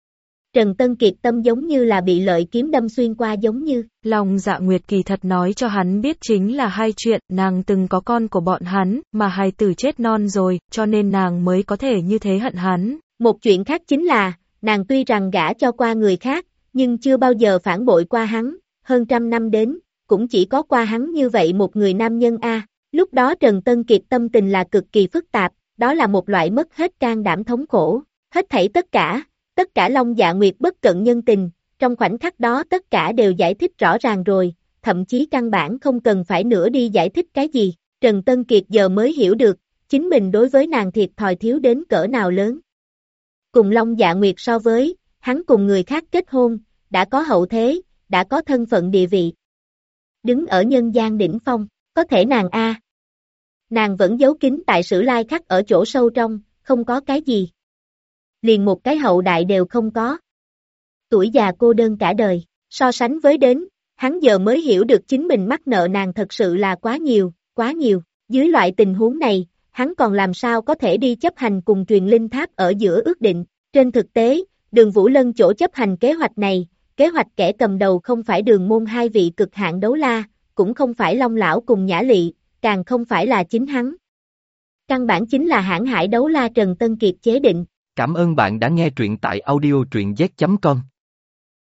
S2: Trần Tân Kiệt tâm giống như là bị lợi kiếm đâm xuyên qua giống như.
S3: Long Dạ Nguyệt kỳ thật nói cho hắn biết chính là hai chuyện, nàng từng có con của bọn hắn, mà hài tử chết non rồi, cho nên nàng mới có thể như thế hận hắn.
S2: Một chuyện khác chính là, nàng tuy rằng gả cho qua người khác, nhưng chưa bao giờ phản bội qua hắn, hơn trăm năm đến, cũng chỉ có qua hắn như vậy một người nam nhân a. Lúc đó Trần Tân Kiệt tâm tình là cực kỳ phức tạp, đó là một loại mất hết can đảm thống khổ, hết thảy tất cả Long Dạ Nguyệt bất cận nhân tình, trong khoảnh khắc đó tất cả đều giải thích rõ ràng rồi, thậm chí căn bản không cần phải nữa đi giải thích cái gì, Trần Tân Kiệt giờ mới hiểu được, chính mình đối với nàng thiệt thòi thiếu đến cỡ nào lớn. Cùng Long Dạ Nguyệt so với, hắn cùng người khác kết hôn, đã có hậu thế, đã có thân phận địa vị. Đứng ở nhân gian đỉnh phong, có thể nàng a. Nàng vẫn giấu kín tại Sử Lai Khắc ở chỗ sâu trong, không có cái gì. Liền một cái hậu đại đều không có. Tuổi già cô đơn cả đời, so sánh với đến, hắn giờ mới hiểu được chính mình mắc nợ nàng thật sự là quá nhiều. Dưới loại tình huống này, hắn còn làm sao có thể đi chấp hành cùng truyền linh tháp ở giữa ước định. Trên thực tế, Đường Vũ Lân chỗ chấp hành kế hoạch này, kế hoạch kẻ cầm đầu không phải Đường Môn hai vị cực hạn đấu la, cũng không phải Long Lão cùng Nhã Lị, càng không phải là chính hắn. Căn bản chính là hãn hải đấu la Trần Tân Kiệt chế định.
S1: Cảm ơn bạn đã nghe truyện tại audio truyện z.com.